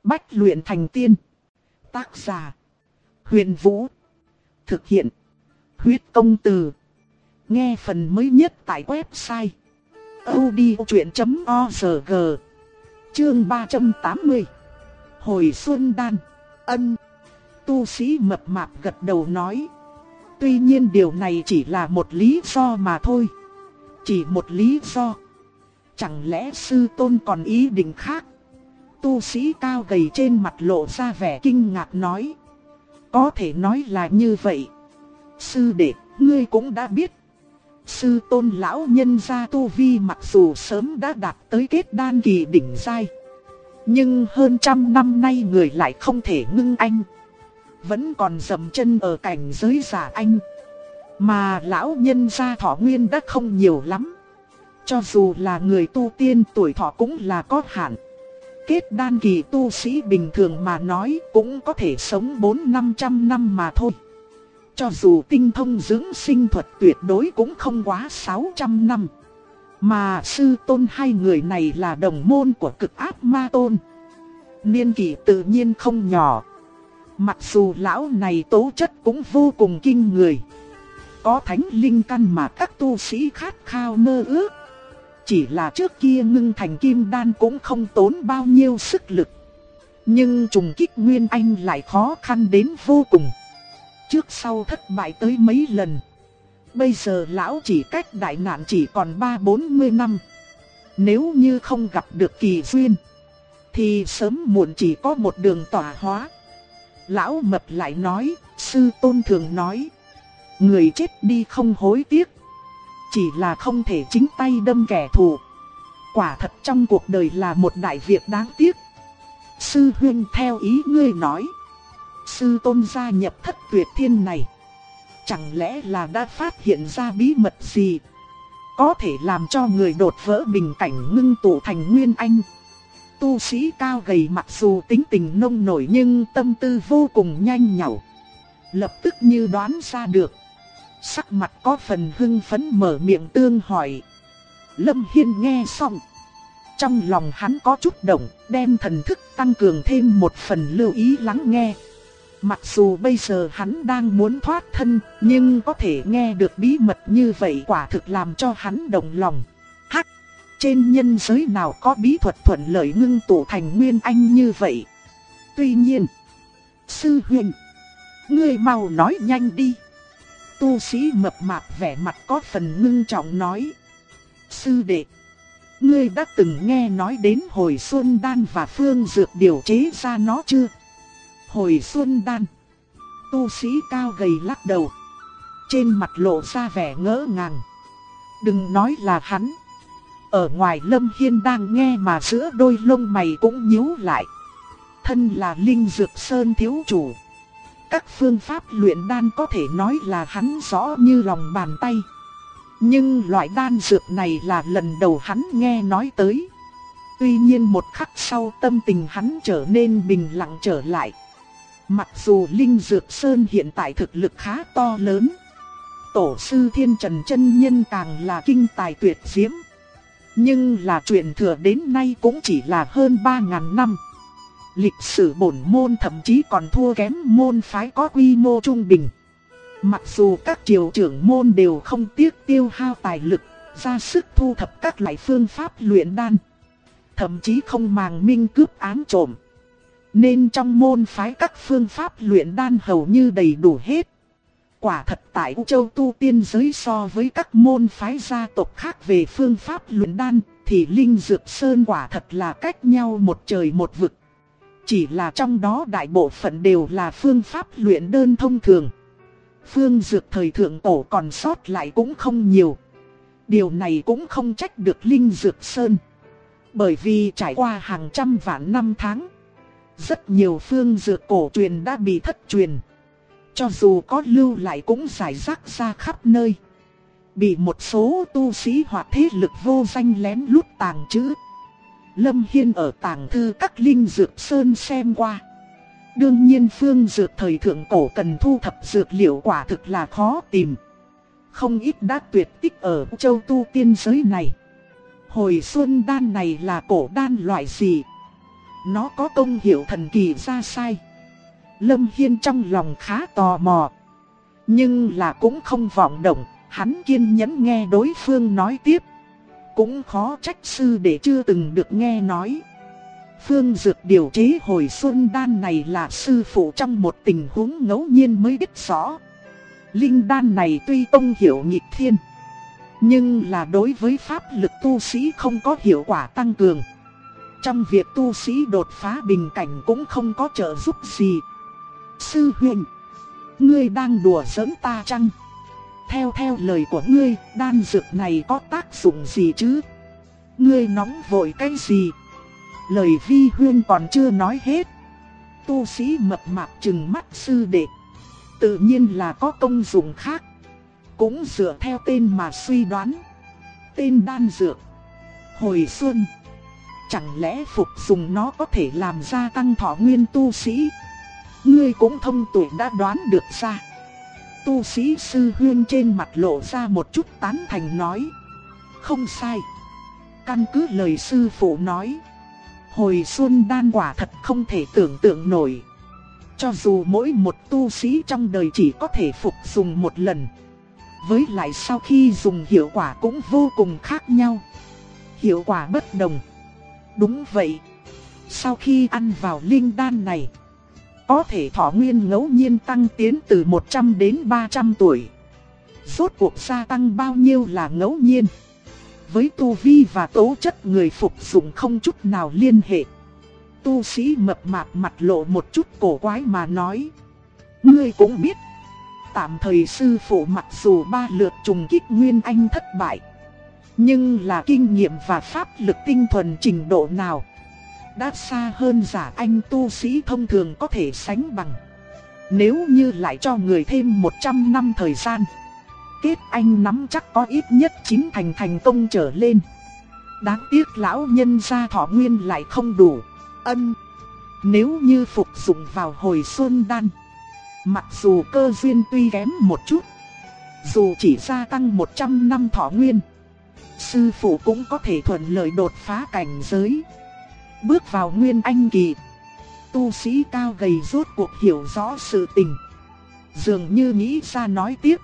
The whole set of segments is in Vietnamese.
Bách luyện thành tiên. Tác giả: Huyền Vũ. Thực hiện: Huyết Công Từ. Nghe phần mới nhất tại website audiochuyện.org. Chương 380. Hồi Xuân Đan. Ân. Tu sĩ mập mạp gật đầu nói. Tuy nhiên điều này chỉ là một lý do mà thôi. Chỉ một lý do. Chẳng lẽ sư tôn còn ý định khác? Tu sĩ cao gầy trên mặt lộ ra vẻ kinh ngạc nói. Có thể nói là như vậy. Sư đệ, ngươi cũng đã biết. Sư tôn lão nhân gia tu vi mặc dù sớm đã đạt tới kết đan kỳ đỉnh giai, nhưng hơn trăm năm nay người lại không thể ngưng anh. Vẫn còn dậm chân ở cảnh giới giả anh. Mà lão nhân gia thọ nguyên đã không nhiều lắm. Cho dù là người tu tiên tuổi thọ cũng là có hạn. Kết đan kỳ tu sĩ bình thường mà nói cũng có thể sống 400-500 năm mà thôi. Cho dù tinh thông dưỡng sinh thuật tuyệt đối cũng không quá 600 năm. Mà sư tôn hai người này là đồng môn của Cực Ác Ma Tôn. Niên kỷ tự nhiên không nhỏ. Mặc dù lão này tố chất cũng vô cùng kinh người. Có thánh linh căn mà các tu sĩ khát khao mơ ước. Chỉ là trước kia ngưng thành kim đan cũng không tốn bao nhiêu sức lực. Nhưng trùng kích nguyên anh lại khó khăn đến vô cùng. Trước sau thất bại tới mấy lần. Bây giờ lão chỉ cách đại nạn chỉ còn 30-40 năm. Nếu như không gặp được kỳ duyên thì sớm muộn chỉ có một đường tỏa hóa. Lão mập lại nói, sư tôn thường nói, người chết đi không hối tiếc. Chỉ là không thể chính tay đâm kẻ thù. Quả thật trong cuộc đời là một đại việc đáng tiếc. Sư huynh, theo ý ngươi nói, sư tôn gia nhập Thất Tuyệt Thiên này, chẳng lẽ là đã phát hiện ra bí mật gì có thể làm cho người đột vỡ bình cảnh ngưng tụ thành nguyên anh? Tu sĩ cao gầy mặc dù tính tình nông nổi nhưng tâm tư vô cùng nhanh nhảu. Lập tức như đoán ra được. Sắc mặt có phần hưng phấn mở miệng tương hỏi. Lâm Hiên nghe xong, trong lòng hắn có chút động, đem thần thức tăng cường thêm một phần lưu ý lắng nghe. Mặc dù bây giờ hắn đang muốn thoát thân, nhưng có thể nghe được bí mật như vậy quả thực làm cho hắn động lòng. Hắc! Trên nhân giới nào có bí thuật thuận lợi ngưng tụ thành nguyên anh như vậy? Tuy nhiên, sư huynh, ngươi mau nói nhanh đi. Tu sĩ mập mạp vẻ mặt có phần ngưng trọng nói. Sư đệ, ngươi đã từng nghe nói đến hồi xuân đan và phương dược điều chế ra nó chưa? Hồi xuân đan. Tu sĩ cao gầy lắc đầu. Trên mặt lộ ra vẻ ngỡ ngàng. Đừng nói là hắn. Ở ngoài Lâm Hiên đang nghe mà giữa đôi lông mày cũng nhíu lại. Thân là Linh Dược Sơn thiếu chủ, các phương pháp luyện đan có thể nói là hắn rõ như lòng bàn tay. Nhưng loại đan dược này là lần đầu hắn nghe nói tới. Tuy nhiên một khắc sau tâm tình hắn trở nên bình lặng trở lại. Mặc dù Linh Dược Sơn hiện tại thực lực khá to lớn, tổ sư Thiên Trần chân nhân càng là kinh tài tuyệt diễm, nhưng là truyền thừa đến nay cũng chỉ là hơn 3000 năm. Lịch sử bổn môn thậm chí còn thua kém môn phái có quy mô trung bình. Mặc dù các triều trưởng môn đều không tiếc tiêu hao tài lực, ra sức thu thập các loại phương pháp luyện đan, thậm chí không màng minh cướp ám trộm, nên trong môn phái các phương pháp luyện đan hầu như đầy đủ hết. Quả thật tại U Châu tu tiên giới so với các môn phái gia tộc khác về phương pháp luyện đan thì Linh Dược Sơn quả thật là cách nhau một trời một vực. Chỉ là trong đó đại bộ phận đều là phương pháp luyện đơn thông thường. Phương dược thời thượng cổ còn sót lại cũng không nhiều. Điều này cũng không trách được Linh Dược Sơn. Bởi vì trải qua hàng trăm vạn năm tháng, rất nhiều phương dược cổ truyền đã bị thất truyền. Cho dù có lưu lại cũng rải rác ra khắp nơi, bị một số tu sĩ hoặc thế lực vô danh lén lút tàng trữ. Lâm Hiên ở tàng thư các Linh Dược Sơn xem qua. Đương nhiên phương dược thời thượng cổ cần thu thập dược liệu quả thực là khó tìm. Không ít đã tuyệt tích ở châu tu tiên giới này. Hồi xuân đan này là cổ đan loại gì? nó có công hiệu thần kỳ ra sao? Lâm Hiên trong lòng khá tò mò. Nhưng là cũng không vọng động, hắn kiên nhẫn nghe đối phương nói tiếp. Cũng khó trách sư đệ chưa từng được nghe nói. Phương dược điều chế hồi xuân đan này là sư phụ trong một tình huống ngẫu nhiên mới biết rõ. Linh đan này tuy công hiệu nghịch thiên, nhưng là đối với pháp lực tu sĩ không có hiệu quả tăng cường. Trong việc tu sĩ đột phá bình cảnh cũng không có trợ giúp gì. Sư huynh, ngươi đang đùa giỡn ta chăng? Theo lời của ngươi, đan dược này có tác dụng gì chứ? Ngươi nóng vội cái gì? Lời vi huynh còn chưa nói hết. Tu sĩ mập mạp trừng mắt sư đệ. Tự nhiên là có công dụng khác. Cũng dựa theo tên mà suy đoán. Tên đan dược hồi xuân. Chẳng lẽ phục dùng nó có thể làm gia tăng thọ nguyên tu sĩ? Ngươi cũng thông tuệ đã đoán được ra. Tu sĩ sư huynh trên mặt lộ ra một chút tán thành nói. Không sai. Căn cứ lời sư phụ nói, hồi xuân đan quả thật không thể tưởng tượng nổi. Cho dù mỗi một tu sĩ trong đời chỉ có thể phục dùng một lần, với lại sau khi dùng hiệu quả cũng vô cùng khác nhau. Hiệu quả bất đồng. Đúng vậy. Sau khi ăn vào linh đan này, có thể thọ nguyên ngẫu nhiên tăng tiến từ 100 đến 300 tuổi. Rốt cuộc gia tăng bao nhiêu là ngẫu nhiên. Với tu vi và tố chất người phục dụng không chút nào liên hệ. Tu sĩ mập mạp mặt lộ một chút cổ quái mà nói. Ngươi cũng biết, tạm thời sư phụ mặc dù 3 lượt trùng kích Nguyên Anh thất bại, nhưng là kinh nghiệm và pháp lực tinh thuần trình độ nào đã xa hơn giả anh tu sĩ thông thường có thể sánh bằng. Nếu như lại cho người thêm 100 năm thời gian, kết anh nắm chắc có ít nhất 9 thành công trở lên. Đáng tiếc lão nhân gia thọ nguyên lại không đủ. Nếu như phục dụng vào hồi xuân đan, mặc dù cơ duyên tuy kém một chút, dù chỉ gia tăng 100 năm thọ nguyên, sư phụ cũng có thể thuận lợi đột phá cảnh giới, bước vào Nguyên Anh kỳ. Tu sĩ cao gầy rốt cuộc hiểu rõ sự tình, dường như nghĩ ra nói tiếp.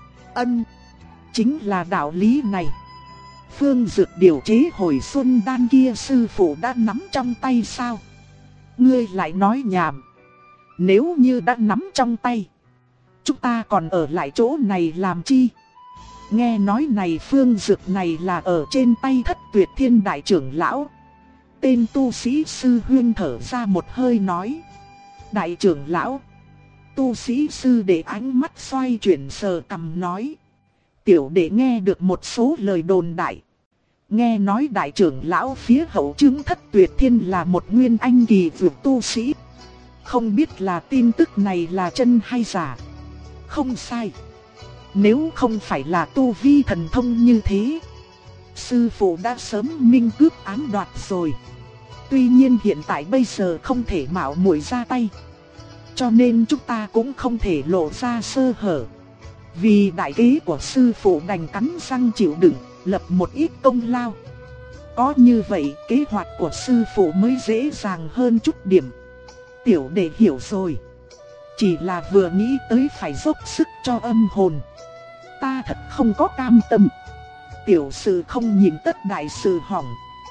Chính là đạo lý này. Phương dược điều chế hồi xuân đan kia sư phụ đã nắm trong tay sao? Ngươi lại nói nhảm. Nếu như đã nắm trong tay, chúng ta còn ở lại chỗ này làm chi? Nghe nói này phương dược này là ở trên tay Thất Tuyệt Thiên đại trưởng lão. Tên tu sĩ sư huyên thở ra một hơi nói. Đại trưởng lão. Tu sĩ sư đệ ánh mắt xoay chuyển sờ cằm nói. Tiểu đệ nghe được một số lời đồn đại. Nghe nói đại trưởng lão phía hậu chứng Thất Tuyệt Thiên là một Nguyên Anh kỳ vượt tu sĩ. Không biết là tin tức này là chân hay giả. Không sai. Nếu không phải là tu vi thần thông như thế, sư phụ đã sớm minh cướp ám đoạt rồi. Tuy nhiên hiện tại bây giờ không thể mạo muội ra tay, cho nên chúng ta cũng không thể lộ ra sơ hở. Vì đại kế của sư phụ đành cắn răng chịu đựng, lập một ít công lao. Có như vậy kế hoạch của sư phụ mới dễ dàng hơn chút điểm. Tiểu đệ hiểu rồi. Chỉ là vừa nghĩ tới phải dốc sức cho âm hồn, ta thật không có cam tâm. Tiểu sự không nhìn tất đại sự hỏng.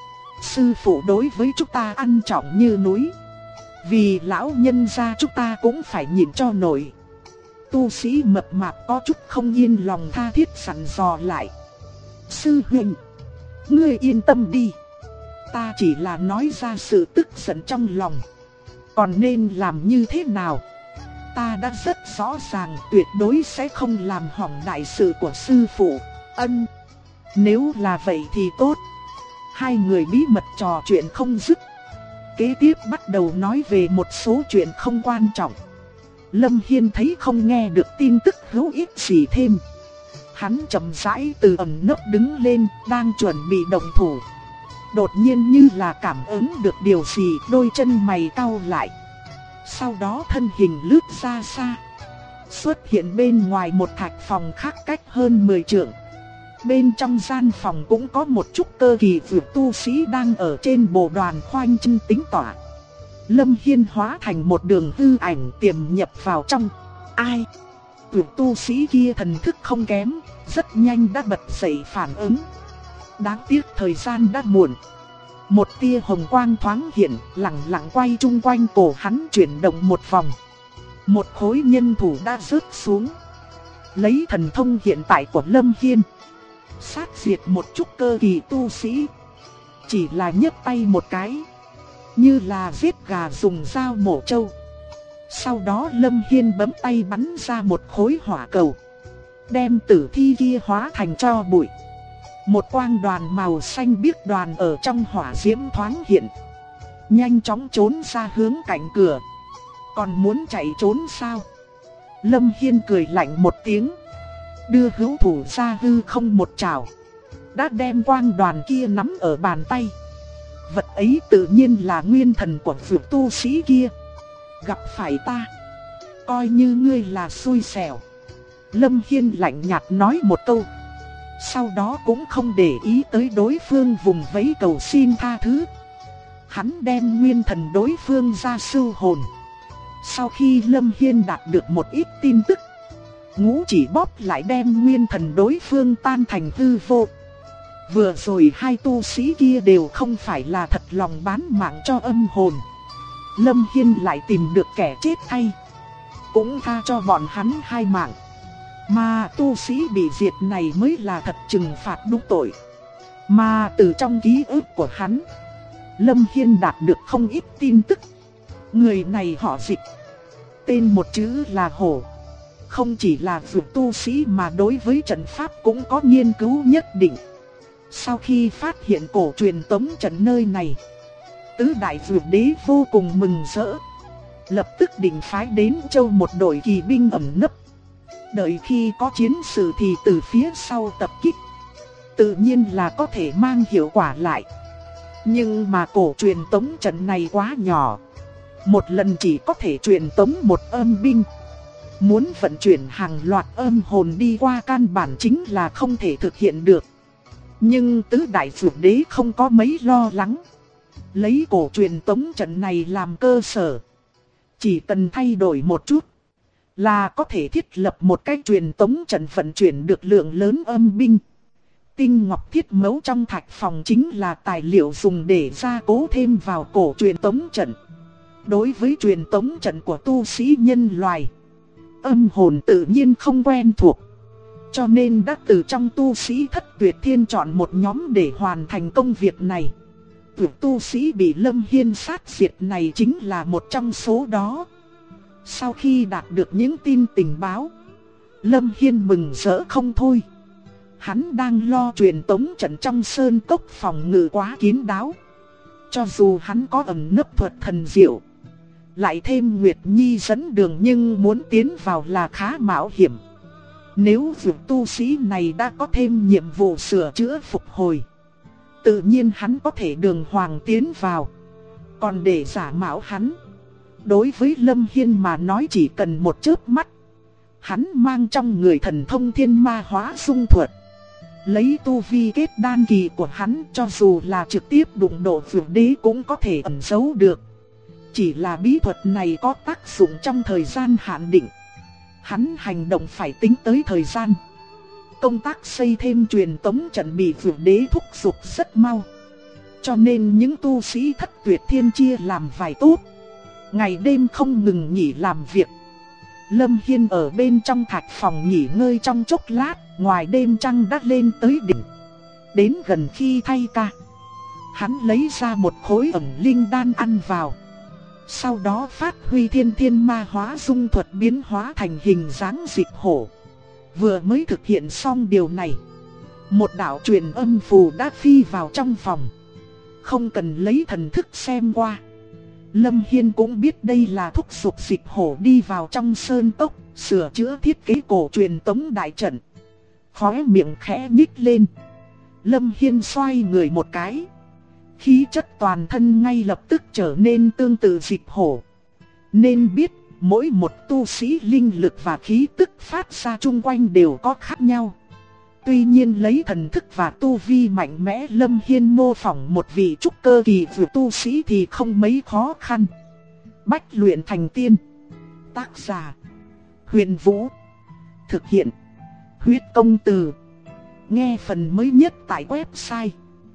Sư phụ đối với chúng ta ăn trọng như núi, vì lão nhân gia chúng ta cũng phải nhìn cho nổi. Tu sĩ mập mạp có chút không yên lòng tha thiết sẵn dò lại. Sư huynh, ngươi yên tâm đi. Ta chỉ là nói ra sự tức giận trong lòng. Còn nên làm như thế nào? Ta đã rất rõ ràng, tuyệt đối sẽ không làm hỏng đại sự của sư phụ. Nếu là vậy thì tốt. Hai người bí mật trò chuyện không dứt. Kế tiếp bắt đầu nói về một số chuyện không quan trọng. Lâm Hiên thấy không nghe được tin tức hữu ích gì thêm. Hắn chậm rãi từ ẩn nấp đứng lên, đang chuẩn bị động thủ. Đột nhiên như là cảm ứng được điều gì, đôi chân mày cau lại. Sau đó thân hình lướt ra xa, xuất hiện bên ngoài một thạch phòng khác cách hơn 10 trượng. Bên trong gian phòng cũng có một chút cơ kỳ vượt tu sĩ đang ở trên bồ đoàn khoanh chân tính tỏa. Lâm Hiên hóa thành một đường hư ảnh tiềm nhập vào trong. Ai? Tuyệt tu sĩ kia thần thức không kém, rất nhanh đã bật dậy phản ứng. Đáng tiếc thời gian đã muộn. Một tia hồng quang thoáng hiện, lặng lặng quay chung quanh cổ hắn chuyển động một vòng. Một khối nhân thủ đã rớt xuống. Lấy thần thông hiện tại của Lâm Hiên, sát diệt một chút cơ kỳ tu sĩ. Chỉ là nhấc tay một cái, như là giết gà dùng dao mổ trâu. Sau đó Lâm Hiên bấm tay bắn ra một khối hỏa cầu, đem tử thi kia hóa thành tro bụi. Một quang đoàn màu xanh biếc đoàn ở trong hỏa diễm thoáng hiện, nhanh chóng trốn ra hướng cạnh cửa. Còn muốn chạy trốn sao? Lâm Hiên cười lạnh một tiếng, đưa hữu thủ ra hư không một chảo, đã đem quang đoàn kia nắm ở bàn tay. Vật ấy tự nhiên là nguyên thần của vượt tu sĩ kia. Gặp phải ta, coi như ngươi là xui xẻo. Lâm Hiên lạnh nhạt nói một câu, sau đó cũng không để ý tới đối phương vùng vẫy cầu xin tha thứ. Hắn đem nguyên thần đối phương ra sưu hồn. Sau khi Lâm Hiên đạt được một ít tin tức, ngũ chỉ bóp lại đem nguyên thần đối phương tan thành hư vô. Vừa rồi hai tu sĩ kia đều không phải là thật lòng bán mạng cho âm hồn. Lâm Hiên lại tìm được kẻ chết thay, cũng tha cho bọn hắn hai mạng. Mà tu sĩ bị diệt này mới là thật trừng phạt đúng tội. Mà từ trong ký ức của hắn, Lâm Hiên đạt được không ít tin tức. Người này họ Dịch, tên một chữ là Hổ. Không chỉ là vượt tu sĩ mà đối với trận pháp cũng có nghiên cứu nhất định. Sau khi phát hiện cổ truyền tống trận nơi này, tứ đại vượt đế vô cùng mừng rỡ, lập tức định phái đến châu một đội kỳ binh ẩn nấp. Đợi khi có chiến sự thì từ phía sau tập kích, tự nhiên là có thể mang hiệu quả lại. Nhưng mà cổ truyền tống trận này quá nhỏ, một lần chỉ có thể truyền tống một âm binh. Muốn vận chuyển hàng loạt âm hồn đi qua căn bản chính là không thể thực hiện được. Nhưng tứ đại vượt đế không có mấy lo lắng. Lấy cổ truyền tống trận này làm cơ sở, chỉ cần thay đổi một chút là có thể thiết lập một cái truyền tống trận vận chuyển được lượng lớn âm binh. Tinh ngọc thiết mấu trong thạch phòng chính là tài liệu dùng để gia cố thêm vào cổ truyền tống trận. Đối với truyền tống trận của tu sĩ nhân loài, âm hồn tự nhiên không quen thuộc, cho nên đã từ trong tu sĩ thất tuyệt thiên chọn một nhóm để hoàn thành công việc này. Tuyệt tu sĩ bị Lâm Hiên sát diệt này chính là một trong số đó. Sau khi đạt được những tin tình báo, Lâm Hiên mừng rỡ không thôi. Hắn đang lo truyền tống trận trong sơn cốc phòng ngự quá kín đáo. Cho dù hắn có ẩn nấp thuật thần diệu, lại thêm Nguyệt Nhi dẫn đường, nhưng muốn tiến vào là khá mạo hiểm. Nếu vượt tu sĩ này đã có thêm nhiệm vụ sửa chữa phục hồi, tự nhiên hắn có thể đường hoàng tiến vào. Còn để giả mạo hắn, đối với Lâm Hiên mà nói chỉ cần một chớp mắt. Hắn mang trong người thần thông thiên ma hóa dung thuật. Lấy tu vi kết đan kỳ của hắn, cho dù là trực tiếp đụng độ vượt đế cũng có thể ẩn giấu được. Chỉ là bí thuật này có tác dụng trong thời gian hạn định. Hắn hành động phải tính tới thời gian. Công tác xây thêm truyền tống trận bị vượt đế thúc giục rất mau. Cho nên những tu sĩ thất tuyệt thiên chia làm vài tốt, ngày đêm không ngừng nghỉ làm việc. Lâm Hiên ở bên trong thạch phòng nghỉ ngơi trong chốc lát, ngoài đêm trăng đã lên tới đỉnh. Đến gần khi thay ca, hắn lấy ra một khối ẩn linh đan ăn vào. Sau đó phát huy thiên thiên ma hóa dung thuật biến hóa thành hình dáng Dịch Hổ. Vừa mới thực hiện xong điều này, một đạo truyền âm phù đã phi vào trong phòng. Không cần lấy thần thức xem qua, Lâm Hiên cũng biết đây là thúc giục Dịch Hổ đi vào trong sơn cốc, sửa chữa thiết kế cổ truyền tống đại trận. Khóe miệng khẽ nhích lên, Lâm Hiên xoay người một cái, khí chất toàn thân ngay lập tức trở nên tương tự Dịch Hổ. Nên biết, mỗi một tu sĩ linh lực và khí tức phát ra chung quanh đều có khác nhau. Tuy nhiên lấy thần thức và tu vi mạnh mẽ, Lâm Hiên mô phỏng một vị trúc cơ kỳ vượt tu sĩ thì không mấy khó khăn. Bách luyện thành tiên. Tác giả: Huyền Vũ. Thực hiện: Huyết Công Từ. Nghe phần mới nhất tại website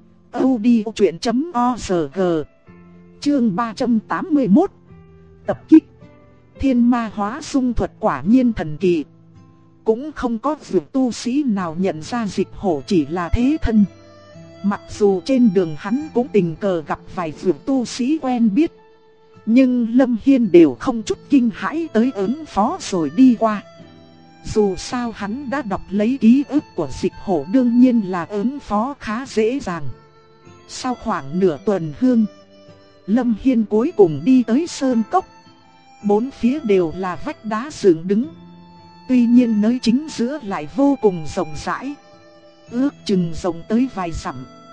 audiochuyện.org. Chương 381. Tập kích. Thiên ma hóa dung thuật quả nhiên thần kỳ. Cũng không có việc tu sĩ nào nhận ra Dịch Hổ chỉ là thế thân. Mặc dù trên đường hắn cũng tình cờ gặp vài việc tu sĩ quen biết, nhưng Lâm Hiên đều không chút kinh hãi tới ứng phó rồi đi qua. Dù sao hắn đã đọc lấy ký ức của Dịch Hổ, đương nhiên là ứng phó khá dễ dàng. Sau khoảng nửa tuần hương, Lâm Hiên cuối cùng đi tới sơn cốc. Bốn phía đều là vách đá dựng đứng. Tuy nhiên nơi chính giữa lại vô cùng rộng rãi, ước chừng rộng tới vài dặm.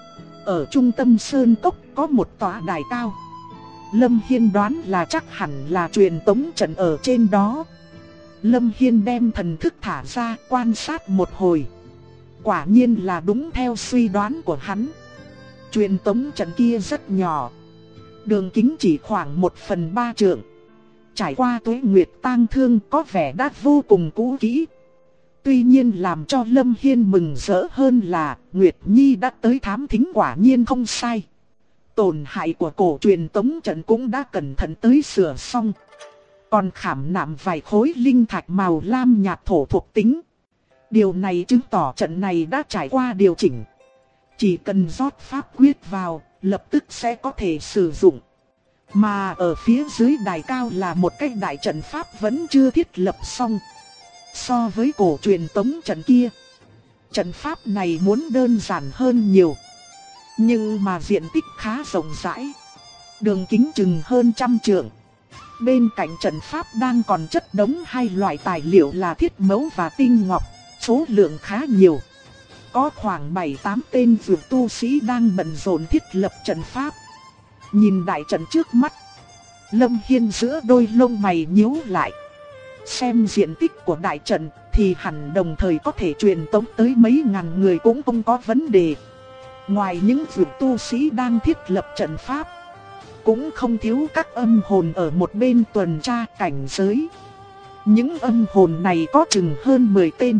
Ở trung tâm sơn cốc có một tòa đài cao. Lâm Hiên đoán là chắc hẳn là truyền tống trận ở trên đó. Lâm Hiên đem thần thức thả ra quan sát một hồi. Quả nhiên là đúng theo suy đoán của hắn. Truyền tống trận kia rất nhỏ, đường kính chỉ khoảng 1/3 trượng. Trải qua tuế nguyệt tang thương, có vẻ đã vô cùng cũ kỹ. Tuy nhiên làm cho Lâm Hiên mừng rỡ hơn là Nguyệt Nhi đã tới thám thính, quả nhiên không sai. Tổn hại của cổ truyền tống trận cũng đã cẩn thận tới sửa xong. Còn khảm nạm vài khối linh thạch màu lam nhạt thổ thuộc tính. Điều này chứng tỏ trận này đã trải qua điều chỉnh. Chỉ cần rót pháp quyết vào, lập tức sẽ có thể sử dụng. Mà ở phía dưới đài cao là một cái đại trận pháp vẫn chưa thiết lập xong. So với cổ truyền tống trận kia, trận pháp này muốn đơn giản hơn nhiều. Nhưng mà diện tích khá rộng rãi, đường kính chừng hơn 100 trượng. Bên cạnh trận pháp đang còn chất đống hai loại tài liệu là thiết mẫu và tinh ngọc, số lượng khá nhiều. Có khoảng 7-8 tên vượt tu sĩ đang bận rộn thiết lập trận pháp. Nhìn đại trận trước mắt, Lâm Hiên giữa đôi lông mày nhíu lại. Xem diện tích của đại trận thì hẳn đồng thời có thể truyền tống tới mấy ngàn người cũng không có vấn đề. Ngoài những vượt tu sĩ đang thiết lập trận pháp, cũng không thiếu các âm hồn ở một bên tuần tra cảnh giới. Những âm hồn này có chừng hơn 10 tên,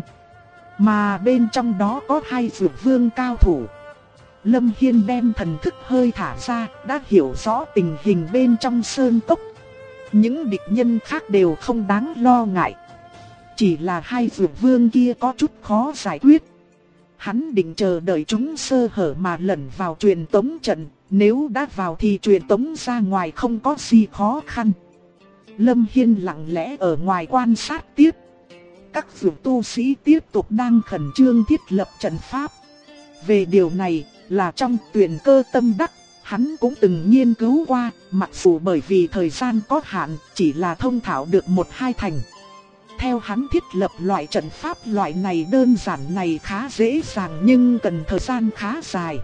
mà bên trong đó có 2 vượt vương cao thủ. Lâm Hiên đem thần thức hơi thả ra, đã hiểu rõ tình hình bên trong sơn cốc. Những địch nhân khác đều không đáng lo ngại. Chỉ là 2 vượt vương kia có chút khó giải quyết. Hắn định chờ đợi chúng sơ hở mà lẩn vào truyền tống trận. Nếu đã vào thì truyền tống ra ngoài không có gì khó khăn. Lâm Hiên lặng lẽ ở ngoài quan sát tiếp. Các vượt tu sĩ tiếp tục đang khẩn trương thiết lập trận pháp. Về điều này là trong Tuyển Cơ Tâm Đắc, hắn cũng từng nghiên cứu qua, mặc dù bởi vì thời gian có hạn, chỉ là thông thạo được 1-2 thành. Theo hắn thiết lập loại trận pháp loại này đơn giản này khá dễ dàng nhưng cần thời gian khá dài.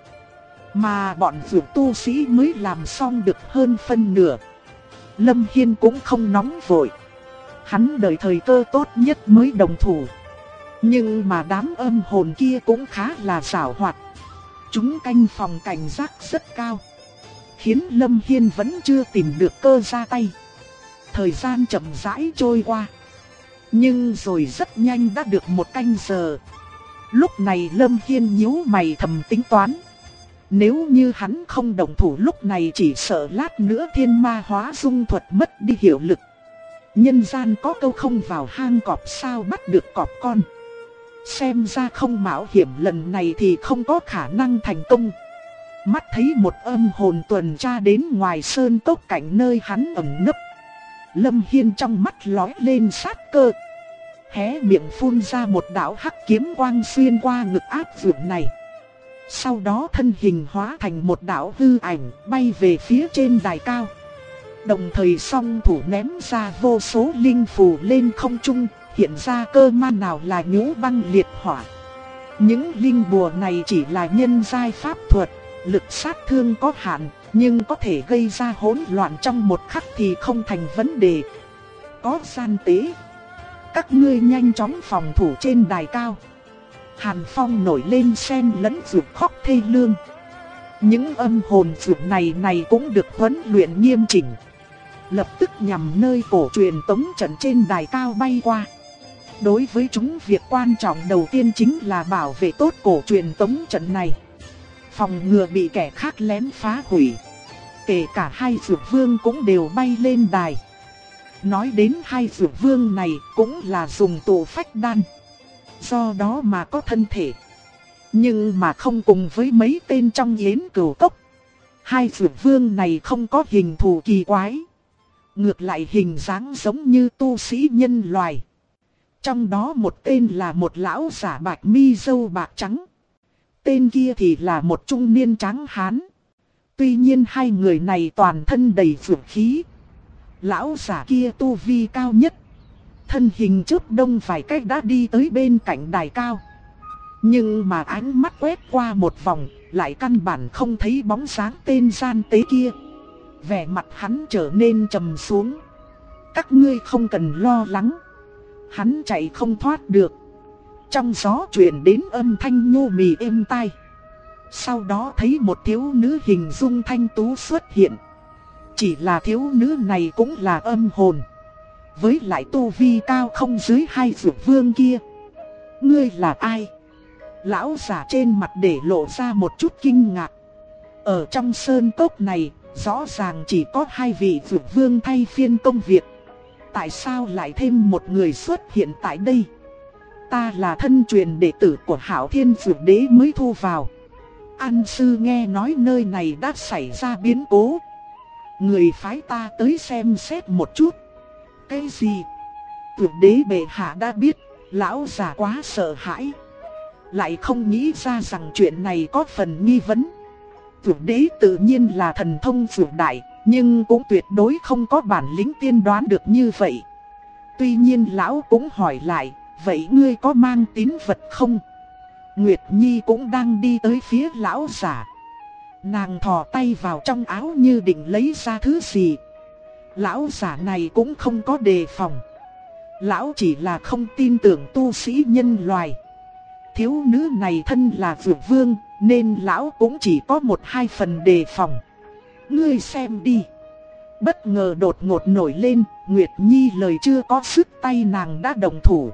Mà bọn vượt tu sĩ mới làm xong được hơn phân nửa. Lâm Hiên cũng không nóng vội. Hắn đợi thời cơ tốt nhất mới đồng thủ. Nhưng mà đám âm hồn kia cũng khá là giảo hoạt. Chúng canh phòng cảnh giác rất cao, khiến Lâm Hiên vẫn chưa tìm được cơ ra tay. Thời gian chậm rãi trôi qua, nhưng rồi rất nhanh đã được 1 canh giờ. Lúc này Lâm Hiên nhíu mày thầm tính toán. Nếu như hắn không động thủ lúc này chỉ sợ lát nữa thiên ma hóa dung thuật mất đi hiệu lực. Nhân gian có câu không vào hang cọp sao bắt được cọp con. Xem ra không mạo hiểm lần này thì không có khả năng thành công. Mắt thấy một âm hồn tuần tra đến ngoài sơn cốc cạnh nơi hắn ẩn nấp. Lâm Hiên trong mắt lóe lên sát cơ, hé miệng phun ra một đạo hắc kiếm quang xuyên qua ngực áp vượn này. Sau đó thân hình hóa thành một đạo hư ảnh bay về phía trên đài cao. Đồng thời song thủ ném ra vô số linh phù lên không trung, hiện ra cơ man nào là nhũ băng liệt hỏa. Những linh bùa này chỉ là nhân giai pháp thuật, lực sát thương có hạn, nhưng có thể gây ra hỗn loạn trong một khắc thì không thành vấn đề. Có gian tế, các ngươi nhanh chóng phòng thủ trên đài cao. Hàn phong nổi lên xen lẫn ruột khóc thê lương. Những âm hồn ruột này cũng được huấn luyện nghiêm chỉnh. lập tức nhằm nơi cổ truyền tống trận trên đài cao bay qua. Đối với chúng, việc quan trọng đầu tiên chính là bảo vệ tốt cổ truyền tống trận này, phòng ngừa bị kẻ khác lén phá hủy. Kể cả hai dược vương cũng đều bay lên đài. Nói đến hai dược vương này cũng là dùng tụ phách đan, do đó mà có thân thể. Nhưng mà không cùng với mấy tên trong Yến Cửu Cốc. Hai dược vương này không có hình thù kỳ quái, ngược lại hình dáng giống như tu sĩ nhân loài. Trong đó một tên là một lão giả bạch mi râu bạc trắng, tên kia thì là một trung niên trắng hán. Tuy nhiên hai người này toàn thân đầy phượng khí. Lão giả kia tu vi cao nhất, thân hình chớp đông vài cách đã đi tới bên cạnh đài cao. Nhưng mà ánh mắt quét qua một vòng, lại căn bản không thấy bóng dáng tên gian tế kia. Vẻ mặt hắn trở nên trầm xuống. Các ngươi không cần lo lắng, hắn chạy không thoát được. Trong gió truyền đến âm thanh nhô mì êm tai. Sau đó thấy một thiếu nữ hình dung thanh tú xuất hiện. Chỉ là thiếu nữ này cũng là âm hồn, với lại tu vi cao không dưới hai dược vương kia. Ngươi là ai? Lão giả trên mặt để lộ ra một chút kinh ngạc. Ở trong sơn cốc này, rõ ràng chỉ có hai vị dược vương thay phiên công việc. Tại sao lại thêm một người xuất hiện tại đây? Ta là thân truyền đệ tử của Hạo Thiên Dược Đế mới thu vào. An sư nghe nói nơi này đã xảy ra biến cố, người phái ta tới xem xét một chút. Cái gì? Dược Đế bệ hạ đã biết. Lão già quá sợ hãi, lại không nghĩ ra rằng chuyện này có phần nghi vấn. Dược Đế tự nhiên là thần thông dược đại, nhưng cũng tuyệt đối không có bản lĩnh tiên đoán được như vậy. Tuy nhiên lão cũng hỏi lại, vậy ngươi có mang tín vật không? Nguyệt Nhi cũng đang đi tới phía lão giả. Nàng thò tay vào trong áo như định lấy ra thứ gì. Lão giả này cũng không có đề phòng. Lão chỉ là không tin tưởng tu sĩ nhân loài. Thiếu nữ này thân là dược vương, nên lão cũng chỉ có 1-2 phần đề phòng. Ngươi xem đi. Bất ngờ đột ngột nổi lên, Nguyệt Nhi lời chưa có sức, tay nàng đã động thủ.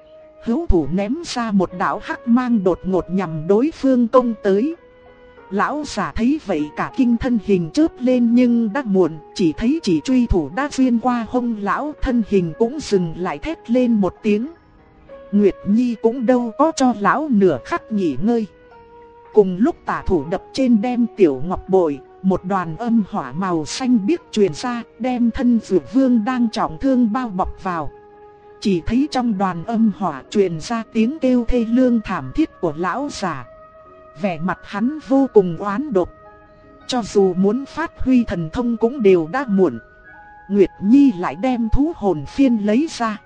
Hữu thủ ném ra một đạo hắc mang đột ngột nhằm đối phương công tới. Lão giả thấy vậy cả kinh, thân hình chớp lên nhưng đã muộn, chỉ thấy chỉ truy thủ đã xuyên qua hông lão, thân hình cũng dừng lại, thét lên một tiếng. Nguyệt Nhi cũng đâu có cho lão nửa khắc nghỉ ngơi. Cùng lúc tả thủ đập trên đem tiểu ngọc bội, một đoàn âm hỏa màu xanh biếc truyền ra, đem thân dược vương đang trọng thương bao bọc vào. Chỉ thấy trong đoàn âm hỏa truyền ra tiếng kêu thê lương thảm thiết của lão giả. Vẻ mặt hắn vô cùng oán độc. Cho dù muốn phát huy thần thông cũng đều đã muộn. Nguyệt Nhi lại đem thú hồn phiên lấy ra.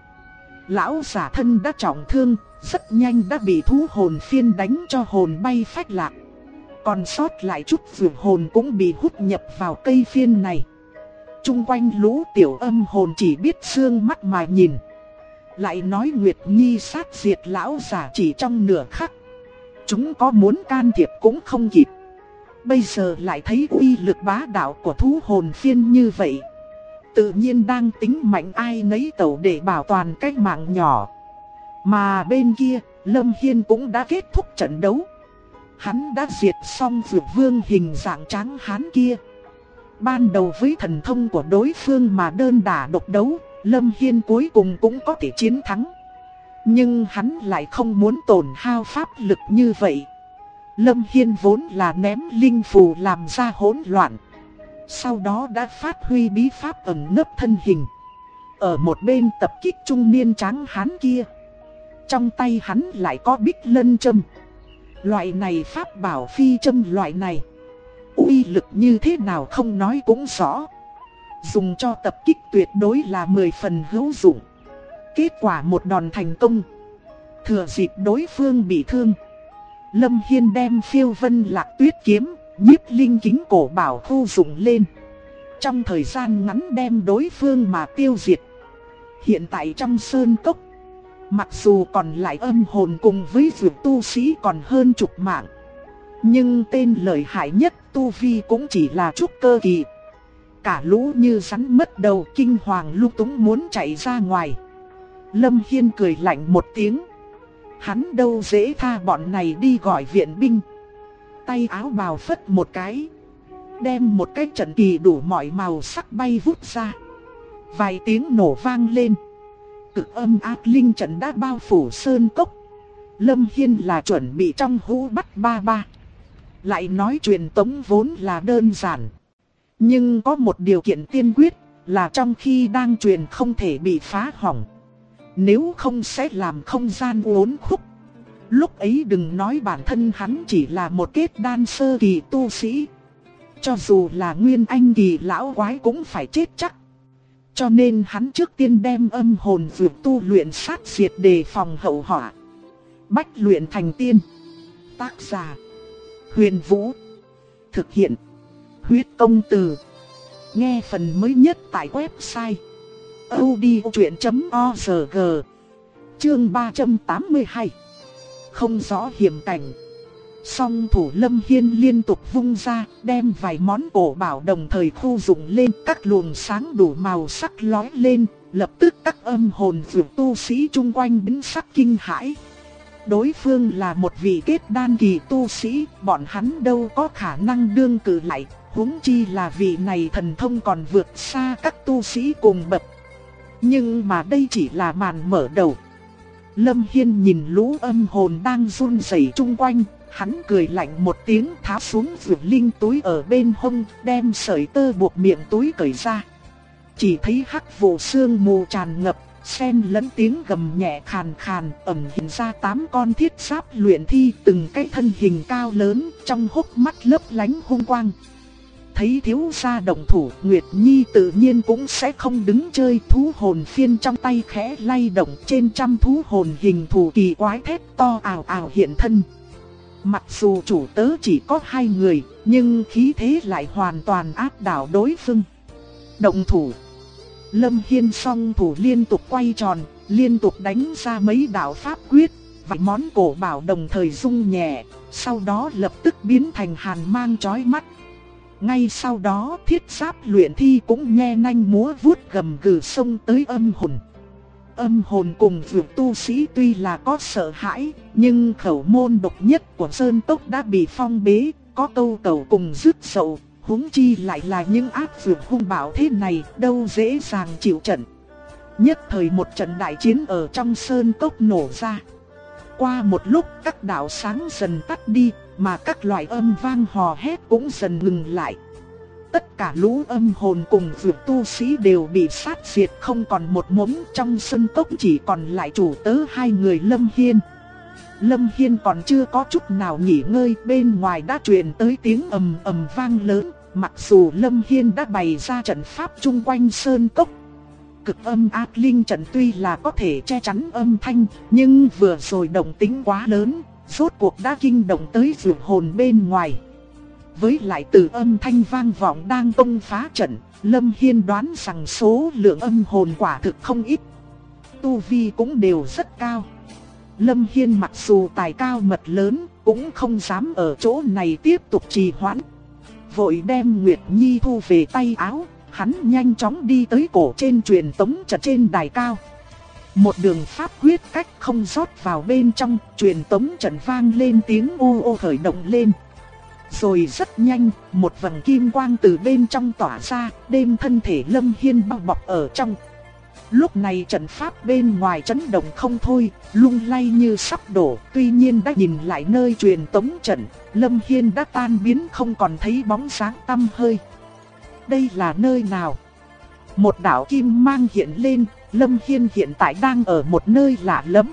Lão giả thân đã trọng thương, rất nhanh đã bị thú hồn phiên đánh cho hồn bay phách lạc. Còn sót lại chút dược hồn cũng bị hút nhập vào cây phiên này. Trung quanh lũ tiểu âm hồn chỉ biết sương mắt mà nhìn. Lại nói Nguyệt Nhi sát diệt lão giả chỉ trong nửa khắc. Chúng có muốn can thiệp cũng không kịp. Bây giờ lại thấy uy lực bá đạo của thú hồn phiên như vậy, tự nhiên đang tính mạnh ai nấy tẩu để bảo toàn cái mạng nhỏ. Mà bên kia, Lâm Hiên cũng đã kết thúc trận đấu. Hắn đã diệt xong dược vương hình dạng trắng hán kia. Ban đầu với thần thông của đối phương mà đơn đả độc đấu, Lâm Hiên cuối cùng cũng có thể chiến thắng. Nhưng hắn lại không muốn tổn hao pháp lực như vậy. Lâm Hiên vốn là ném linh phù làm ra hỗn loạn, sau đó đã phát huy bí pháp ẩn nấp thân hình. Ở một bên tập kích trung niên tráng hán kia. Trong tay hắn lại có bích lân châm. Loại này pháp bảo phi châm loại này, uy lực như thế nào không nói cũng rõ. Dùng cho tập kích tuyệt đối là 10 phần hữu dụng. Kết quả một đòn thành công. Thừa dịp đối phương bị thương, Lâm Hiên đem Phiêu Vân Lạc Tuyết kiếm, Nhiếp Linh Kính cổ bảo khu dụng lên. Trong thời gian ngắn đem đối phương mà tiêu diệt. Hiện tại trong sơn cốc, mặc dù còn lại âm hồn cùng với dược tu sĩ còn hơn chục mạng, nhưng tên lợi hại nhất tu vi cũng chỉ là trúc cơ kỳ. cả lũ như rắn mất đầu, kinh hoàng lung túng muốn chạy ra ngoài. Lâm Hiên cười lạnh một tiếng. Hắn đâu dễ tha bọn này đi gọi viện binh. Tay áo bào phất một cái, đem một cái trận kỳ đủ mọi màu sắc bay vút ra. Vài tiếng nổ vang lên. Cực âm ác linh trận đã bao phủ sơn cốc. Lâm Hiên là chuẩn bị trong hũ bắt ba ba. Lại nói truyền tống vốn là đơn giản, nhưng có một điều kiện tiên quyết là trong khi đang truyền không thể bị phá hỏng. Nếu không sẽ làm không gian uốn khúc. Lúc ấy đừng nói bản thân hắn chỉ là một kết đan sơ kỳ tu sĩ, cho dù là nguyên anh kỳ lão quái cũng phải chết chắc. Cho nên hắn trước tiên đem âm hồn dược tu luyện sát diệt đề phòng hậu họa. Bách luyện thành tiên. Tác giả Huyền Vũ. Thực hiện Huyết Công Từ. Nghe phần mới nhất tại website audiochuyện.org. Chương 382. Không rõ hiểm cảnh. Song thủ Lâm Hiên liên tục vung ra, đem vài món cổ bảo đồng thời khu dụng lên, các luồng sáng đủ màu sắc lóe lên, lập tức các âm hồn dược tu sĩ chung quanh biến sắc kinh hãi. Đối phương là một vị kết đan kỳ tu sĩ, bọn hắn đâu có khả năng đương cự lại, huống chi là vị này thần thông còn vượt xa các tu sĩ cùng bậc. Nhưng mà đây chỉ là màn mở đầu. Lâm Hiên nhìn lũ âm hồn đang run rẩy chung quanh, hắn cười lạnh một tiếng, tháo xuống vượt linh túi ở bên hông, đem sợi tơ buộc miệng túi cởi ra. Chỉ thấy hắc vụ sương mù tràn ngập, xen lẫn tiếng gầm nhẹ khàn khàn, ẩn hiện ra 8 con thiết giáp luyện thi, từng cái thân hình cao lớn, trong hốc mắt lấp lánh hung quang. Thấy thiếu gia động thủ, Nguyệt Nhi tự nhiên cũng sẽ không đứng chơi. Thú hồn phiên trong tay khẽ lay động, trên trăm thú hồn hình thù kỳ quái thét to ào ào hiện thân. Mặc dù chủ tớ chỉ có 2 người, nhưng khí thế lại hoàn toàn áp đảo đối phương. Động thủ. Lâm Hiên song thủ liên tục quay tròn, liên tục đánh ra mấy đạo pháp quyết. Vài món cổ bảo đồng thời rung nhẹ, sau đó lập tức biến thành hàn mang chói mắt. Ngay sau đó thiết giáp luyện thi cũng nhe nanh múa vuốt gầm gừ xông tới âm hồn. Âm hồn cùng vượt tu sĩ tuy là có sợ hãi, nhưng khẩu môn độc nhất của sơn tốc đã bị phong bế, có câu cầu cùng rứt sầu, huống chi lại là những ác vượt hung bạo thế này, đâu dễ dàng chịu trận. Nhất thời một trận đại chiến ở trong sơn cốc nổ ra. Qua một lúc các đạo sáng dần tắt đi, mà các loại âm vang hò hét cũng dần ngừng lại. Tất cả lũ âm hồn cùng vượt tu sĩ đều bị sát diệt không còn một mống, trong sân cốc chỉ còn lại chủ tớ 2 người Lâm Hiên. Lâm Hiên còn chưa có chút nào nghỉ ngơi, bên ngoài đã truyền tới tiếng ầm ầm vang lớn, mặc dù Lâm Hiên đã bày ra trận pháp chung quanh sơn cốc. Cực âm ác linh trận tuy là có thể che chắn âm thanh, nhưng vừa rồi động tĩnh quá lớn, rốt cuộc đã kinh động tới vượt hồn bên ngoài. Với lại từ âm thanh vang vọng đang công phá trận, Lâm Hiên đoán rằng số lượng âm hồn quả thực không ít. Tu vi cũng đều rất cao. Lâm Hiên mặc dù tài cao mật lớn, cũng không dám ở chỗ này tiếp tục trì hoãn. Vội đem Nguyệt Nhi thu về tay áo, hắn nhanh chóng đi tới cổ trên truyền tống trận trên đài cao. Một đường pháp quyết cách không rót vào bên trong, truyền tống trận vang lên tiếng ô ô khởi động lên. Rồi rất nhanh, một vầng kim quang từ bên trong tỏa ra, đem thân thể Lâm Hiên bao bọc ở trong. Lúc này trận pháp bên ngoài chấn động không thôi, lung lay như sắp đổ. Tuy nhiên đã nhìn lại nơi truyền tống trận, Lâm Hiên đã tan biến không còn thấy bóng dáng tăm hơi. Đây là nơi nào? Một đạo kim mang hiện lên, Lâm Hiên hiện tại đang ở một nơi lạ lẫm.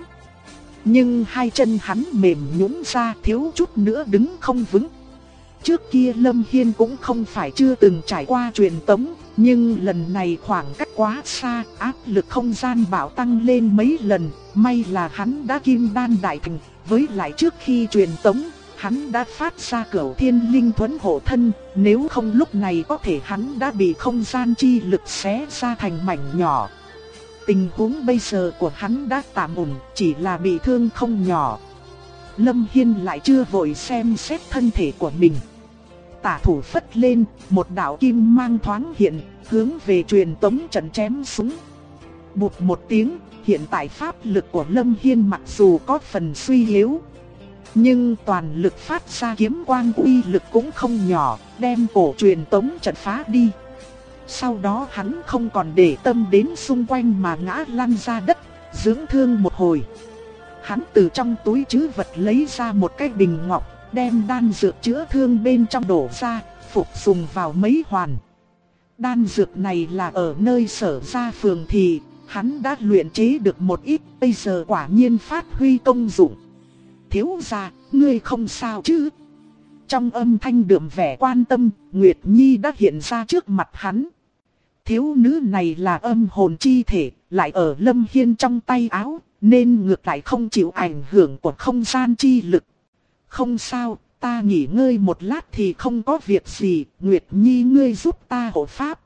Nhưng hai chân hắn mềm nhũn ra, thiếu chút nữa đứng không vững. Trước kia Lâm Hiên cũng không phải chưa từng trải qua truyền tống, nhưng lần này khoảng cách quá xa, áp lực không gian bạo tăng lên mấy lần. May là hắn đã kim đan đại thành, với lại trước khi truyền tống, hắn đã phát ra Cửu Thiên Linh Thuẫn hộ thân, nếu không lúc này có thể hắn đã bị không gian chi lực xé ra thành mảnh nhỏ. Tình huống bây giờ của hắn đã tạm ổn, chỉ là bị thương không nhỏ. Lâm Hiên lại chưa vội xem xét thân thể của mình. tả thủ phất lên, một đạo kim mang thoáng hiện, hướng về truyền tống trận chém xuống. Bụt một tiếng, hiện tại pháp lực của Lâm Hiên mặc dù có phần suy yếu, nhưng toàn lực phát ra kiếm quang uy lực cũng không nhỏ, đem cổ truyền tống trận phá đi. Sau đó hắn không còn để tâm đến xung quanh mà ngã lăn ra đất, dưỡng thương một hồi. Hắn từ trong túi trữ vật lấy ra một cái bình ngọc, đem đan dược chữa thương bên trong đổ ra, phục dùng vào mấy hoàn. Đan dược này là ở nơi Sở Gia phường thì hắn đã luyện chế được một ít, bây giờ quả nhiên phát huy công dụng. Thiếu gia, ngươi không sao chứ? Trong âm thanh đượm vẻ quan tâm, Nguyệt Nhi đã hiện ra trước mặt hắn. Thiếu nữ này là âm hồn chi thể, lại ở Lâm Hiên trong tay áo, nên ngược lại không chịu ảnh hưởng của không gian chi lực. Không sao, ta nghỉ ngơi một lát thì không có việc gì, Nguyệt Nhi ngươi giúp ta hộ pháp.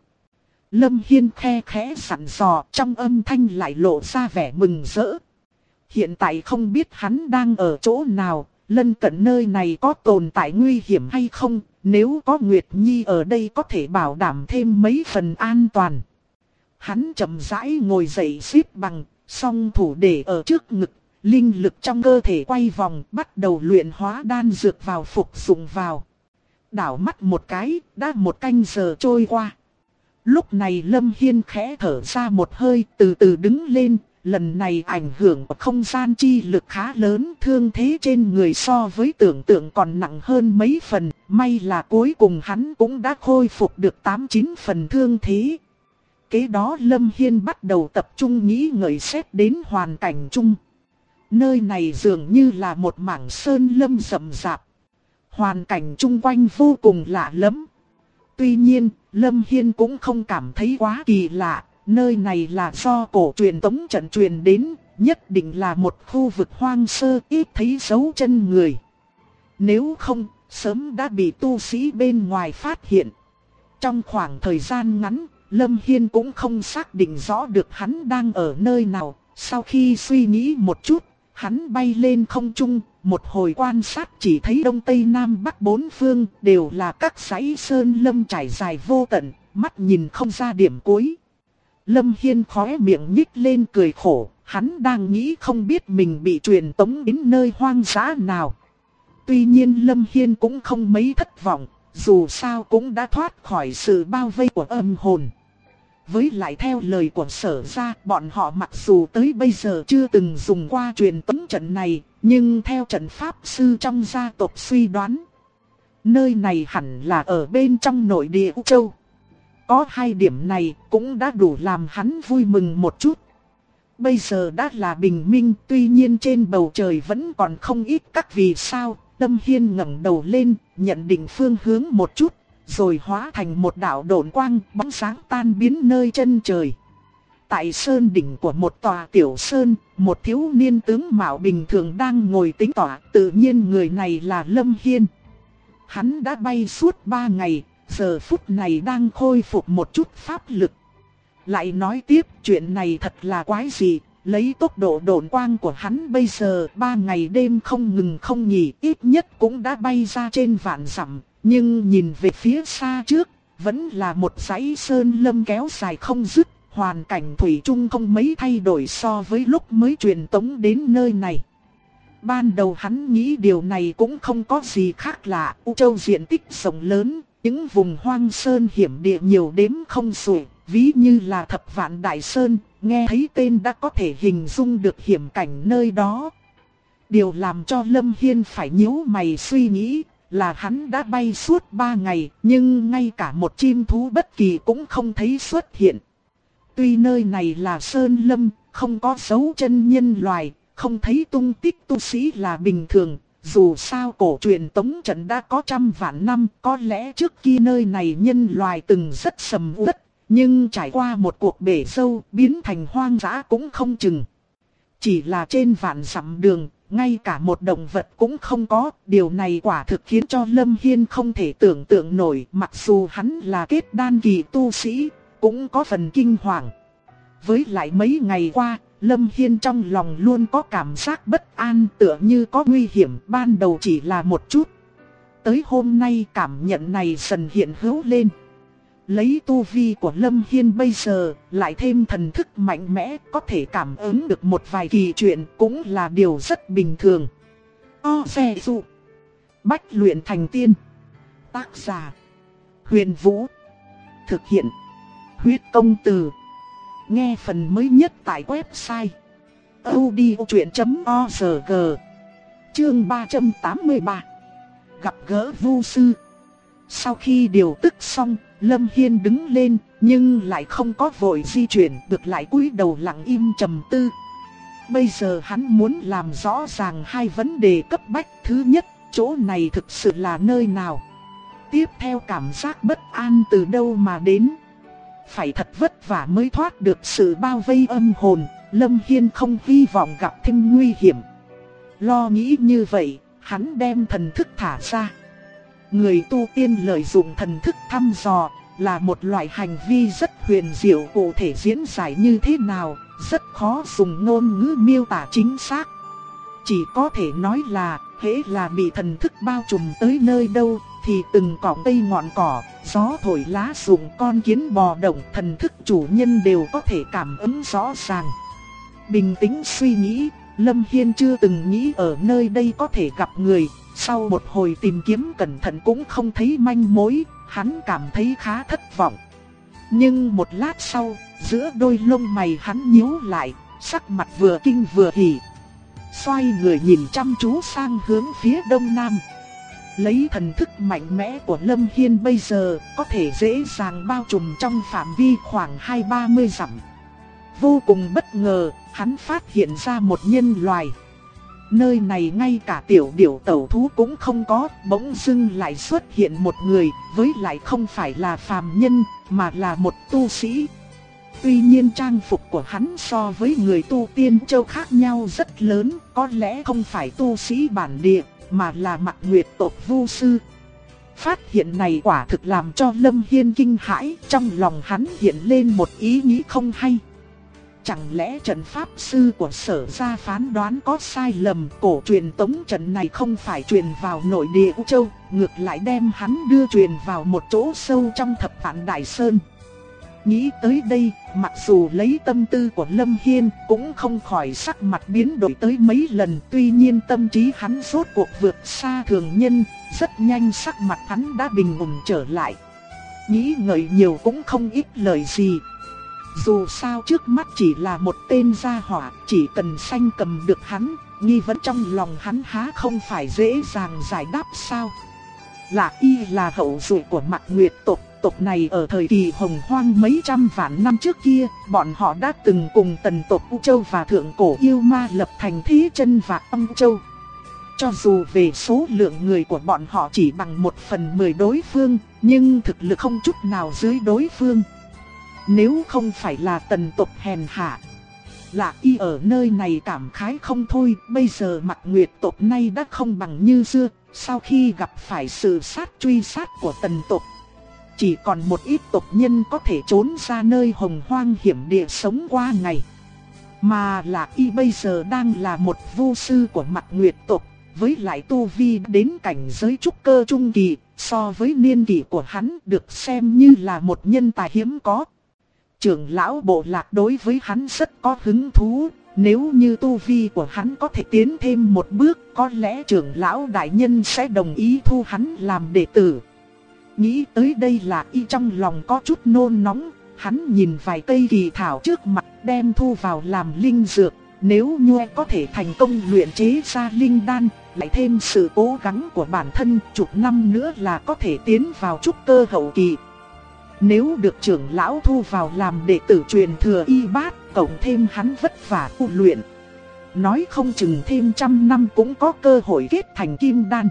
Lâm Hiên khe khẽ sẵn dò, trong âm thanh lại lộ ra vẻ mừng rỡ. Hiện tại không biết hắn đang ở chỗ nào, lân cận nơi này có tồn tại nguy hiểm hay không, nếu có Nguyệt Nhi ở đây có thể bảo đảm thêm mấy phần an toàn. Hắn chậm rãi ngồi dậy xếp bằng, song thủ để ở trước ngực, linh lực trong cơ thể quay vòng, bắt đầu luyện hóa đan dược vào phục dụng vào. Đảo mắt một cái, đã một canh giờ trôi qua. Lúc này Lâm Hiên khẽ thở ra một hơi, từ từ đứng lên. Lần này ảnh hưởng của không gian chi lực khá lớn, thương thế trên người so với tưởng tượng còn nặng hơn mấy phần. May là cuối cùng hắn cũng đã khôi phục được 8-9 phần thương thế. Kế đó Lâm Hiên bắt đầu tập trung nghĩ ngợi xét đến hoàn cảnh chung. Nơi này dường như là một mảng sơn lâm rậm rạp. Hoàn cảnh chung quanh vô cùng lạ lẫm. Tuy nhiên, Lâm Hiên cũng không cảm thấy quá kỳ lạ. Nơi này là do cổ truyền tống trận truyền đến, nhất định là một khu vực hoang sơ ít thấy dấu chân người. Nếu không, sớm đã bị tu sĩ bên ngoài phát hiện. Trong khoảng thời gian ngắn, Lâm Hiên cũng không xác định rõ được hắn đang ở nơi nào. Sau khi suy nghĩ một chút, hắn bay lên không trung, một hồi quan sát chỉ thấy đông tây nam bắc bốn phương đều là các dãy sơn lâm trải dài vô tận, mắt nhìn không ra điểm cuối. Lâm Hiên khóe miệng nhích lên cười khổ, hắn đang nghĩ không biết mình bị truyền tống đến nơi hoang dã nào. Tuy nhiên Lâm Hiên cũng không mấy thất vọng, dù sao cũng đã thoát khỏi sự bao vây của âm hồn. Với lại theo lời của Sở Gia, bọn họ mặc dù tới bây giờ chưa từng dùng qua truyền tống trận này, nhưng theo trận pháp sư trong gia tộc suy đoán, nơi này hẳn là ở bên trong nội địa U Châu. Có hai điểm này cũng đã đủ làm hắn vui mừng một chút. Bây giờ đã là bình minh, tuy nhiên trên bầu trời vẫn còn không ít các vì sao. Lâm Hiên ngẩng đầu lên, nhận định phương hướng một chút, rồi hóa thành một đạo độn quang, bóng sáng tan biến nơi chân trời. Tại sơn đỉnh của một tòa tiểu sơn, một thiếu niên tướng mạo bình thường đang ngồi tĩnh tọa, tự nhiên người này là Lâm Hiên. Hắn đã bay suốt 3 ngày. Giờ phút này đang khôi phục một chút pháp lực. Lại nói tiếp, chuyện này thật là quái gì. Lấy tốc độ độn quang của hắn bây giờ 3 ngày đêm không ngừng không nghỉ, ít nhất cũng đã bay ra trên vạn dặm. Nhưng nhìn về phía xa trước, vẫn là một dãy sơn lâm kéo dài không dứt. Hoàn cảnh thủy chung không mấy thay đổi so với lúc mới truyền tống đến nơi này. Ban đầu hắn nghĩ điều này cũng không có gì khác lạ. U Châu diện tích rộng lớn, những vùng hoang sơn hiểm địa nhiều đếm không xuể, ví như là Thập Vạn Đại Sơn, nghe thấy tên đã có thể hình dung được hiểm cảnh nơi đó. Điều làm cho Lâm Hiên phải nhíu mày suy nghĩ là hắn đã bay suốt 3 ngày, nhưng ngay cả một chim thú bất kỳ cũng không thấy xuất hiện. Tuy nơi này là sơn lâm, không có dấu chân nhân loài, không thấy tung tích tu sĩ là bình thường. Dù sao cổ truyền tống trận đã có trăm vạn năm, có lẽ trước kia nơi này nhân loài từng rất sầm uất, nhưng trải qua một cuộc bể dâu biến thành hoang dã cũng không chừng. Chỉ là trên vạn dặm đường, ngay cả một động vật cũng không có, điều này quả thực khiến cho Lâm Hiên không thể tưởng tượng nổi, mặc dù hắn là kết đan kỳ tu sĩ, cũng có phần kinh hoàng. Với lại mấy ngày qua, Lâm Hiên trong lòng luôn có cảm giác bất an, tựa như có nguy hiểm, ban đầu chỉ là một chút. Tới hôm nay cảm nhận này dần hiện hữu lên. Lấy tu vi của Lâm Hiên bây giờ, lại thêm thần thức mạnh mẽ, có thể cảm ứng được một vài kỳ chuyện cũng là điều rất bình thường. Xe dụ. Bách luyện thành tiên. Tác giả: Huyền Vũ. Thực hiện: Huyết Công Từ. Nghe phần mới nhất tại website audiochuyện.org. Chương 383. Gặp gỡ Vu sư. Sau khi điều tức xong, Lâm Hiên đứng lên, nhưng lại không có vội di chuyển, được lại cúi đầu lặng im trầm tư. Bây giờ hắn muốn làm rõ ràng hai vấn đề cấp bách. Thứ nhất, chỗ này thực sự là nơi nào? Tiếp theo, cảm giác bất an từ đâu mà đến? Phải thật vất vả mới thoát được sự bao vây âm hồn, Lâm Hiên không hy vọng gặp thêm nguy hiểm. Lo nghĩ như vậy, hắn đem thần thức thả ra. Người tu tiên lợi dụng thần thức thăm dò là một loại hành vi rất huyền diệu, cụ thể diễn giải như thế nào, rất khó dùng ngôn ngữ miêu tả chính xác. Chỉ có thể nói là, hễ là bị thần thức bao trùm tới nơi đâu, thì từng cọng cây ngọn cỏ, gió thổi lá rụng, con kiến bò động, thần thức chủ nhân đều có thể cảm ứng rõ ràng. Bình tĩnh suy nghĩ, Lâm Hiên chưa từng nghĩ ở nơi đây có thể gặp người. Sau một hồi tìm kiếm cẩn thận cũng không thấy manh mối, hắn cảm thấy khá thất vọng. Nhưng một lát sau, giữa đôi lông mày hắn nhíu lại, sắc mặt vừa kinh vừa hỉ. Xoay người nhìn chăm chú sang hướng phía đông nam. Lấy thần thức mạnh mẽ của Lâm Hiên bây giờ, có thể dễ dàng bao trùm trong phạm vi khoảng 20-30 dặm. Vô cùng bất ngờ, hắn phát hiện ra một nhân loài. Nơi này ngay cả tiểu điểu tẩu thú cũng không có, bỗng dưng lại xuất hiện một người, với lại không phải là phàm nhân, mà là một tu sĩ. Tuy nhiên trang phục của hắn so với người tu tiên châu khác nhau rất lớn, có lẽ không phải tu sĩ bản địa, mà là Mặc Nguyệt tộc Vu sư. Phát hiện này quả thực làm cho Lâm Hiên kinh hãi, trong lòng hắn hiện lên một ý nghĩ không hay. Chẳng lẽ trận pháp sư của Sở gia phán đoán có sai lầm, cổ truyền tống trận này không phải truyền vào nội địa U Châu, ngược lại đem hắn đưa truyền vào một chỗ sâu trong Thập Vạn Đại Sơn. Nghĩ tới đây, mặc dù lấy tâm tư của Lâm Hiên cũng không khỏi sắc mặt biến đổi tới mấy lần. Tuy nhiên tâm trí hắn rốt cuộc vượt xa thường nhân, rất nhanh sắc mặt hắn đã bình ổn trở lại. Nghĩ ngợi nhiều cũng không ít lời gì. Dù sao trước mắt chỉ là một tên gia hỏa, chỉ cần sanh cầm được hắn, nghi vấn trong lòng hắn há không phải dễ dàng giải đáp sao. Lạc Y là hậu duệ của Mặc Nguyệt tộc. Tộc này ở thời kỳ hồng hoang mấy trăm vạn năm trước kia, bọn họ đã từng cùng tần tộc U Châu và thượng cổ yêu ma lập thành thế chân vạc Ong Châu. Cho dù về số lượng người của bọn họ chỉ bằng 1/10 đối phương, nhưng thực lực không chút nào dưới đối phương. Nếu không phải là tần tộc hèn hạ, Lạc Y ở nơi này cảm khái không thôi. Bây giờ Mặc Nguyệt tộc nay đã không bằng như xưa, sau khi gặp phải sự truy sát của tần tộc, chỉ còn một ít tộc nhân có thể trốn ra nơi hồng hoang hiểm địa sống qua ngày. Mà Lạc Y bây giờ đang là một vu sư của Mặc Nguyệt tộc, với lại tu vi đến cảnh giới trúc cơ trung kỳ, so với niên kỷ của hắn được xem như là một nhân tài hiếm có. Trưởng lão bộ lạc đối với hắn rất có hứng thú, nếu như tu vi của hắn có thể tiến thêm một bước, có lẽ trưởng lão đại nhân sẽ đồng ý thu hắn làm đệ tử. Nghĩ tới đây Lạc Y trong lòng có chút nôn nóng, hắn nhìn vài cây kỳ thảo trước mặt đem thu vào làm linh dược. Nếu như có thể thành công luyện chế ra linh đan, lại thêm sự cố gắng của bản thân, chục năm nữa là có thể tiến vào trúc cơ hậu kỳ. Nếu được trưởng lão thu vào làm đệ tử truyền thừa y bát, cộng thêm hắn vất vả tu luyện, nói không chừng thêm 100 năm cũng có cơ hội kết thành kim đan.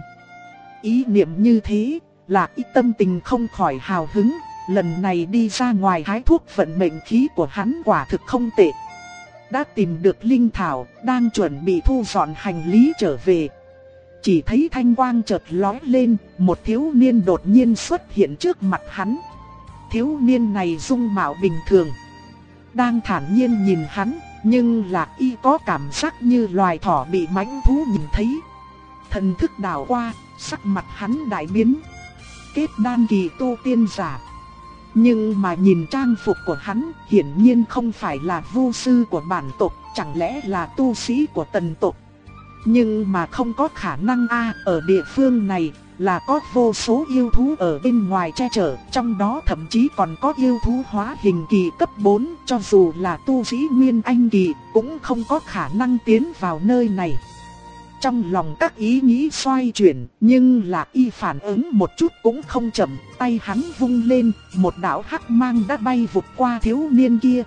Ý niệm như thế, Lạc Y tâm tình không khỏi hào hứng. Lần này đi ra ngoài hái thuốc vận mệnh khí của hắn quả thực không tệ. Đã tìm được linh thảo, đang chuẩn bị thu dọn hành lý trở về. Chỉ thấy thanh quang chợt lóe lên, một thiếu niên đột nhiên xuất hiện trước mặt hắn. Thiếu niên này dung mạo bình thường, đang thản nhiên nhìn hắn, nhưng Lạc Y có cảm giác như loài thỏ bị mãnh thú nhìn thấy. Thần thức đảo qua, sắc mặt hắn đại biến. Kết đan kỳ tu tiên giả. Nhưng mà nhìn trang phục của hắn, hiển nhiên không phải là vu sư của bản tộc, chẳng lẽ là tu sĩ của tần tộc. Nhưng mà không có khả năng ở địa phương này là có vô số yêu thú ở bên ngoài che chở, trong đó thậm chí còn có yêu thú hóa hình kỳ cấp 4, cho dù là tu sĩ nguyên anh kỳ cũng không có khả năng tiến vào nơi này. Trong lòng các ý nghĩ xoay chuyển, nhưng là y phản ứng một chút cũng không chậm, tay hắn vung lên, một đạo hắc mang đã bay vụt qua thiếu niên kia.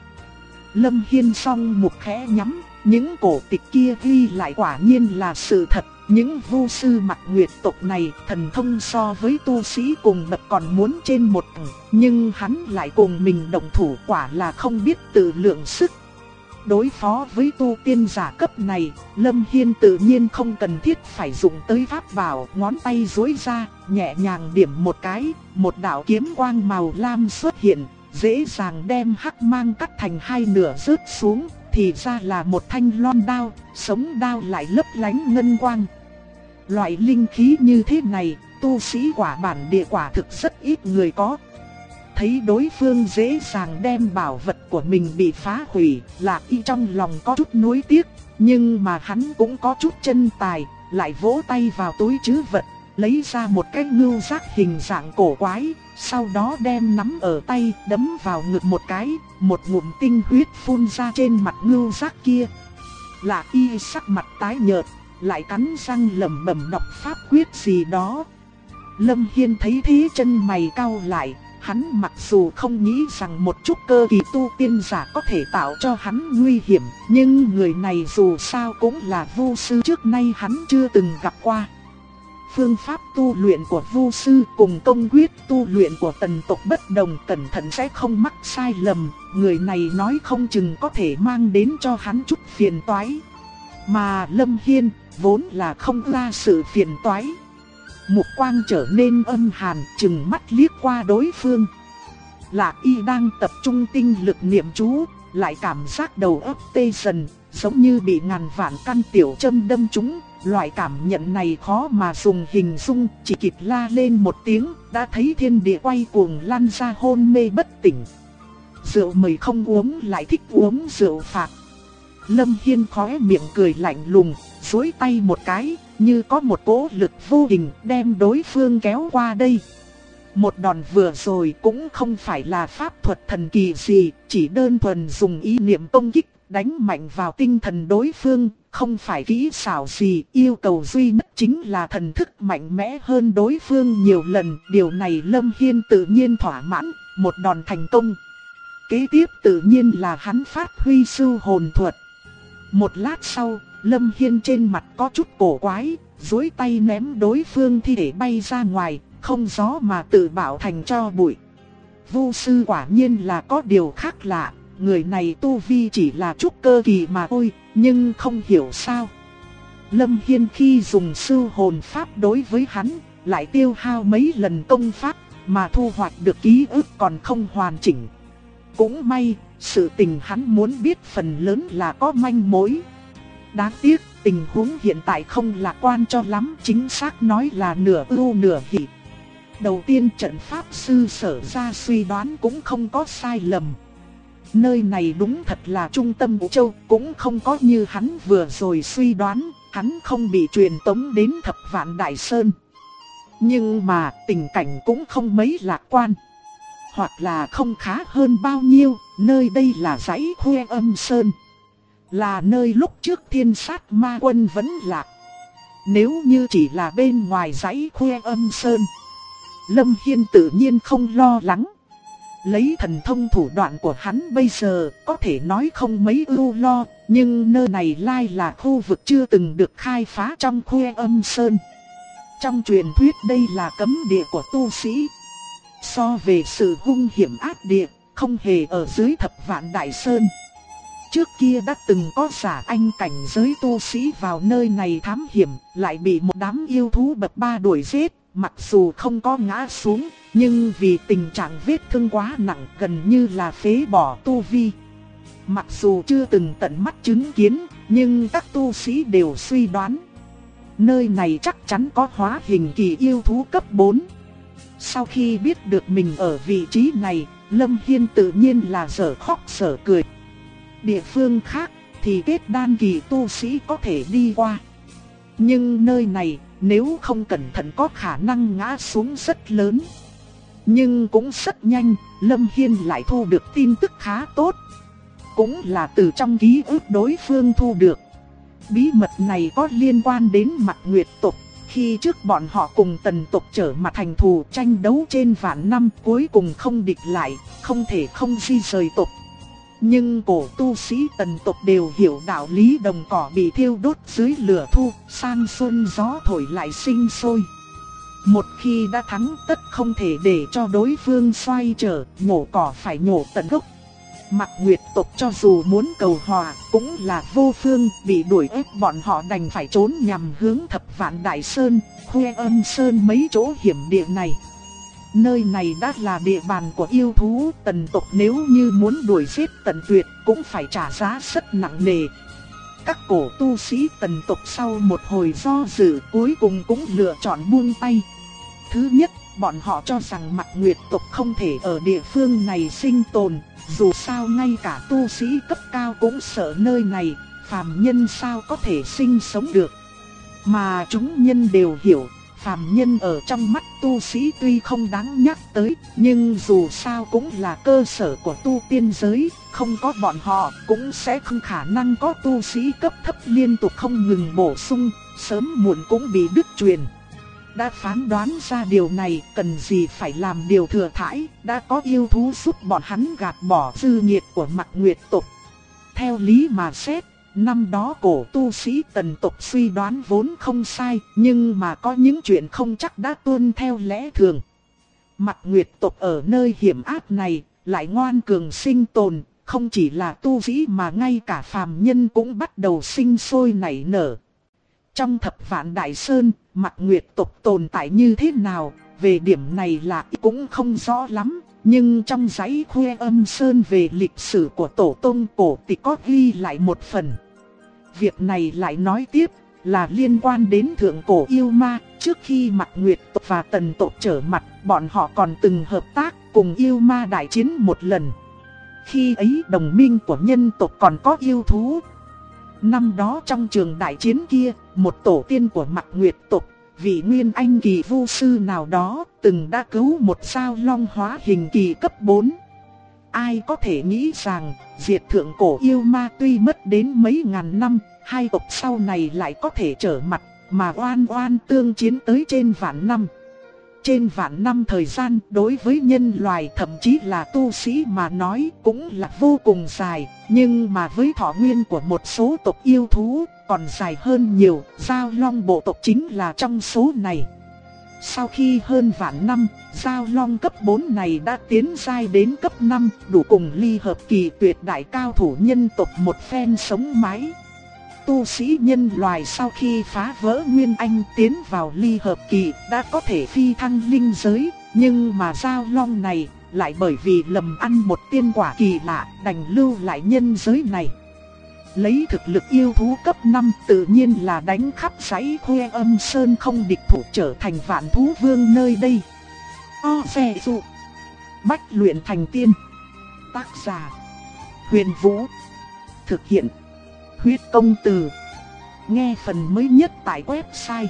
Lâm Hiên song mục khẽ nhắm, những cổ tịch kia ghi lại quả nhiên là sự thật. Những vu sư Mặc Nguyệt tộc này thần thông so với tu sĩ cùng bậc còn muốn trên một tầng, nhưng hắn lại cùng mình động thủ, quả là không biết tự lượng sức. Đối phó với tu tiên giả cấp này, Lâm Hiên tự nhiên không cần thiết phải dùng tới pháp bảo, ngón tay duỗi ra, nhẹ nhàng điểm một cái, một đạo kiếm quang màu lam xuất hiện, dễ dàng đem hắc mang cắt thành hai nửa rớt xuống, thì ra là một thanh loan đao, sống đao lại lấp lánh ngân quang. Loại linh khí như thế này, tu sĩ quả bản địa quả thực rất ít người có. Thấy đối phương dễ dàng đem bảo vật của mình bị phá hủy, Lạc Y trong lòng có chút nuối tiếc, nhưng mà hắn cũng có chút chân tài, lại vỗ tay vào túi trữ vật, lấy ra một cái ngưu giác hình dạng cổ quái, sau đó đem nắm ở tay, đấm vào ngực một cái, một ngụm tinh huyết phun ra trên mặt ngưu giác kia. Lạc Y sắc mặt tái nhợt, lại cắn răng lẩm bẩm đọc pháp quyết gì đó. Lâm Hiên thấy thế chân mày cau lại, hắn mặc dù không nghĩ rằng một chút cơ kỳ tu tiên giả có thể tạo cho hắn nguy hiểm, nhưng người này dù sao cũng là vu sư trước nay hắn chưa từng gặp qua. Phương pháp tu luyện của vu sư cùng công quyết tu luyện của tần tộc bất đồng, cẩn thận sẽ không mắc sai lầm, người này nói không chừng có thể mang đến cho hắn chút phiền toái. Mà Lâm Hiên vốn là không ra sự phiền toái. Mục quang trở nên âm hàn, chừng mắt liếc qua đối phương. Lạc Y đang tập trung tinh lực niệm chú, lại cảm giác đầu óc tê dần, giống như bị ngàn vạn căn tiểu châm đâm trúng. Loại cảm nhận này khó mà dùng hình dung, chỉ kịp la lên một tiếng, đã thấy thiên địa quay cuồng lăn ra hôn mê bất tỉnh. Rượu mời không uống lại thích uống rượu phạt. Lâm Hiên khóe miệng cười lạnh lùng, duỗi tay một cái, như có một cỗ lực vô hình đem đối phương kéo qua đây. Một đòn vừa rồi cũng không phải là pháp thuật thần kỳ gì, chỉ đơn thuần dùng ý niệm công kích, đánh mạnh vào tinh thần đối phương, không phải kỹ xảo gì, yêu cầu duy nhất chính là thần thức mạnh mẽ hơn đối phương nhiều lần. Điều này Lâm Hiên tự nhiên thỏa mãn, một đòn thành công. Kế tiếp tự nhiên là hắn phát huy sư hồn thuật. Một lát sau, Lâm Hiên trên mặt có chút cổ quái, duỗi tay ném đối phương thi thể bay ra ngoài, không gió mà tự bảo thành tro bụi. Vu sư quả nhiên là có điều khác lạ, người này tu vi chỉ là trúc cơ kỳ mà thôi, nhưng không hiểu sao. Lâm Hiên khi dùng sư hồn pháp đối với hắn, lại tiêu hao mấy lần công pháp, mà thu hoạch được ký ức còn không hoàn chỉnh. Cũng may, sự tình hắn muốn biết phần lớn là có manh mối. Đáng tiếc, tình huống hiện tại không lạc quan cho lắm, chính xác nói là nửa ưu nửa hỉ. Đầu tiên trận pháp sư Sở ra suy đoán cũng không có sai lầm. Nơi này đúng thật là trung tâm Vũ Châu, cũng không có như hắn vừa rồi suy đoán, hắn không bị truyền tống đến Thập Vạn Đại Sơn. Nhưng mà tình cảnh cũng không mấy lạc quan. Hoặc là không khá hơn bao nhiêu, nơi đây là dãy Khuê Âm Sơn. Là nơi lúc trước Thiên Sát Ma Quân vẫn lạc. Nếu như chỉ là bên ngoài dãy Khuê Âm Sơn, Lâm Hiên tự nhiên không lo lắng. Lấy thần thông thủ đoạn của hắn bây giờ có thể nói không mấy ưu lo, nhưng nơi này lai là khu vực chưa từng được khai phá trong Khuê Âm Sơn. Trong truyền thuyết đây là cấm địa của tu sĩ. So về sự hung hiểm ác địa, không hề ở dưới Thập Vạn Đại Sơn. Trước kia đã từng có giả anh cảnh giới tu sĩ vào nơi này thám hiểm, lại bị một đám yêu thú bậc 3 đuổi giết. Mặc dù không có ngã xuống, nhưng vì tình trạng vết thương quá nặng gần như là phế bỏ tu vi. Mặc dù chưa từng tận mắt chứng kiến, nhưng các tu sĩ đều suy đoán nơi này chắc chắn có hóa hình kỳ yêu thú cấp 4. Sau khi biết được mình ở vị trí này, Lâm Hiên tự nhiên là dở khóc dở cười. Địa phương khác thì kết đan kỳ tu sĩ có thể đi qua. Nhưng nơi này nếu không cẩn thận có khả năng ngã xuống rất lớn. Nhưng cũng rất nhanh, Lâm Hiên lại thu được tin tức khá tốt. Cũng là từ trong ký ức đối phương thu được. Bí mật này có liên quan đến Mạc Nguyệt tộc. Khi trước bọn họ cùng Tần tộc trở mặt thành thù tranh đấu trên vạn năm, cuối cùng không địch lại, không thể không di rời tộc. Nhưng cổ tu sĩ Tần tộc đều hiểu đạo lý đồng cỏ bị thiêu đốt dưới lửa thu, sang xuân gió thổi lại sinh sôi. Một khi đã thắng tất không thể để cho đối phương xoay trở, nhổ cỏ phải nhổ tận gốc. Mạc Nguyệt tộc cho dù muốn cầu hòa cũng là vô phương, bị đuổi ép bọn họ đành phải trốn nhằm hướng Thập Vạn Đại Sơn, Khuê Âm Sơn mấy chỗ hiểm địa này. Nơi này đã là địa bàn của yêu thú, Tần tộc nếu như muốn đuổi giết tận tuyệt cũng phải trả giá rất nặng nề. Các cổ tu sĩ Tần tộc sau một hồi do dự cuối cùng cũng lựa chọn buông tay. Thứ nhất, bọn họ cho rằng Mạc Nguyệt tộc không thể ở địa phương này sinh tồn. Dù sao ngay cả tu sĩ cấp cao cũng sợ nơi này, phàm nhân sao có thể sinh sống được. Mà chúng nhân đều hiểu, phàm nhân ở trong mắt tu sĩ tuy không đáng nhắc tới, nhưng dù sao cũng là cơ sở của tu tiên giới, không có bọn họ cũng sẽ không khả năng có tu sĩ cấp thấp liên tục không ngừng bổ sung, sớm muộn cũng bị đứt truyền. Đã phán đoán ra điều này, cần gì phải làm điều thừa thãi, đã có yêu thú giúp bọn hắn gạt bỏ dư nghiệt của Mạc Nguyệt tộc. Theo lý mà xét, năm đó cổ tu sĩ Tần tộc suy đoán vốn không sai, nhưng mà có những chuyện không chắc đã tuân theo lẽ thường. Mạc Nguyệt tộc ở nơi hiểm ác này, lại ngoan cường sinh tồn, không chỉ là tu sĩ mà ngay cả phàm nhân cũng bắt đầu sinh sôi nảy nở. Trong Thập Vạn Đại Sơn, Mạc Nguyệt tộc tồn tại như thế nào, về điểm này là cũng không rõ lắm. Nhưng trong dãy Khuê Âm Sơn về lịch sử của tổ tông cổ tịch có ghi lại một phần. Việc này lại nói tiếp là liên quan đến thượng cổ yêu ma. Trước khi Mạc Nguyệt tộc và Tần tộc trở mặt, bọn họ còn từng hợp tác cùng yêu ma đại chiến một lần. Khi ấy đồng minh của nhân tộc còn có yêu thú. Năm đó trong trường đại chiến kia, một tổ tiên của Mạc Nguyệt tộc, vị nguyên anh kỳ vu sư nào đó, từng đã cứu một sao long hóa hình kỳ cấp 4. Ai có thể nghĩ rằng, diệt thượng cổ yêu ma tuy mất đến mấy ngàn năm, hai tộc sau này lại có thể trở mặt, mà oan oan tương chiến tới trên vạn năm. Trên vạn năm thời gian đối với nhân loài thậm chí là tu sĩ mà nói cũng là vô cùng dài. Nhưng mà với thọ nguyên của một số tộc yêu thú còn dài hơn nhiều, Giao Long bộ tộc chính là trong số này. Sau khi hơn vạn năm, Giao Long cấp 4 này đã tiến giai đến cấp 5, đủ cùng ly hợp kỳ tuyệt đại cao thủ nhân tộc một phen sống mái. Tu sĩ nhân loài sau khi phá vỡ Nguyên Anh tiến vào ly hợp kỳ đã có thể phi thăng linh giới, nhưng mà Giao Long này lại bởi vì lầm ăn một tiên quả kỳ lạ đành lưu lại nhân giới này. Lấy thực lực yêu thú cấp 5 tự nhiên là đánh khắp dãy Khuê Âm Sơn không địch thủ, trở thành vạn thú vương nơi đây. Xe dụ bách luyện thành tiên. Tác giả Huyền Vũ. Thực hiện Huyết Công Từ. Nghe phần mới nhất tại website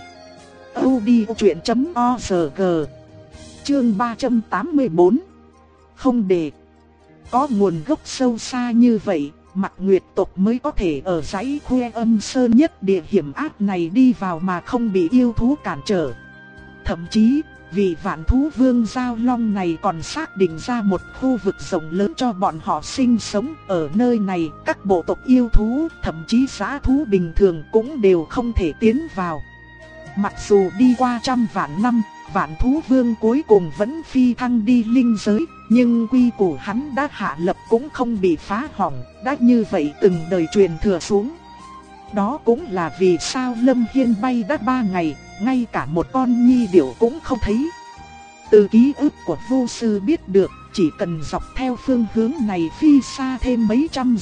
audiochuyện.org. Chương 384. Không để có nguồn gốc sâu xa như vậy, Mạc Nguyệt tộc mới có thể ở dãy Khuê Âm Sơn nhất địa hiểm ác này đi vào mà không bị yêu thú cản trở. Thậm chí, vị vạn thú vương Giao Long này còn xác định ra một khu vực rộng lớn cho bọn họ sinh sống. Ở nơi này, các bộ tộc yêu thú, thậm chí dã thú bình thường cũng đều không thể tiến vào. Mặc dù đi qua trăm vạn năm, vạn thú vương cuối cùng vẫn phi thăng đi linh giới, nhưng quy củ hắn đã hạ lập cũng không bị phá hỏng, đã như vậy từng đời truyền thừa xuống. Đó cũng là vì sao Lâm Hiên bay đã 3 ngày, ngay cả một con nhi điểu cũng không thấy. Từ ký ức của vô sư biết được, chỉ cần dọc theo phương hướng này phi xa thêm mấy trăm dặm,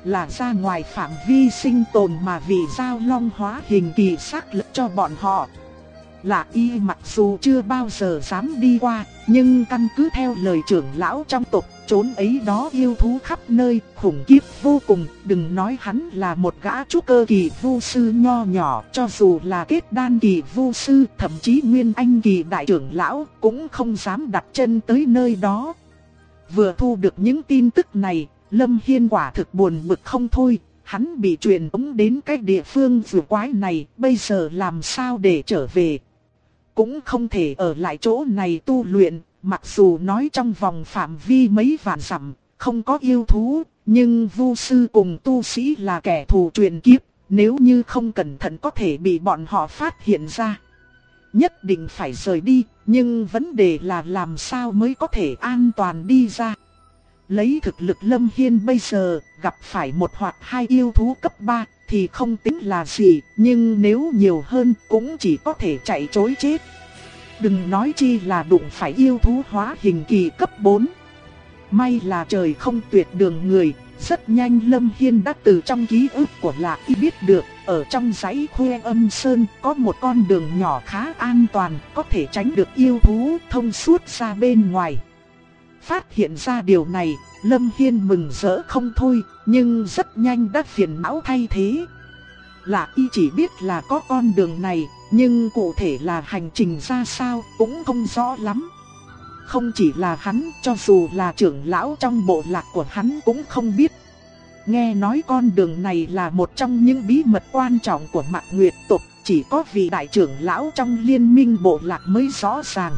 là ra ngoài phạm vi sinh tồn mà vì Giao Long hóa hình kỳ xác lập cho bọn họ. Lạ Y mặc dù chưa bao giờ dám đi qua, nhưng căn cứ theo lời trưởng lão trong tộc, chốn ấy đó yêu thú khắp nơi, khủng khiếp vô cùng. Đừng nói hắn là một gã trúc cơ kỳ vu sư nho nhỏ, cho dù là kết đan kỳ vu sư, thậm chí nguyên anh kỳ đại trưởng lão cũng không dám đặt chân tới nơi đó. Vừa thu được những tin tức này, Lâm Hiên quả thực buồn bực không thôi. Hắn bị truyền tống đến cái địa phương vừa quái này, bây giờ làm sao để trở về? Cũng không thể ở lại chỗ này tu luyện, mặc dù nói trong vòng phạm vi mấy vạn dặm, không có yêu thú, nhưng vu sư cùng tu sĩ là kẻ thù truyền kiếp, nếu như không cẩn thận có thể bị bọn họ phát hiện ra. Nhất định phải rời đi, nhưng vấn đề là làm sao mới có thể an toàn đi ra. Lấy thực lực Lâm Hiên bây giờ, gặp phải một hoặc hai yêu thú cấp 3 thì không tính là gì, nhưng nếu nhiều hơn cũng chỉ có thể chạy trối chết. Đừng nói chi là đụng phải yêu thú hóa hình kỳ cấp 4. May là trời không tuyệt đường người, rất nhanh Lâm Hiên đã từ trong ký ức của Lạc Y biết được, ở trong dãy Khuê Âm Sơn có một con đường nhỏ khá an toàn, có thể tránh được yêu thú thông suốt ra bên ngoài. Phát hiện ra điều này, Lâm Hiên mừng rỡ không thôi, nhưng rất nhanh đã phiền não thay thế. Lạc Y chỉ biết là có con đường này, nhưng cụ thể là hành trình ra sao cũng không rõ lắm. Không chỉ là hắn, cho dù là trưởng lão trong bộ lạc của hắn cũng không biết. Nghe nói con đường này là một trong những bí mật quan trọng của Mạc Nguyệt tộc, chỉ có vị đại trưởng lão trong liên minh bộ lạc mới rõ ràng.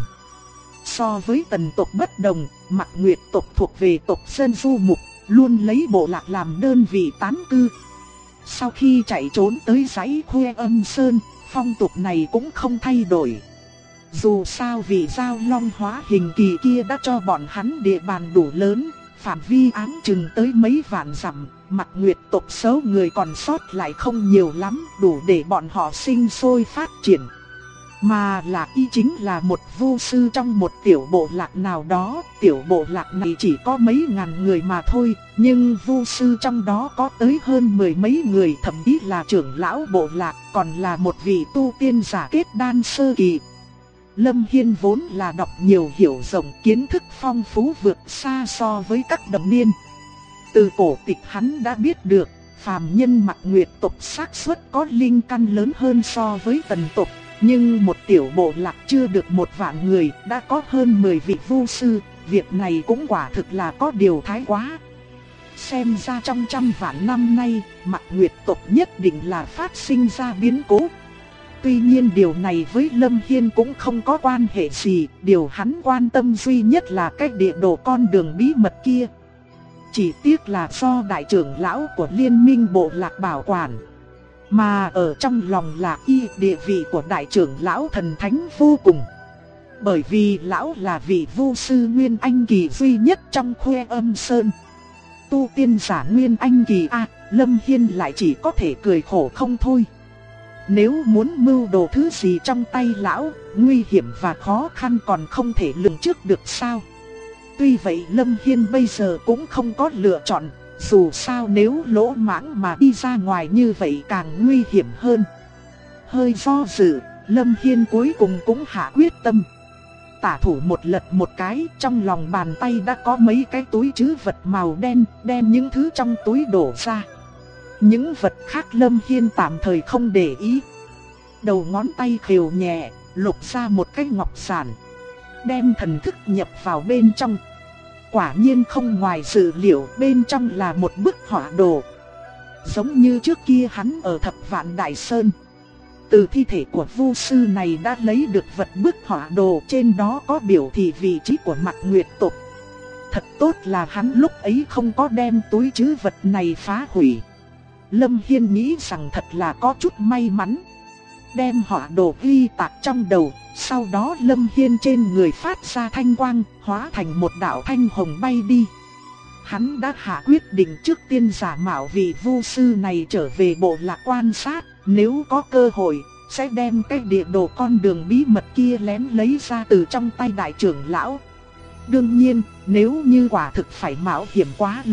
So với Tần tộc bất đồng, Mạc Nguyệt tộc thuộc về tộc dân du mục, luôn lấy bộ lạc làm đơn vị tán cư. Sau khi chạy trốn tới dãy Khuê Âm Sơn, phong tục này cũng không thay đổi. Dù sao vì Giao Long hóa hình kỳ kia đã cho bọn hắn địa bàn đủ lớn, phạm vi áng chừng tới mấy vạn dặm, Mạc Nguyệt tộc số người còn sót lại không nhiều lắm, đủ để bọn họ sinh sôi phát triển. Mà Lạc Y chính là một vu sư trong một tiểu bộ lạc nào đó, tiểu bộ lạc này chỉ có mấy ngàn người mà thôi, nhưng vu sư trong đó có tới hơn 10 mấy người, thậm chí là trưởng lão bộ lạc, còn là một vị tu tiên giả kết đan sơ kỳ. Lâm Hiên vốn là đọc nhiều hiểu rộng, kiến thức phong phú vượt xa so với các đồng niên. Từ cổ tịch hắn đã biết được, phàm nhân Mạc Nguyệt tộc xác suất có linh căn lớn hơn so với Tần tộc. Nhưng một tiểu bộ lạc chưa được 1 vạn người đã có hơn 10 vị vu sư, việc này cũng quả thực là có điều thái quá. Xem ra trong 100 vạn năm nay, Mạc Nguyệt tộc nhất định là phát sinh ra biến cố. Tuy nhiên điều này với Lâm Hiên cũng không có quan hệ gì, điều hắn quan tâm duy nhất là cái địa đồ con đường bí mật kia. Chỉ tiếc là do đại trưởng lão của liên minh bộ lạc bảo quản. Mà ở trong lòng Lạc Y, địa vị của đại trưởng lão thần thánh vô cùng. Bởi vì lão là vị vu sư Nguyên Anh kỳ duy nhất trong Khuê Âm Sơn. Tu tiên giả Nguyên Anh kỳ Lâm Hiên lại chỉ có thể cười khổ không thôi. Nếu muốn mưu đồ thứ gì trong tay lão, nguy hiểm và khó khăn còn không thể lường trước được sao. Tuy vậy Lâm Hiên bây giờ cũng không có lựa chọn. Dù sao nếu lỗ mãng mà đi ra ngoài như vậy càng nguy hiểm hơn. Hơi do dự, Lâm Hiên cuối cùng cũng hạ quyết tâm. Tả thủ một lật một cái, trong lòng bàn tay đã có mấy cái túi trữ vật màu đen, đem những thứ trong túi đổ ra. Những vật khác Lâm Hiên tạm thời không để ý. Đầu ngón tay khều nhẹ, lục ra một cái ngọc giản, đem thần thức nhập vào bên trong. Quả nhiên không ngoài dự liệu, bên trong là một bức họa đồ. Giống như trước kia hắn ở Thập Vạn Đại Sơn. Từ thi thể của vu sư này đã lấy được vật bức họa đồ, trên đó có biểu thị vị trí của Mạc Nguyệt tộc. Thật tốt là hắn lúc ấy không có đem túi trữ vật này phá hủy. Lâm Hiên nghĩ rằng thật là có chút may mắn. Đem họa đồ ghi tạc trong đầu. Sau đó Lâm Hiên trên người phát ra thanh quang, hóa thành một đạo thanh hồng bay đi. Hắn đã hạ quyết định trước tiên giả mạo vị vu sư này trở về bộ lạc quan sát. Nếu có cơ hội, sẽ đem cái địa đồ con đường bí mật kia lén lấy ra từ trong tay đại trưởng lão. Đương nhiên, nếu như quả thực phải mạo hiểm quá lớn,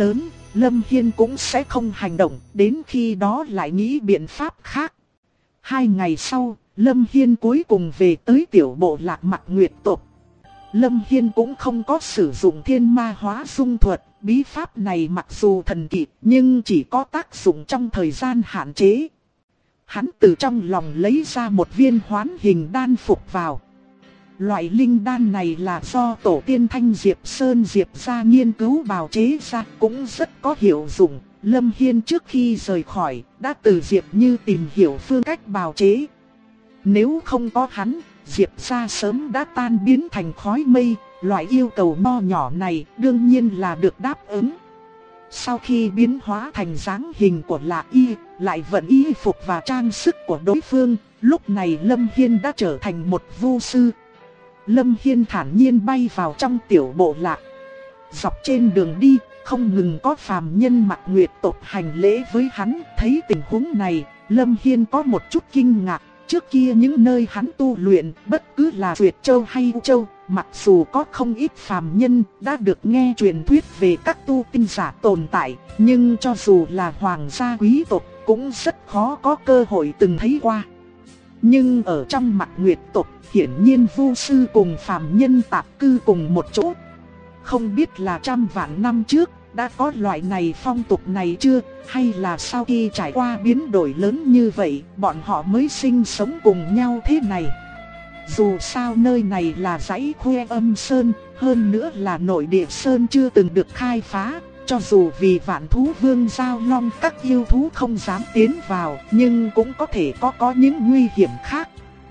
Lâm Hiên cũng sẽ không hành động, đến khi đó lại nghĩ biện pháp khác. 2 ngày sau, Lâm Hiên cuối cùng về tới tiểu bộ lạc Mạc Nguyệt tộc. Lâm Hiên cũng không có sử dụng thiên ma hóa dung thuật, bí pháp này mặc dù thần kỳ nhưng chỉ có tác dụng trong thời gian hạn chế. Hắn từ trong lòng lấy ra một viên hoán hình đan phục vào. Loại linh đan này là do tổ tiên Thanh Diệp Sơn Diệp gia nghiên cứu bào chế ra, cũng rất có hiệu dụng. Lâm Hiên trước khi rời khỏi đã từ Diệp Như tìm hiểu phương cách bào chế. Nếu không có hắn, Diệp gia sớm đã tan biến thành khói mây. Loại yêu cầu nho nhỏ này đương nhiên là được đáp ứng. Sau khi biến hóa thành dáng hình của Lạc Y, lại vận y phục và trang sức của đối phương, lúc này Lâm Hiên đã trở thành một vu sư. Lâm Hiên thản nhiên bay vào trong tiểu bộ lạc. Dọc trên đường đi, không ngừng có phàm nhân Mạc Nguyệt tộc hành lễ với hắn. Thấy tình huống này, Lâm Hiên có một chút kinh ngạc. Trước kia những nơi hắn tu luyện, bất cứ là Duyệt Châu hay U Châu, mặc dù có không ít phàm nhân đã được nghe truyền thuyết về các tu tinh giả tồn tại, nhưng cho dù là hoàng gia quý tộc cũng rất khó có cơ hội từng thấy qua. Nhưng ở trong Mạc Nguyệt tộc, hiển nhiên vu sư cùng phàm nhân tạp cư cùng một chỗ. Không biết là trăm vạn năm trước đã có loại này phong tục này chưa, hay là sau khi trải qua biến đổi lớn như vậy, bọn họ mới sinh sống cùng nhau thế này. Dù sao nơi này là dãy Khuê Âm Sơn, hơn nữa là nội địa sơn chưa từng được khai phá. Cho dù vì Vạn Thú Vương giao long các yêu thú không dám tiến vào, nhưng cũng có thể có những nguy hiểm khác.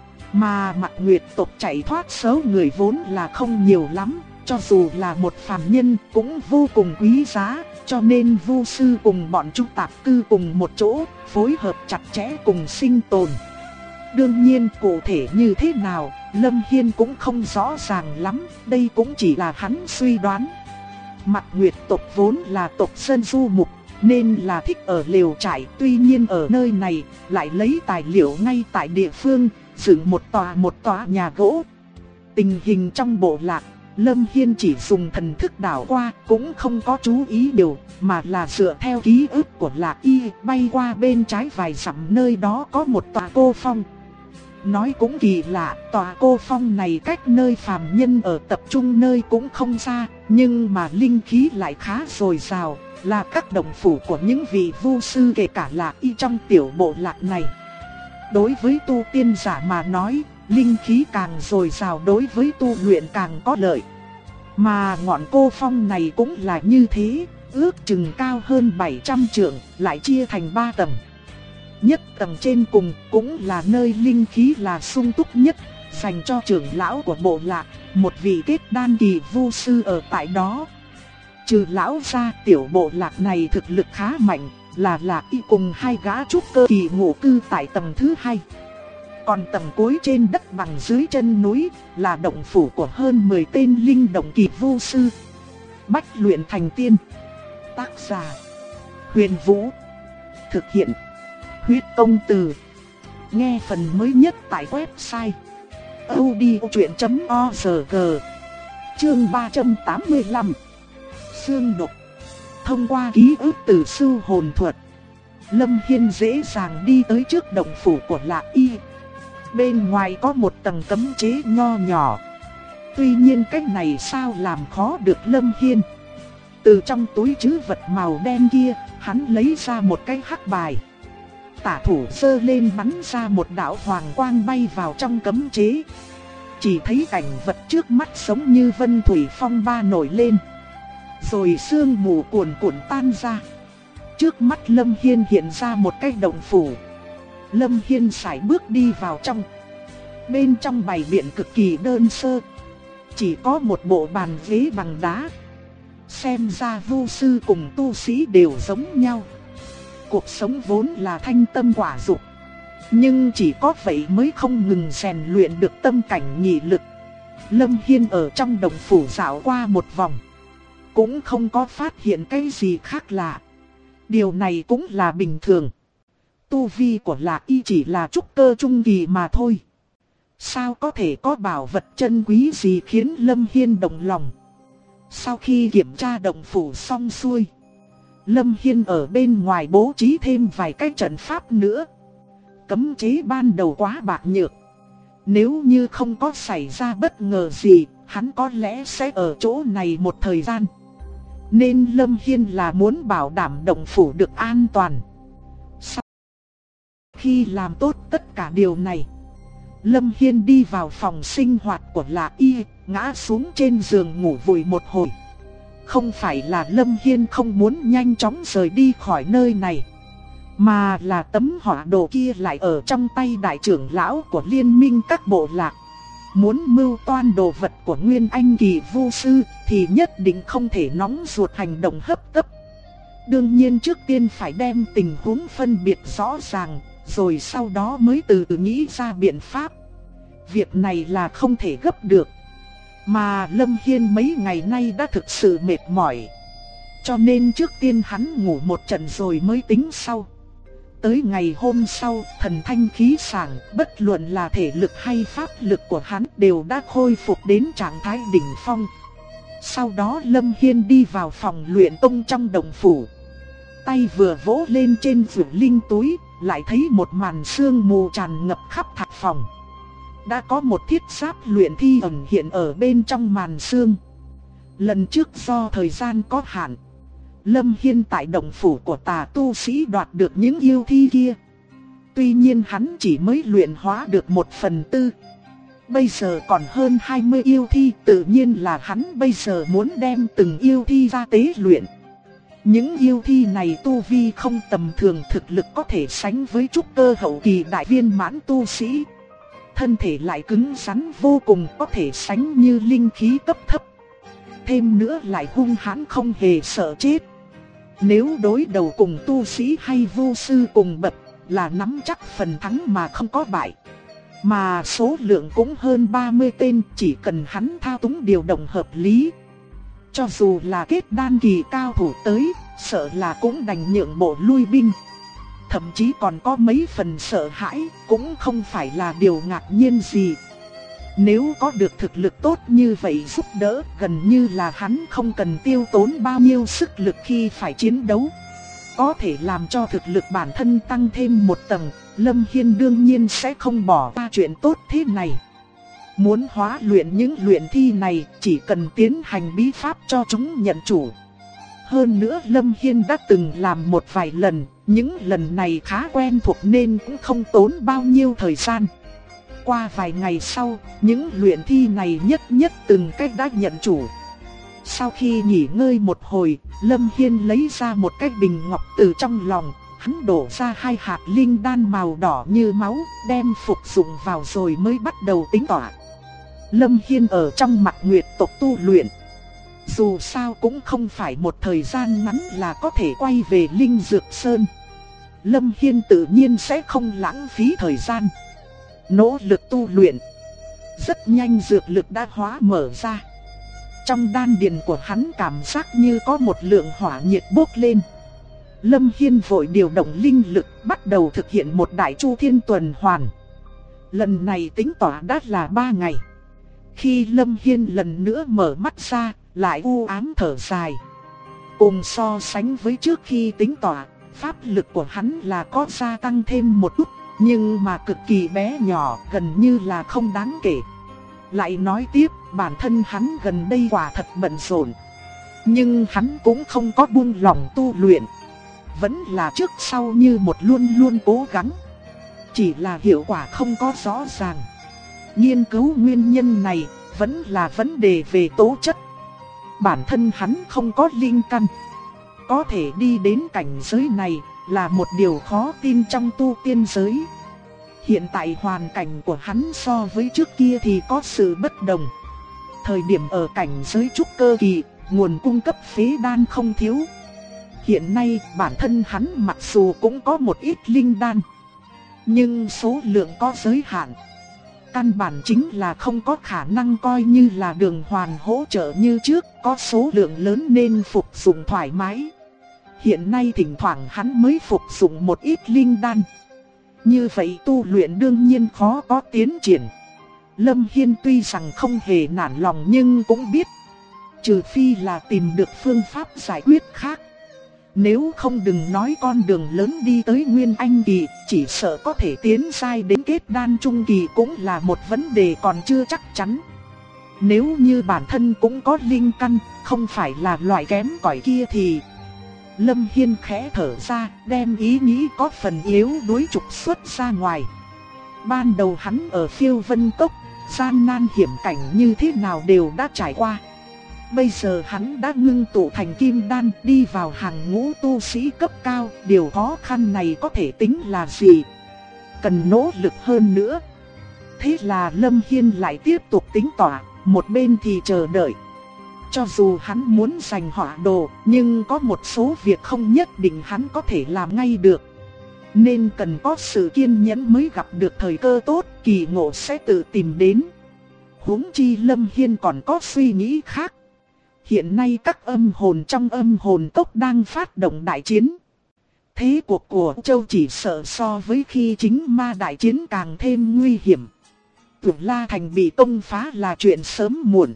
Mà Mạc Nguyệt tộc chạy thoát số người vốn là không nhiều lắm, cho dù là một phàm nhân cũng vô cùng quý giá, cho nên vu sư cùng bọn chúng tạp cư cùng một chỗ, phối hợp chặt chẽ cùng sinh tồn. Đương nhiên cụ thể như thế nào, Lâm Hiên cũng không rõ ràng lắm, đây cũng chỉ là hắn suy đoán. Mạc Nguyệt tộc vốn là tộc dân du mục, nên là thích ở lều trại, tuy nhiên ở nơi này lại lấy tài liệu ngay tại địa phương, dựng một tòa nhà gỗ. Tình hình trong bộ lạc, Lâm Hiên chỉ dùng thần thức đảo qua, cũng không có chú ý điều, mà là dựa theo ký ức của Lạc Y, bay qua bên trái vài dặm nơi đó có một tòa cô phong. Nói cũng kỳ lạ, tòa cô phong này cách nơi phàm nhân ở tập trung nơi cũng không xa, nhưng mà linh khí lại khá dồi dào, là các đồng phủ của những vị vu sư kể cả Lạc Y trong tiểu bộ lạc này. Đối với tu tiên giả mà nói, linh khí càng dồi dào đối với tu luyện càng có lợi. Mà ngọn cô phong này cũng là như thế, ước chừng cao hơn 700 trượng, lại chia thành 3 tầng. Nhất tầng trên cùng cũng là nơi linh khí là sung túc nhất, dành cho trưởng lão của bộ lạc, một vị kết đan kỳ vu sư ở tại đó. Trừ lão ra, tiểu bộ lạc này thực lực khá mạnh, là Lạc Y cùng 2 gã trúc cơ kỳ ngụ cư tại tầng thứ 2. Còn tầng cuối trên đất bằng dưới chân núi là động phủ của hơn 10 tên linh động kỳ vu sư. Bách luyện thành tiên. Tác giả Huyền Vũ. Thực hiện Huyết Công Từ. Nghe phần mới nhất tại website audiochuyện.org. Chương 385. Xương độc. Thông qua ký ức từ sư hồn thuật, Lâm Hiên dễ dàng đi tới trước động phủ của Lạc Y. Bên ngoài có một tầng cấm chế nho nhỏ. Tuy nhiên cách này sao làm khó được Lâm Hiên. Từ trong túi trữ vật màu đen kia, hắn lấy ra một cái hắc bài. Tả thủ giơ lên bắn ra một đạo hoàng quang bay vào trong cấm chế. Chỉ thấy cảnh vật trước mắt giống như vân thủy phong ba nổi lên, rồi sương mù cuồn cuộn tan ra. Trước mắt Lâm Hiên hiện ra một cái động phủ. Lâm Hiên sải bước đi vào trong. Bên trong bày biện cực kỳ đơn sơ, chỉ có một bộ bàn ghế bằng đá. Xem ra vu sư cùng tu sĩ đều giống nhau. Cuộc sống vốn là thanh tâm quả dục, nhưng chỉ có vậy mới không ngừng rèn luyện được tâm cảnh nghị lực. Lâm Hiên ở trong động phủ dạo qua một vòng, cũng không có phát hiện cái gì khác lạ. Điều này cũng là bình thường. Tu vi của Lạc Y chỉ là trúc cơ trung kỳ mà thôi. Sao có thể có bảo vật chân quý gì khiến Lâm Hiên động lòng. Sau khi kiểm tra động phủ xong xuôi, Lâm Hiên ở bên ngoài bố trí thêm vài cái trận pháp nữa. Cấm chế ban đầu quá bạc nhược. Nếu như không có xảy ra bất ngờ gì, hắn có lẽ sẽ ở chỗ này một thời gian. Nên Lâm Hiên là muốn bảo đảm động phủ được an toàn. Sau khi làm tốt tất cả điều này, Lâm Hiên đi vào phòng sinh hoạt của Lạ Y, ngã xuống trên giường ngủ vùi một hồi. Không phải là Lâm Hiên không muốn nhanh chóng rời đi khỏi nơi này, mà là tấm họa đồ kia lại ở trong tay đại trưởng lão của liên minh các bộ lạc. Muốn mưu toan đồ vật của Nguyên Anh kỳ vu sư thì nhất định không thể nóng ruột hành động hấp tấp. Đương nhiên trước tiên phải đem tình huống phân biệt rõ ràng, rồi sau đó mới từ từ nghĩ ra biện pháp. Việc này là không thể gấp được. Mà Lâm Hiên mấy ngày nay đã thực sự mệt mỏi, cho nên trước tiên hắn ngủ một trận rồi mới tính sau. Tới ngày hôm sau, thần thanh khí sảng, bất luận là thể lực hay pháp lực của hắn đều đã khôi phục đến trạng thái đỉnh phong. Sau đó Lâm Hiên đi vào phòng luyện tông trong động phủ. Tay vừa vỗ lên trên vượt linh túi, lại thấy một màn sương mù tràn ngập khắp thạch phòng. Đã có một thiết giáp luyện thi ẩn hiện ở bên trong màn sương. Lần trước do thời gian có hạn, Lâm Hiên tại động phủ của tà tu sĩ đoạt được những yêu thi kia. Tuy nhiên hắn chỉ mới luyện hóa được 1/4. Bây giờ còn hơn 20 yêu thi, tự nhiên là hắn bây giờ muốn đem từng yêu thi ra tế luyện. Những yêu thi này tu vi không tầm thường, thực lực có thể sánh với trúc cơ hậu kỳ đại viên mãn tu sĩ. Thân thể lại cứng rắn vô cùng, có thể sánh như linh khí cấp thấp. Thêm nữa lại hung hãn không hề sợ chết. Nếu đối đầu cùng tu sĩ hay vu sư cùng bậc là nắm chắc phần thắng mà không có bại. Mà số lượng cũng hơn 30 tên, chỉ cần hắn thao túng điều động hợp lý. Cho dù là kết đan kỳ cao thủ tới, sợ là cũng đành nhượng bộ lui binh. Thậm chí còn có mấy phần sợ hãi, cũng không phải là điều ngạc nhiên gì. Nếu có được thực lực tốt như vậy giúp đỡ, gần như là hắn không cần tiêu tốn bao nhiêu sức lực khi phải chiến đấu. Có thể làm cho thực lực bản thân tăng thêm một tầng, Lâm Hiên đương nhiên sẽ không bỏ qua chuyện tốt thế này. Muốn hóa luyện những luyện thi này, chỉ cần tiến hành bí pháp cho chúng nhận chủ. Hơn nữa Lâm Hiên đã từng làm một vài lần, những lần này khá quen thuộc nên cũng không tốn bao nhiêu thời gian. Qua vài ngày sau, những luyện thi này nhất từng cách đã nhận chủ. Sau khi nghỉ ngơi một hồi, Lâm Hiên lấy ra một cái bình ngọc từ trong lòng, hắn đổ ra 2 hạt linh đan màu đỏ như máu, đem phục dụng vào rồi mới bắt đầu tính tỏa. Lâm Hiên ở trong Mặc Nguyệt tộc tu luyện. Dù sao cũng không phải một thời gian ngắn là có thể quay về Linh Dược Sơn. Lâm Hiên tự nhiên sẽ không lãng phí thời gian, nỗ lực tu luyện. Rất nhanh dược lực đã hóa mở ra. Trong đan điền của hắn cảm giác như có một lượng hỏa nhiệt bốc lên. Lâm Hiên vội điều động linh lực, bắt đầu thực hiện một đại chu thiên tuần hoàn. Lần này tính tỏa đã là 3 ngày. Khi Lâm Hiên lần nữa mở mắt ra, lại u ám thở dài. Cùng so sánh với trước khi tính tỏa, pháp lực của hắn là có gia tăng thêm một chút, nhưng mà cực kỳ bé nhỏ, gần như là không đáng kể. Lại nói tiếp, bản thân hắn gần đây quả thật bận rộn, nhưng hắn cũng không có buông lòng tu luyện. Vẫn là trước sau như một, luôn luôn cố gắng. Chỉ là hiệu quả không có rõ ràng. Nghiên cứu nguyên nhân này vẫn là vấn đề về tố chất. Bản thân hắn không có linh căn, có thể đi đến cảnh giới này là một điều khó tin trong tu tiên giới. Hiện tại hoàn cảnh của hắn so với trước kia thì có sự bất đồng. Thời điểm ở cảnh giới trúc cơ kỳ, nguồn cung cấp phế đan không thiếu. Hiện nay bản thân hắn mặc dù cũng có một ít linh đan, nhưng số lượng có giới hạn. Căn bản chính là không có khả năng coi như là Đường Hoàn hỗ trợ như trước, có số lượng lớn nên phục dụng thoải mái. Hiện nay thỉnh thoảng hắn mới phục dụng một ít linh đan. Như vậy tu luyện đương nhiên khó có tiến triển. Lâm Hiên tuy rằng không hề nản lòng nhưng cũng biết, trừ phi là tìm được phương pháp giải quyết khác. Nếu không đừng nói con đường lớn đi tới Nguyên Anh Kỳ, chỉ sợ có thể tiến sai đến kết đan trung kỳ cũng là một vấn đề còn chưa chắc chắn. Nếu như bản thân cũng có linh căn, không phải là loại kém cỏi kia thì... Lâm Hiên khẽ thở ra, đem ý nghĩ có phần yếu đuối trục xuất ra ngoài. Ban đầu hắn ở Phiêu Vân Cốc, gian nan hiểm cảnh như thế nào đều đã trải qua. Bây giờ hắn đã ngưng tụ thành kim đan, đi vào hàng ngũ tu sĩ cấp cao, điều khó khăn này có thể tính là gì? Cần nỗ lực hơn nữa. Thế là Lâm Hiên lại tiếp tục tính tỏa, một bên thì chờ đợi. Cho dù hắn muốn giành hỏa đồ, nhưng có một số việc không nhất định hắn có thể làm ngay được. Nên cần có sự kiên nhẫn mới gặp được thời cơ tốt, kỳ ngộ sẽ tự tìm đến. Huống chi Lâm Hiên còn có suy nghĩ khác. Hiện nay các âm hồn trong âm hồn cốc đang phát động đại chiến. Thế cuộc của Châu chỉ sợ so với khi chính ma đại chiến càng thêm nguy hiểm. Tử La Thành bị công phá là chuyện sớm muộn.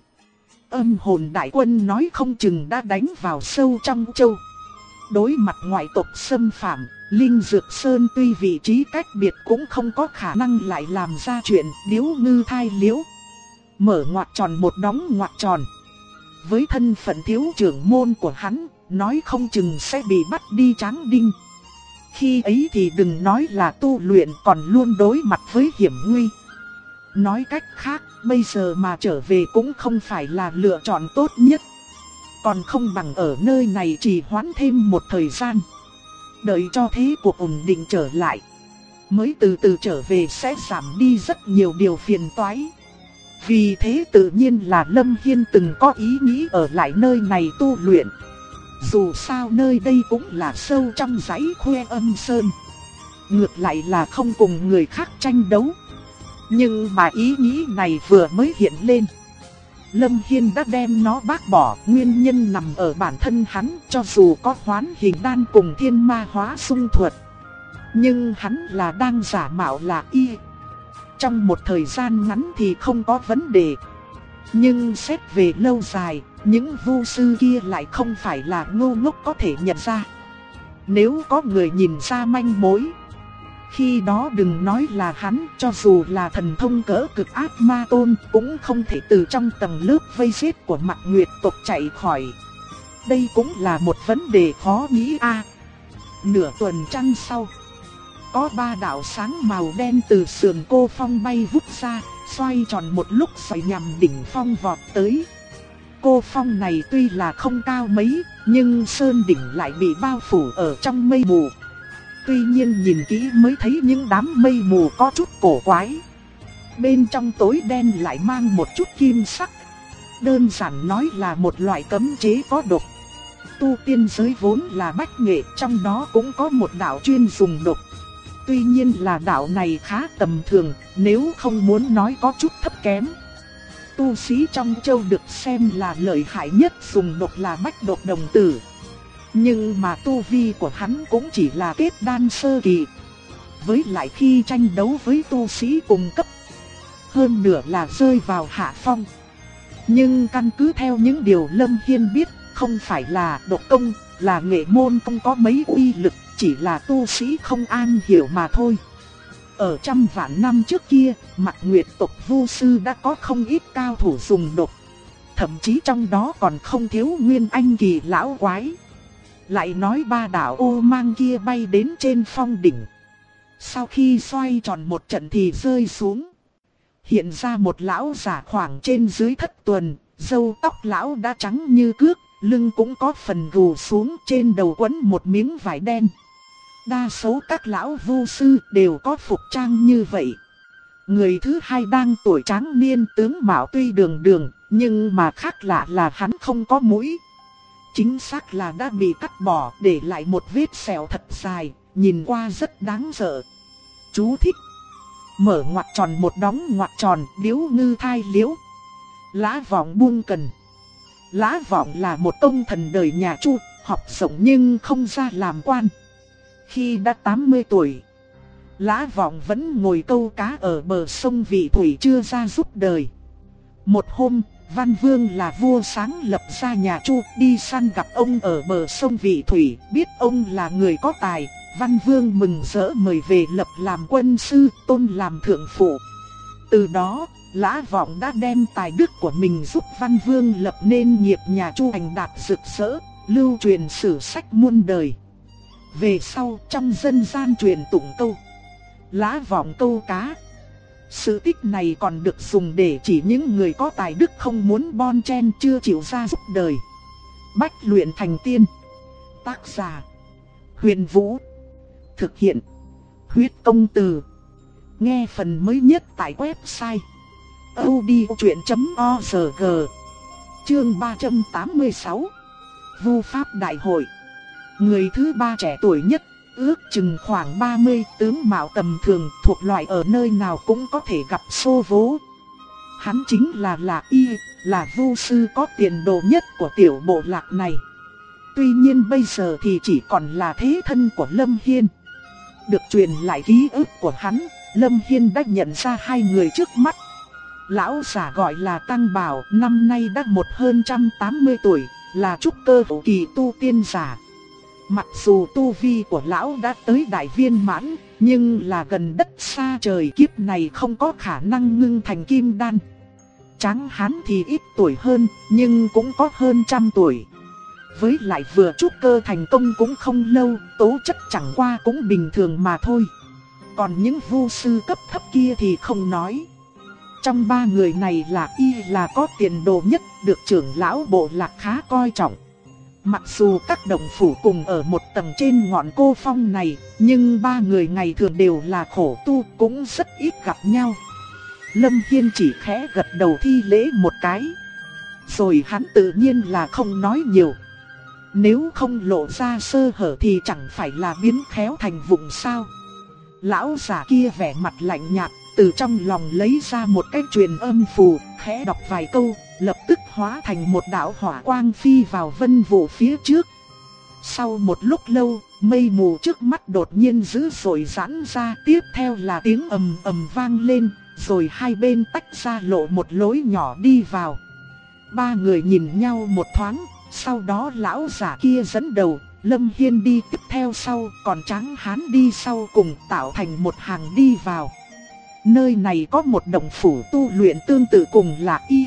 Âm hồn đại quân nói không chừng đã đánh vào sâu trong Châu. Đối mặt ngoại tộc xâm phạm, Linh Dược Sơn tuy vị trí cách biệt cũng không có khả năng lại làm ra chuyện điếu ngư thai liễu. Mở ngoặc tròn một đóng ngoặc tròn. Với thân phận thiếu trưởng môn của hắn, nói không chừng sẽ bị bắt đi tráng đinh. Khi ấy thì đừng nói là tu luyện, còn luôn đối mặt với hiểm nguy. Nói cách khác, bây giờ mà trở về cũng không phải là lựa chọn tốt nhất. Còn không bằng ở nơi này trì hoãn thêm một thời gian. Đợi cho thế cuộc ổn định trở lại, mới từ từ trở về sẽ giảm đi rất nhiều điều phiền toái. Vì thế tự nhiên là Lâm Hiên từng có ý nghĩ ở lại nơi này tu luyện. Dù sao nơi đây cũng là sâu trong dãy Khoe Âm Sơn. Ngược lại là không cùng người khác tranh đấu. Nhưng mà ý nghĩ này vừa mới hiện lên, Lâm Hiên đã đem nó bác bỏ. Nguyên nhân nằm ở bản thân hắn. Cho dù có hoán hình đan cùng thiên ma hóa xung thuật, nhưng hắn là đang giả mạo là y. Trong một thời gian ngắn thì không có vấn đề. Nhưng xét về lâu dài, những vu sư kia lại không phải là ngu ngốc có thể nhận ra. Nếu có người nhìn ra manh mối, khi đó đừng nói là hắn, cho dù là thần thông cỡ cực ác ma tôn cũng không thể từ trong tầng lớp vây giết của Mạc Nguyệt tộc chạy khỏi. Đây cũng là một vấn đề khó nghĩ a. Nửa tuần trăng sau, có 3 đạo sáng màu đen từ sườn cô phong bay vút ra, xoay tròn một lúc rồi nhằm đỉnh phong vọt tới. Cô phong này tuy là không cao mấy, nhưng sơn đỉnh lại bị bao phủ ở trong mây mù. Tuy nhiên nhìn kỹ mới thấy những đám mây mù có chút cổ quái. Bên trong tối đen lại mang một chút kim sắc. Đơn giản nói là một loại cấm chế có độc. Tu tiên giới vốn là bách nghệ, trong đó cũng có một đạo chuyên dùng độc. Tuy nhiên là đạo này khá tầm thường, nếu không muốn nói có chút thấp kém. Tu sĩ trong châu được xem là lợi hại nhất dùng độc là Bách Độc Đồng Tử. Nhưng mà tu vi của hắn cũng chỉ là kết đan sơ kỳ. Với lại khi tranh đấu với tu sĩ cùng cấp, hơn nửa là rơi vào hạ phong. Nhưng căn cứ theo những điều Lâm Hiên biết, không phải là độc công, là nghệ môn không có mấy uy lực, chỉ là tu sĩ không an hiểu mà thôi. Ở trăm vạn năm trước kia, Mạc Nguyệt tộc vu sư đã có không ít cao thủ dùng độc. Thậm chí trong đó còn không thiếu Nguyên Anh kỳ lão quái. Lại nói 3 đạo ô mang kia bay đến trên phong đỉnh. Sau khi xoay tròn một trận thì rơi xuống. Hiện ra một lão giả khoảng trên dưới thất tuần, râu tóc lão đã trắng như cước, lưng cũng có phần gù xuống, trên đầu quấn một miếng vải đen. Đa số các lão vu sư đều có phục trang như vậy. Người thứ hai đang tuổi tráng niên, tướng mạo tuy đường đường, nhưng mà khác lạ là hắn không có mũi. Chính xác là đã bị cắt bỏ, để lại một vết sẹo thật dài, nhìn qua rất đáng sợ. Chú thích: mở ngoặc tròn một đóng ngoặc tròn, điếu ngư thai liễu. Lã Vọng buông cần. Lã Vọng là một công thần đời nhà Chu, học rộng nhưng không ra làm quan. Khi đã 80 tuổi, Lã Vọng vẫn ngồi câu cá ở bờ sông Vị Thủy chưa ra giúp đời. Một hôm, Văn Vương là vua sáng lập ra nhà Chu, đi săn gặp ông ở bờ sông Vị Thủy, biết ông là người có tài, Văn Vương mừng rỡ mời về lập làm quân sư, tôn làm thượng phụ. Từ đó, Lã Vọng đã đem tài đức của mình giúp Văn Vương lập nên nghiệp nhà Chu thành đạt rực rỡ, lưu truyền sử sách muôn đời. Về sau trong dân gian truyền tụng câu Lã Vọng câu cá. Sự tích này còn được dùng để chỉ những người có tài đức không muốn bon chen chưa chịu ra giúp đời. Bách luyện thành tiên. Tác giả Huyền Vũ. Thực hiện Huyết Công Từ. Nghe phần mới nhất tại website audiochuyện.org. Chương 386. Vu Pháp Đại Hội. Người thứ ba trẻ tuổi nhất, ước chừng khoảng 30, tướng mạo tầm thường, thuộc loại ở nơi nào cũng có thể gặp xô vố. Hắn chính là Y, là vu sư có tiền đồ nhất của tiểu bộ lạc này. Tuy nhiên bây giờ thì chỉ còn là thế thân của Lâm Hiên. Được truyền lại ký ức của hắn, Lâm Hiên đã nhận ra hai người trước mắt. Lão giả gọi là Tăng Bảo, năm nay đã hơn 180 tuổi, là trúc cơ hậu kỳ tu tiên giả. Mặc dù tu vi của lão đã tới đại viên mãn, nhưng là gần đất xa trời, kiếp này không có khả năng ngưng thành kim đan. Tráng hán thì ít tuổi hơn, nhưng cũng có hơn 100 tuổi. Với lại vừa trúc cơ thành công cũng không lâu, tố chất chẳng qua cũng bình thường mà thôi. Còn những vu sư cấp thấp kia thì không nói. Trong ba người này là Y là có tiền đồ nhất, được trưởng lão bộ lạc khá coi trọng. Mặc dù các đồng phủ cùng ở một tầng trên ngọn cô phong này, nhưng ba người ngày thường đều là khổ tu, cũng rất ít gặp nhau. Lâm Hiên chỉ khẽ gật đầu thi lễ một cái. Rồi hắn tự nhiên là không nói nhiều. Nếu không lộ ra sơ hở thì chẳng phải là biến khéo thành vụng sao. Lão giả kia vẻ mặt lạnh nhạt, từ trong lòng lấy ra một cái truyền âm phù, khẽ đọc vài câu, lập tức hóa thành một đạo hỏa quang phi vào vân vụ phía trước. Sau một lúc lâu, mây mù trước mắt đột nhiên dữ dội giãn ra, tiếp theo là tiếng ầm ầm vang lên, rồi hai bên tách ra lộ một lối nhỏ đi vào. Ba người nhìn nhau một thoáng, sau đó lão giả kia dẫn đầu, Lâm Hiên đi tiếp theo sau, còn Tráng hán đi sau cùng, tạo thành một hàng đi vào. Nơi này có một động phủ tu luyện tương tự cùng là Y,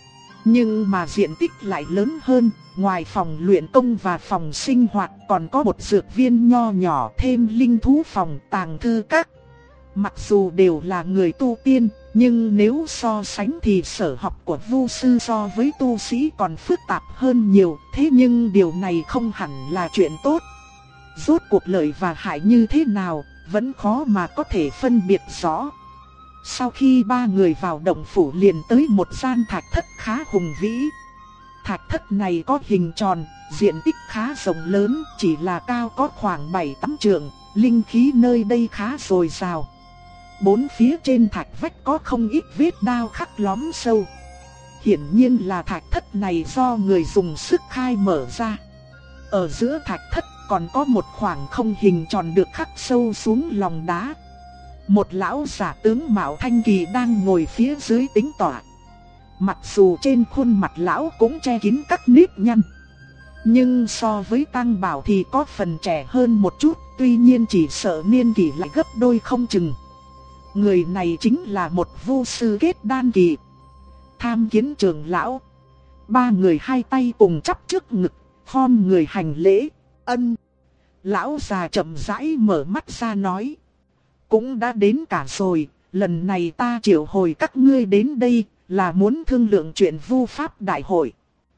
nhưng mà diện tích lại lớn hơn. Ngoài phòng luyện công và phòng sinh hoạt còn có một dược viên nho nhỏ, thêm linh thú phòng, tàng thư các. Mặc dù đều là người tu tiên, nhưng nếu so sánh thì sở học của vu sư so với tu sĩ còn phức tạp hơn nhiều. Thế nhưng điều này không hẳn là chuyện tốt. Rốt cuộc lợi và hại như thế nào, vẫn khó mà có thể phân biệt rõ. Sau khi ba người vào động phủ liền tới một gian thạch thất khá hùng vĩ. Thạch thất này có hình tròn, diện tích khá rộng lớn, chỉ là cao có khoảng 7-8 trượng, linh khí nơi đây khá dồi dào. Bốn phía trên thạch vách có không ít vết đao khắc lõm sâu. Hiển nhiên là thạch thất này do người dùng sức khai mở ra. Ở giữa thạch thất còn có một khoảng không hình tròn được khắc sâu xuống lòng đá. Một lão giả tướng mạo thanh kỳ đang ngồi phía dưới tính tọa. Mặc dù trên khuôn mặt lão cũng che kín các nếp nhăn, nhưng so với Tăng Bảo thì có phần trẻ hơn một chút, tuy nhiên chỉ sợ niên kỷ lại gấp đôi không chừng. Người này chính là một vu sư kết đan kỳ, Tham Kiến trưởng lão. Ba người hai tay cùng chắp trước ngực, khom người hành lễ. Ân. Lão già chậm rãi mở mắt ra nói: cũng đã đến cả rồi, lần này ta triệu hồi các ngươi đến đây là muốn thương lượng chuyện Vu Pháp Đại Hội.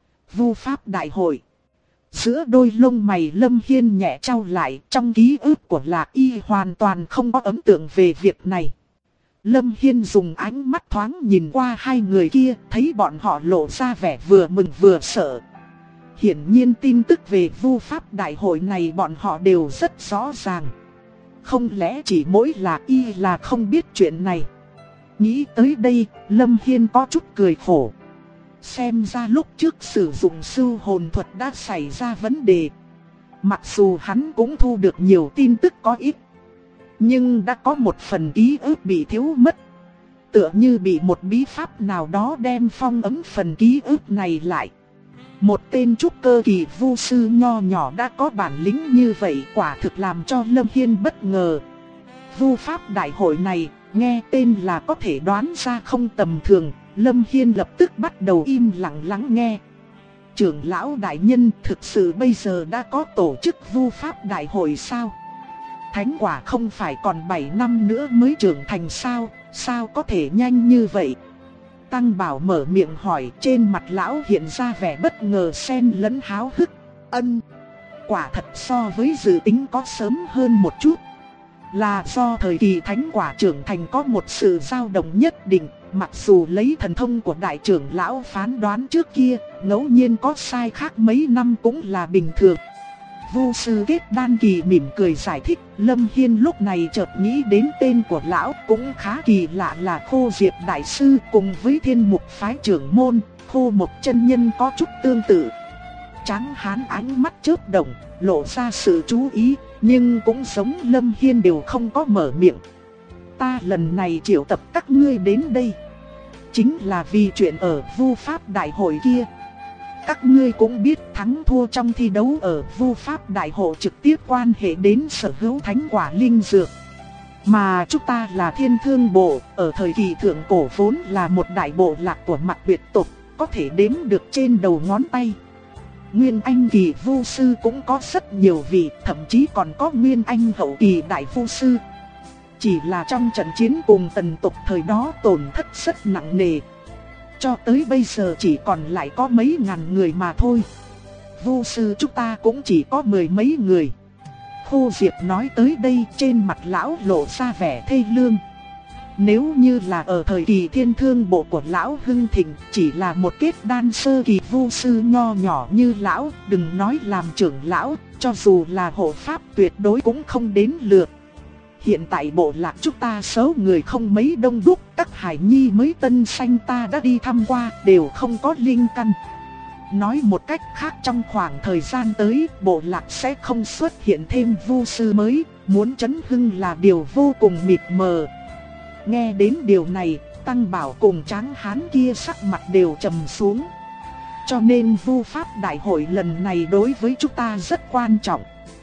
Vu Pháp Đại Hội. Giữa đôi lông mày Lâm Hiên nhẹ trao lại, trong ký ức của Lạc Y hoàn toàn không có ấn tượng về việc này. Lâm Hiên dùng ánh mắt thoáng nhìn qua hai người kia, thấy bọn họ lộ ra vẻ vừa mừng vừa sợ. Hiển nhiên tin tức về Vu Pháp Đại Hội này bọn họ đều rất rõ ràng. Không lẽ chỉ mỗi Lạc Y là không biết chuyện này? Nghĩ tới đây, Lâm Hiên có chút cười khổ. Xem ra lúc trước sử dụng sưu hồn thuật đã xảy ra vấn đề. Mặc dù hắn cũng thu được nhiều tin tức có ít, nhưng đã có một phần ký ức bị thiếu mất. tựa như bị một bí pháp nào đó đem phong ấn phần ký ức này lại. Một tên trúc cơ kỳ vu sư nho nhỏ đã có bản lĩnh như vậy, quả thực làm cho Lâm Hiên bất ngờ. Vu pháp đại hội này, nghe tên là có thể đoán ra không tầm thường. Lâm Hiên lập tức bắt đầu im lặng lắng nghe. Trưởng lão đại nhân, thực sự bây giờ đã có tổ chức vu pháp đại hội sao? Thánh quả không phải còn 7 năm nữa mới trưởng thành sao? Sao có thể nhanh như vậy? Tăng Bảo mở miệng hỏi, trên mặt lão hiện ra vẻ bất ngờ xen lẫn háo hức. Quả thật so với dự tính có sớm hơn một chút. Là do thời kỳ thánh quả trưởng thành có một sự dao động nhất định. Mặc dù lấy thần thông của đại trưởng lão phán đoán trước kia, ngẫu nhiên có sai khác mấy năm cũng là bình thường. Vu sư kết đan kỳ mỉm cười giải thích. Lâm Hiên lúc này chợt nghĩ đến tên của lão, cũng khá kỳ lạ là Khô Diệp đại sư cùng với Thiên Mục phái trưởng môn Khô Mộc chân nhân có chút tương tự. Tráng hán ánh mắt chớp động, lộ ra sự chú ý, nhưng cũng giống Lâm Hiên đều không có mở miệng. Ta lần này triệu tập các ngươi đến đây, chính là vì chuyện ở vu pháp đại hội kia. Các ngươi cũng biết thắng thua trong thi đấu ở vu pháp đại hội trực tiếp quan hệ đến sở hữu thánh quả linh dược. Mà chúng ta là Thiên Thương Bộ, ở thời kỳ thượng cổ vốn là một đại bộ lạc của Mạc Huyệt tộc, có thể đếm được trên đầu ngón tay. Nguyên Anh kỳ vu sư cũng có rất nhiều vị, thậm chí còn có Nguyên Anh hậu kỳ đại vu sư. Chỉ là trong trận chiến cùng Tần tộc thời đó tổn thất rất nặng nề. Cho tới bây giờ chỉ còn lại có mấy ngàn người mà thôi. Vu sư chúng ta cũng chỉ có 10 mấy người. Khô Diệp nói tới đây, trên mặt lão lộ ra vẻ thê lương. Nếu như là ở thời kỳ Thiên Thương Bộ của lão hưng thịnh, chỉ là một kết đan sơ kỳ vu sư nho nhỏ như lão, đừng nói làm trưởng lão, cho dù là hộ pháp tuyệt đối cũng không đến lượt. Hiện tại bộ lạc chúng ta số người không mấy đông đúc, các hải nhi mới tân sanh ta đã đi thăm qua, đều không có linh căn. Nói một cách khác, trong khoảng thời gian tới, bộ lạc sẽ không xuất hiện thêm vu sư mới, muốn chấn hưng là điều vô cùng mịt mờ. Nghe đến điều này, Tăng Bảo cùng Tráng hán kia sắc mặt đều trầm xuống. Cho nên vu pháp đại hội lần này đối với chúng ta rất quan trọng.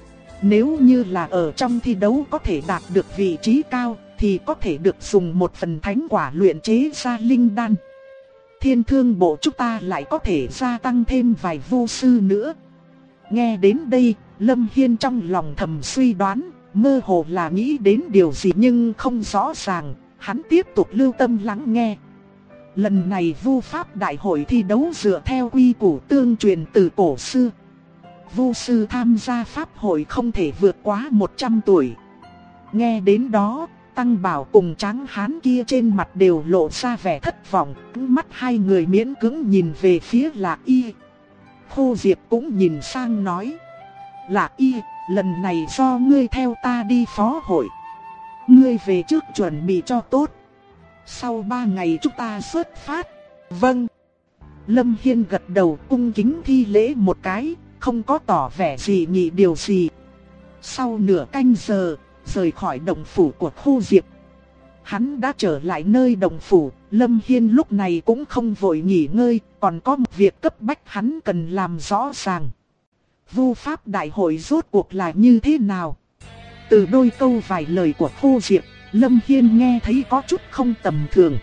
Nếu như là ở trong thi đấu có thể đạt được vị trí cao, thì có thể được dùng một phần thánh quả luyện chế ra linh đan. Thiên Thương Bộ chúng ta lại có thể gia tăng thêm vài vu sư nữa. Nghe đến đây, Lâm Hiên trong lòng thầm suy đoán, mơ hồ là nghĩ đến điều gì nhưng không rõ ràng. Hắn tiếp tục lưu tâm lắng nghe. Lần này vu pháp đại hội thi đấu dựa theo quy củ tương truyền từ cổ xưa. Vu sư tham gia pháp hội không thể vượt quá 100 tuổi. Nghe đến đó, Tăng Bảo cùng Tráng hán kia trên mặt đều lộ ra vẻ thất vọng. Mắt hai người miễn cưỡng nhìn về phía Lạc Y. Khô Diệp cũng nhìn sang nói: Lạc Y, lần này do ngươi theo ta đi phó hội. Ngươi về trước chuẩn bị cho tốt. Sau 3 ngày chúng ta xuất phát. Vâng. Lâm Hiên gật đầu cung kính thi lễ một cái, không có tỏ vẻ gì nghĩ điều gì. Sau nửa canh giờ, rời khỏi động phủ của Khô Diệp. Hắn đã trở lại nơi động phủ. Lâm Hiên lúc này cũng không vội nghỉ ngơi, còn có một việc cấp bách hắn cần làm rõ ràng. Vu pháp đại hội rốt cuộc là như thế nào? Từ đôi câu vài lời của Khô Diệp, Lâm Hiên nghe thấy có chút không tầm thường.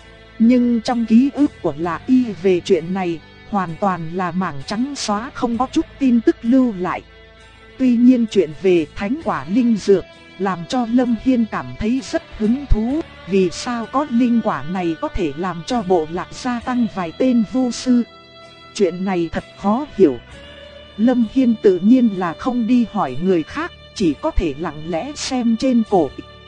Nhưng trong ký ức của Lạc Y về chuyện này, hoàn toàn là mảng trắng xóa, không có chút tin tức lưu lại. Tuy nhiên chuyện về thánh quả linh dược làm cho Lâm Hiên cảm thấy rất hứng thú. Vì sao có linh quả này có thể làm cho bộ lạc gia tăng vài tên vu sư? Chuyện này thật khó hiểu. Lâm Hiên tự nhiên là không đi hỏi người khác, chỉ có thể lặng lẽ xem trên cổ.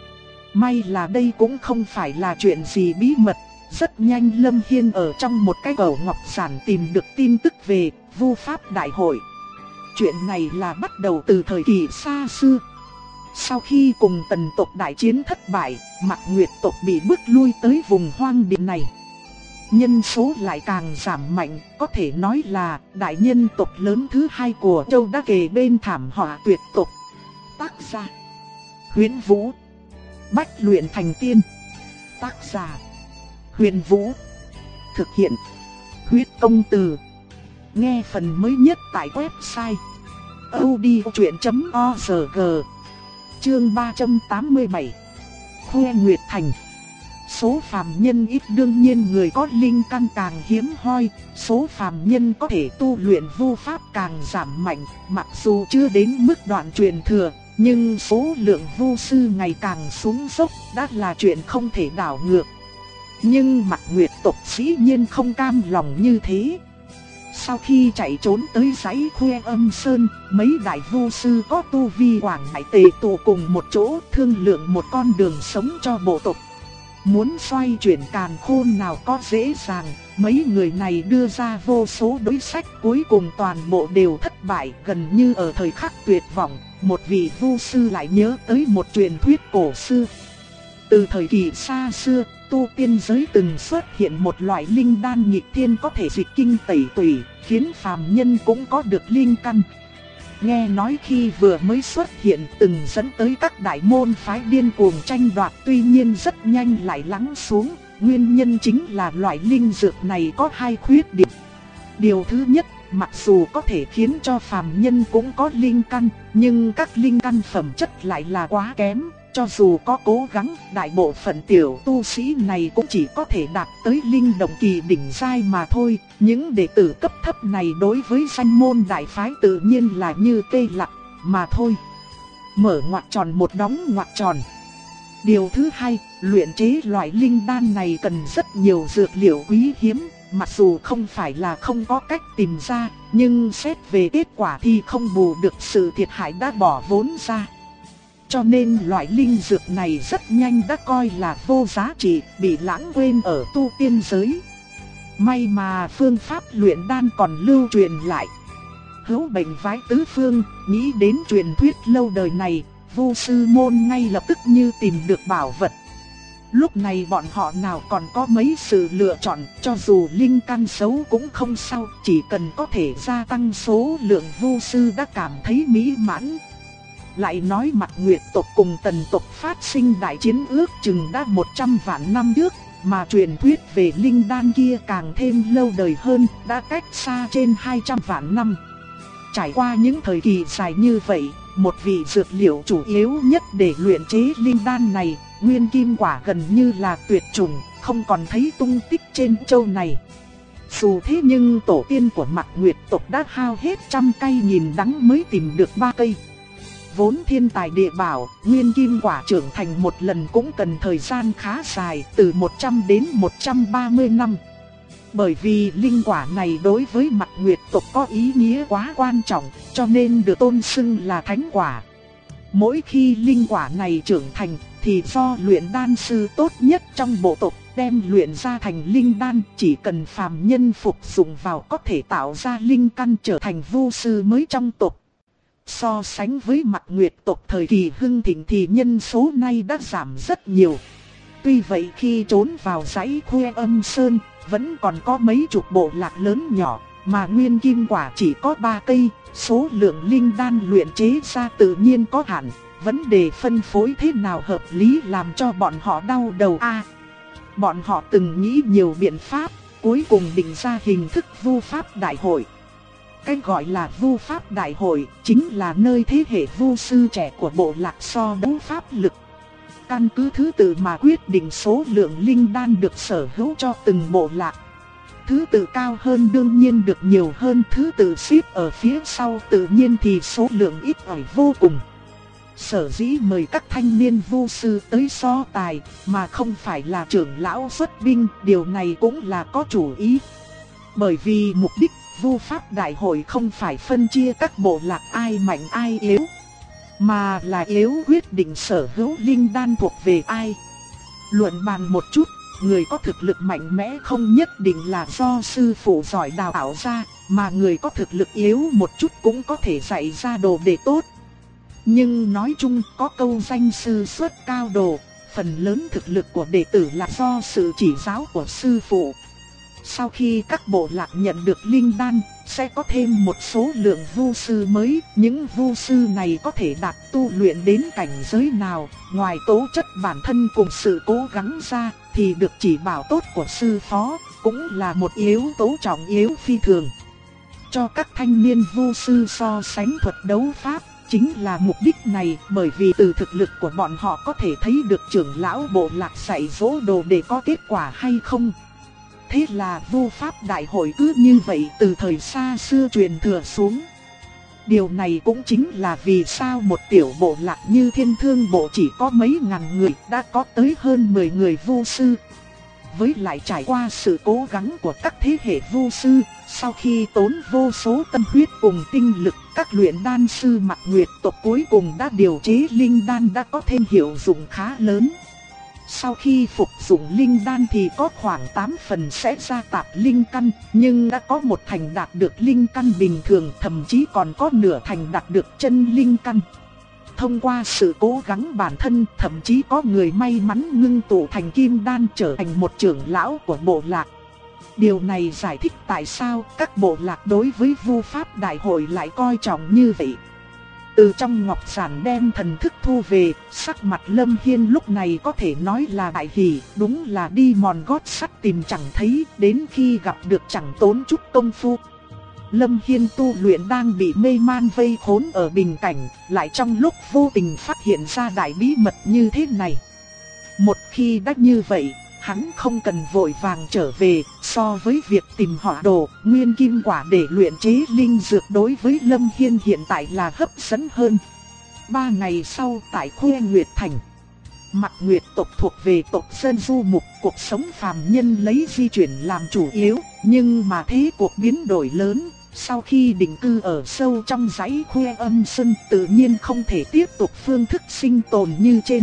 May là đây cũng không phải là chuyện gì bí mật. Rất nhanh Lâm Hiên ở trong một cái cầu ngọc giản tìm được tin tức về vu pháp đại hội. Chuyện này là bắt đầu từ thời kỳ xa xưa. Sau khi cùng Tần tộc đại chiến thất bại, Mạc Nguyệt tộc bị bước lui tới vùng hoang địa này. Nhân số lại càng giảm mạnh, có thể nói là đại nhân tộc lớn thứ 2 của châu đã kề bên thảm họa tuyệt tộc. Tác giả: Huyễn Vũ. Bách luyện thành tiên. Tác giả: Huyền Vũ. Thực hiện. Huyết Công Từ. Nghe phần mới nhất tại website audiochuyện.org. Chương 387. Khoe Nguyệt Thành. Số phàm nhân ít, đương nhiên người có linh căn càng hiếm hoi, số phàm nhân có thể tu luyện vu pháp càng giảm mạnh, mặc dù chưa đến mức đoạn truyền thừa, nhưng số lượng vu sư ngày càng xuống dốc đã là chuyện không thể đảo ngược. Nhưng Mạc Nguyệt tộc dĩ nhiên không cam lòng như thế. Sau khi chạy trốn tới dãy Khuê Âm Sơn, mấy đại vu sư có tu vi quảng đại tề tụ cùng một chỗ thương lượng một con đường sống cho bộ tộc. Muốn xoay chuyển càn khôn nào có dễ dàng, mấy người này đưa ra vô số đối sách, cuối cùng toàn bộ đều thất bại. Gần như ở thời khắc tuyệt vọng, một vị vu sư lại nhớ tới một truyền thuyết cổ xưa. Từ thời kỳ xa xưa, tu tiên giới từng xuất hiện một loại linh đan nghịch thiên có thể dịch kinh tẩy tủy, khiến phàm nhân cũng có được linh căn. Nghe nói khi vừa mới xuất hiện từng dẫn tới các đại môn phái điên cuồng tranh đoạt, tuy nhiên rất nhanh lại lắng xuống. Nguyên nhân chính là loại linh dược này có hai khuyết điểm. Điều thứ nhất, mặc dù có thể khiến cho phàm nhân cũng có linh căn, nhưng các linh căn phẩm chất lại là quá kém. Cho dù có cố gắng, đại bộ phận tiểu tu sĩ này cũng chỉ có thể đạt tới linh động kỳ đỉnh giai mà thôi. Những đệ tử cấp thấp này đối với danh môn đại phái tự nhiên là như cây lặt mà thôi. Mở ngoặc tròn một đóng ngoặc tròn. Điều thứ hai, luyện chế loại linh đan này cần rất nhiều dược liệu quý hiếm. Mặc dù không phải là không có cách tìm ra, nhưng xét về kết quả thì không bù được sự thiệt hại đã bỏ vốn ra. Cho nên loại linh dược này rất nhanh đã coi là vô giá trị, bị lãng quên ở tu tiên giới. May mà phương pháp luyện đan còn lưu truyền lại. Hữu bệnh vái tứ phương, nghĩ đến truyền thuyết lâu đời này, vu sư môn ngay lập tức như tìm được bảo vật. Lúc này bọn họ nào còn có mấy sự lựa chọn, cho dù linh căn xấu cũng không sao, chỉ cần có thể gia tăng số lượng vu sư đã cảm thấy mỹ mãn. Lại nói Mạc Nguyệt tộc cùng Tần tộc phát sinh đại chiến ước chừng đã 100 vạn năm trước, mà truyền thuyết về linh đan kia càng thêm lâu đời hơn, đã cách xa trên 200 vạn năm. Trải qua những thời kỳ dài như vậy, một vị dược liệu chủ yếu nhất để luyện chế linh đan này, nguyên kim quả gần như là tuyệt chủng, không còn thấy tung tích trên châu này. Dù thế nhưng tổ tiên của Mạc Nguyệt tộc đã hao hết trăm cây nghìn đắng mới tìm được 3 cây. Vốn thiên tài địa bảo, nguyên kim quả trưởng thành một lần cũng cần thời gian khá dài, từ 100 đến 130 năm. Bởi vì linh quả này đối với Mạc Nguyệt tộc có ý nghĩa quá quan trọng, cho nên được tôn xưng là thánh quả. Mỗi khi linh quả này trưởng thành, thì do luyện đan sư tốt nhất trong bộ tộc đem luyện ra thành linh đan, chỉ cần phàm nhân phục dụng vào có thể tạo ra linh căn trở thành vu sư mới trong tộc. So sánh với Mạc Nguyệt tộc thời kỳ hưng thịnh thì nhân số nay đã giảm rất nhiều. Tuy vậy khi trốn vào dãy Khuê Âm Sơn, vẫn còn có mấy chục bộ lạc lớn nhỏ, mà nguyên kim quả chỉ có 3 cây, số lượng linh đan luyện chế ra tự nhiên có hạn. Vấn đề phân phối thế nào hợp lý làm cho bọn họ đau đầu bọn họ từng nghĩ nhiều biện pháp, cuối cùng định ra hình thức vu pháp đại hội. Cái gọi là vu pháp đại hội chính là nơi thế hệ vu sư trẻ của bộ lạc so đấu pháp lực. Căn cứ thứ tự mà quyết định số lượng linh đan được sở hữu cho từng bộ lạc. Thứ tự cao hơn đương nhiên được nhiều hơn, thứ tự xếp ở phía sau tự nhiên thì số lượng ít ỏi vô cùng. Sở dĩ mời các thanh niên vu sư tới so tài mà không phải là trưởng lão xuất binh, điều này cũng là có chủ ý. Bởi vì mục đích vu pháp đại hội không phải phân chia các bộ lạc ai mạnh ai yếu, mà là yếu quyết định sở hữu linh đan thuộc về ai. Luận bàn một chút, người có thực lực mạnh mẽ không nhất định là do sư phụ giỏi đào tạo ra, mà người có thực lực yếu một chút cũng có thể dạy ra đồ đệ tốt. Nhưng nói chung có câu danh sư xuất cao đồ, phần lớn thực lực của đệ tử là do sự chỉ giáo của sư phụ. sau khi các bộ lạc nhận được linh đan, sẽ có thêm một số lượng vu sư mới. Những vu sư này có thể đạt tu luyện đến cảnh giới nào, ngoài tố chất bản thân cùng sự cố gắng ra, thì được chỉ bảo tốt của sư phó, cũng là một yếu tố trọng yếu phi thường. Cho các thanh niên vu sư so sánh thuật đấu pháp, chính là mục đích này, bởi vì từ thực lực của bọn họ có thể thấy được trưởng lão bộ lạc dạy dỗ đồ để có kết quả hay không. Thế là vu pháp đại hội cứ như vậy từ thời xa xưa truyền thừa xuống. Điều này cũng chính là vì sao một tiểu bộ lạc như Thiên Thương bộ chỉ có mấy ngàn người đã có tới hơn 10 người vu sư. Với lại trải qua sự cố gắng của các thế hệ vu sư, sau khi tốn vô số tâm huyết cùng tinh lực, các luyện đan sư Mạc Nguyệt tộc cuối cùng đã điều chế linh đan đã có thêm hiệu dụng khá lớn. Sau khi phục dụng linh đan thì có khoảng 8 phần sẽ ra tạp linh căn, nhưng đã có một thành đạt được linh căn bình thường, thậm chí còn có nửa thành đạt được chân linh căn. Thông qua sự cố gắng bản thân, thậm chí có người may mắn ngưng tụ thành kim đan trở thành một trưởng lão của bộ lạc. Điều này giải thích tại sao các bộ lạc đối với vu pháp đại hội lại coi trọng như vậy. Từ trong ngọc giản đem thần thức thu về, sắc mặt Lâm Hiên lúc này có thể nói là đại hỉ, đúng là đi mòn gót sắt tìm chẳng thấy, đến khi gặp được chẳng tốn chút công phu. Lâm Hiên tu luyện đang bị mê man vây khốn ở bình cảnh, lại trong lúc vô tình phát hiện ra đại bí mật như thế này. Một khi đã như vậy, hắn không cần vội vàng trở về, so với việc tìm hỏa đồ, nguyên kim quả để luyện chế linh dược đối với Lâm Hiên hiện tại là hấp dẫn hơn. 3 ngày sau tại Khuê Nguyệt Thành, Mạc Nguyệt tộc thuộc về tộc dân du mục, cuộc sống phàm nhân lấy di chuyển làm chủ yếu, nhưng mà thế cuộc biến đổi lớn. Sau khi định cư ở sâu trong dãy Khuê Âm Sơn, tự nhiên không thể tiếp tục phương thức sinh tồn như trên.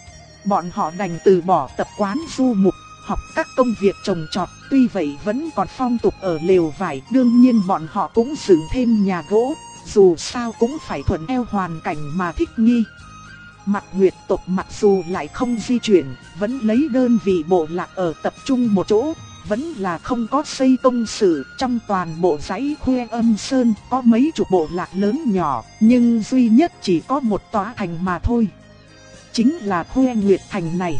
Bọn họ đành từ bỏ tập quán du mục, học các công việc trồng trọt, tuy vậy vẫn còn phong tục ở lều vải, đương nhiên bọn họ cũng dựng thêm nhà gỗ, dù sao cũng phải thuận theo hoàn cảnh mà thích nghi. Mạc Nguyệt tộc mặc dù lại không di chuyển, vẫn lấy đơn vị bộ lạc ở tập trung một chỗ, vẫn là không có xây công sự. Trong toàn bộ dãy Khuê Âm Sơn có mấy chục bộ lạc lớn nhỏ, nhưng duy nhất chỉ có một tòa thành mà thôi. Chính là Khuê Nguyệt Thành này.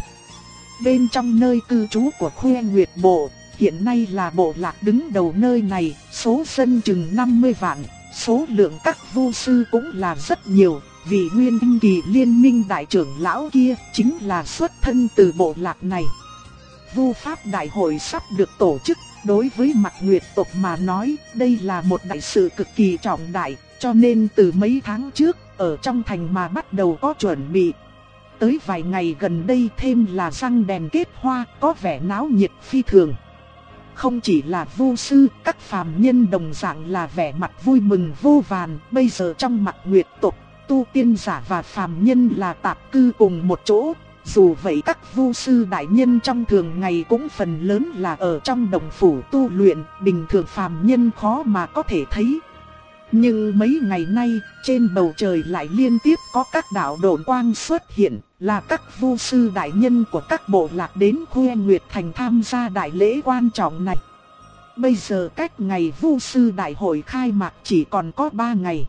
Bên trong nơi cư trú của Khuê Nguyệt Bộ, hiện nay là bộ lạc đứng đầu nơi này, số dân chừng 50 vạn, số lượng các vu sư cũng là rất nhiều. Vị Nguyên Anh kỳ liên minh đại trưởng lão kia chính là xuất thân từ bộ lạc này. Vu pháp đại hội sắp được tổ chức, đối với Mạc Nguyệt tộc mà nói, đây là một đại sự cực kỳ trọng đại, cho nên từ mấy tháng trước, ở trong thành mà bắt đầu có chuẩn bị. Tới vài ngày gần đây thêm là răng đèn kết hoa, có vẻ náo nhiệt phi thường. Không chỉ là vu sư, các phàm nhân đồng dạng là vẻ mặt vui mừng vô vàn. Bây giờ trong Mạc Nguyệt tộc, tu tiên giả và phàm nhân là tạp cư cùng một chỗ. Dù vậy các vu sư đại nhân trong thường ngày cũng phần lớn là ở trong đồng phủ tu luyện, bình thường phàm nhân khó mà có thể thấy. Nhưng mấy ngày nay, trên bầu trời lại liên tiếp có các đạo độn quang xuất hiện, là các vu sư đại nhân của các bộ lạc đến Khuê Nguyệt Thành tham gia đại lễ quan trọng này. Bây giờ cách ngày vu sư đại hội khai mạc chỉ còn có 3 ngày.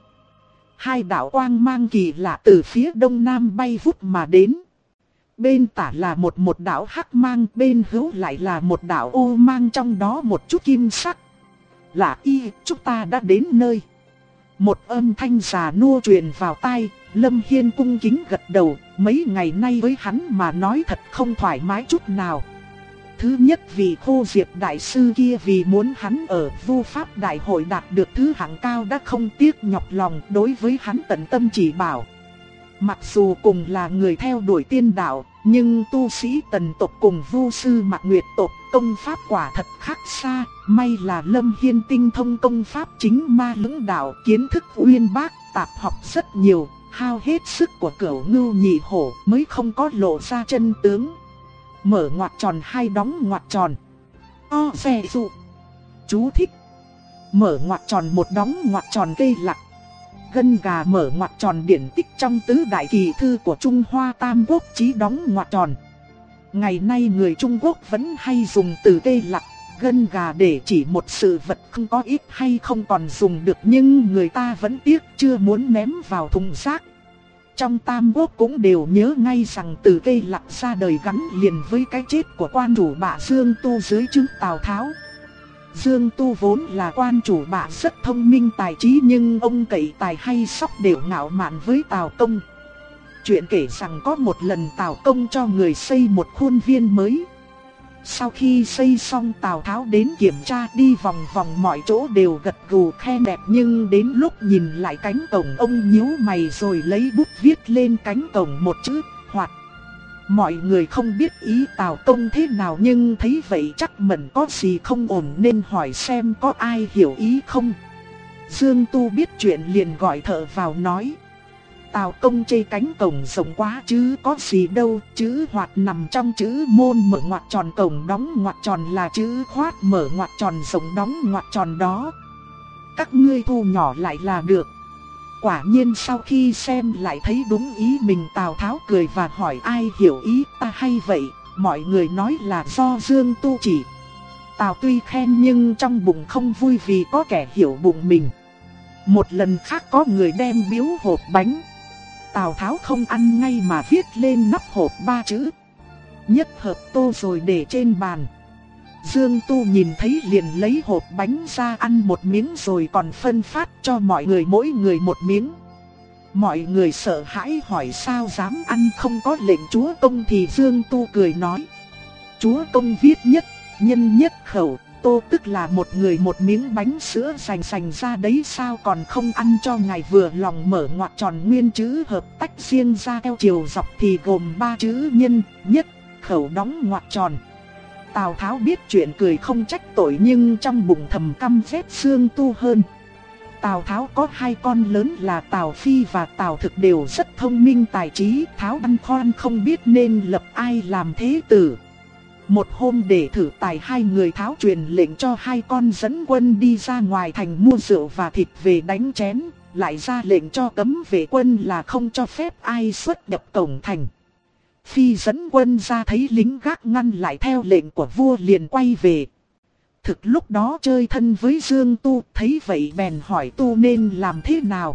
2 đạo quang mang kỳ lạ từ phía đông nam bay vút mà đến. Bên tả là một đạo hắc mang, bên hữu lại là một đạo ô mang, trong đó một chút kim sắc. Là chúng ta đã đến nơi. Một âm thanh già nua truyền vào tai, Lâm Hiên cung kính gật đầu. Mấy ngày nay với hắn mà nói thật không thoải mái chút nào. Thứ nhất vì Khô Diệp đại sư kia vì muốn hắn ở vu pháp đại hội đạt được thứ hạng cao đã không tiếc nhọc lòng đối với hắn tận tâm chỉ bảo. Mặc dù cùng là người theo đuổi tiên đạo, nhưng tu sĩ Tần tộc cùng vu sư Mạc Nguyệt tộc công pháp quả thật khác xa. May là Lâm Hiên tinh thông công pháp chính ma lưỡng đạo, kiến thức uyên bác, tạp học rất nhiều, hao hết sức của Cửu Ngưu Nhị Hổ mới không có lộ ra chân tướng. Mở ngoặc tròn hay đóng ngoặc tròn. Xe dụ. Chú thích. Mở ngoặc tròn một đóng ngoặc tròn cây lạc. Gân gà mở ngoặc tròn điển tích trong tứ đại kỳ thư của Trung Hoa Tam Quốc chí đóng ngoặc tròn. Ngày nay người Trung Quốc vẫn hay dùng từ cây lạc, gân gà để chỉ một sự vật không có ít hay không còn dùng được, nhưng người ta vẫn tiếc chưa muốn ném vào thùng rác. Trong Tam Quốc cũng đều nhớ ngay rằng từ cây Lạc ra đời gắn liền với cái chết của quan chủ bạ Dương Tu dưới trướng Tào Tháo. Dương Tu vốn là quan chủ bạ rất thông minh tài trí, nhưng ông cậy tài hay sóc đều ngạo mạn với Tào Công. Chuyện kể rằng có một lần Tào Công cho người xây một khuôn viên mới. Sau khi xây xong, Tào Tháo đến kiểm tra, đi vòng vòng mọi chỗ đều gật gù khen đẹp, nhưng đến lúc nhìn lại cánh cổng ông nhíu mày rồi lấy bút viết lên cánh cổng một chữ Hoạt. Mọi người không biết ý Tào Công thế nào, nhưng thấy vậy chắc mẩn có gì không ổn nên hỏi xem có ai hiểu ý không. Dương Tu biết chuyện liền gọi thợ vào nói: Tào Công chê cánh cổng rộng quá chứ có gì đâu, chữ Hoạt nằm trong chữ môn mở ngoặc tròn cổng đóng ngoặc tròn là chữ khoát mở ngoặc tròn rộng đóng ngoặc tròn đó. Các ngươi thu nhỏ lại là được. Quả nhiên sau khi xem lại thấy đúng ý mình. Tào Tháo cười và hỏi ai hiểu ý ta hay vậy, mọi người nói là do Dương Tu chỉ. Tào tuy khen nhưng trong bụng không vui vì có kẻ hiểu bụng mình. Một lần khác có người đem biếu hộp bánh. Tào Tháo không ăn ngay mà viết lên nắp hộp 3 chữ Nhất Hợp Tô rồi để trên bàn. Dương Tu nhìn thấy liền lấy hộp bánh ra ăn một miếng rồi còn phân phát cho mọi người mỗi người một miếng. Mọi người sợ hãi hỏi sao dám ăn không có lệnh chúa công, thì Dương Tu cười nói: Chúa công viết nhất, nhân nhất khẩu, Tô tức là một người một miếng bánh sữa sành ra đấy, sao còn không ăn cho ngài vừa lòng. Mở ngoặc tròn nguyên chữ Hợp tách riêng ra theo chiều dọc thì gồm 3 chữ nhân, nhất, khẩu đóng ngoặc tròn. Tào Tháo biết chuyện cười không trách tội, nhưng trong bụng thầm căm ghét Dương Tu hơn. Tào Tháo có 2 con lớn là Tào Phi và Tào Thực đều rất thông minh tài trí. Tháo băn khoăn không biết nên lập ai làm thế tử. Một hôm để thử tài, 2 người Tháo truyền lệnh cho 2 con dẫn quân đi ra ngoài thành mua rượu và thịt về đánh chén, lại ra lệnh cho cấm vệ quân là không cho phép ai xuất nhập cổng thành. Phi dẫn quân ra thấy lính gác ngăn lại theo lệnh của vua liền quay về. Thực lúc đó chơi thân với Dương Tu, thấy vậy bèn hỏi Tu nên làm thế nào.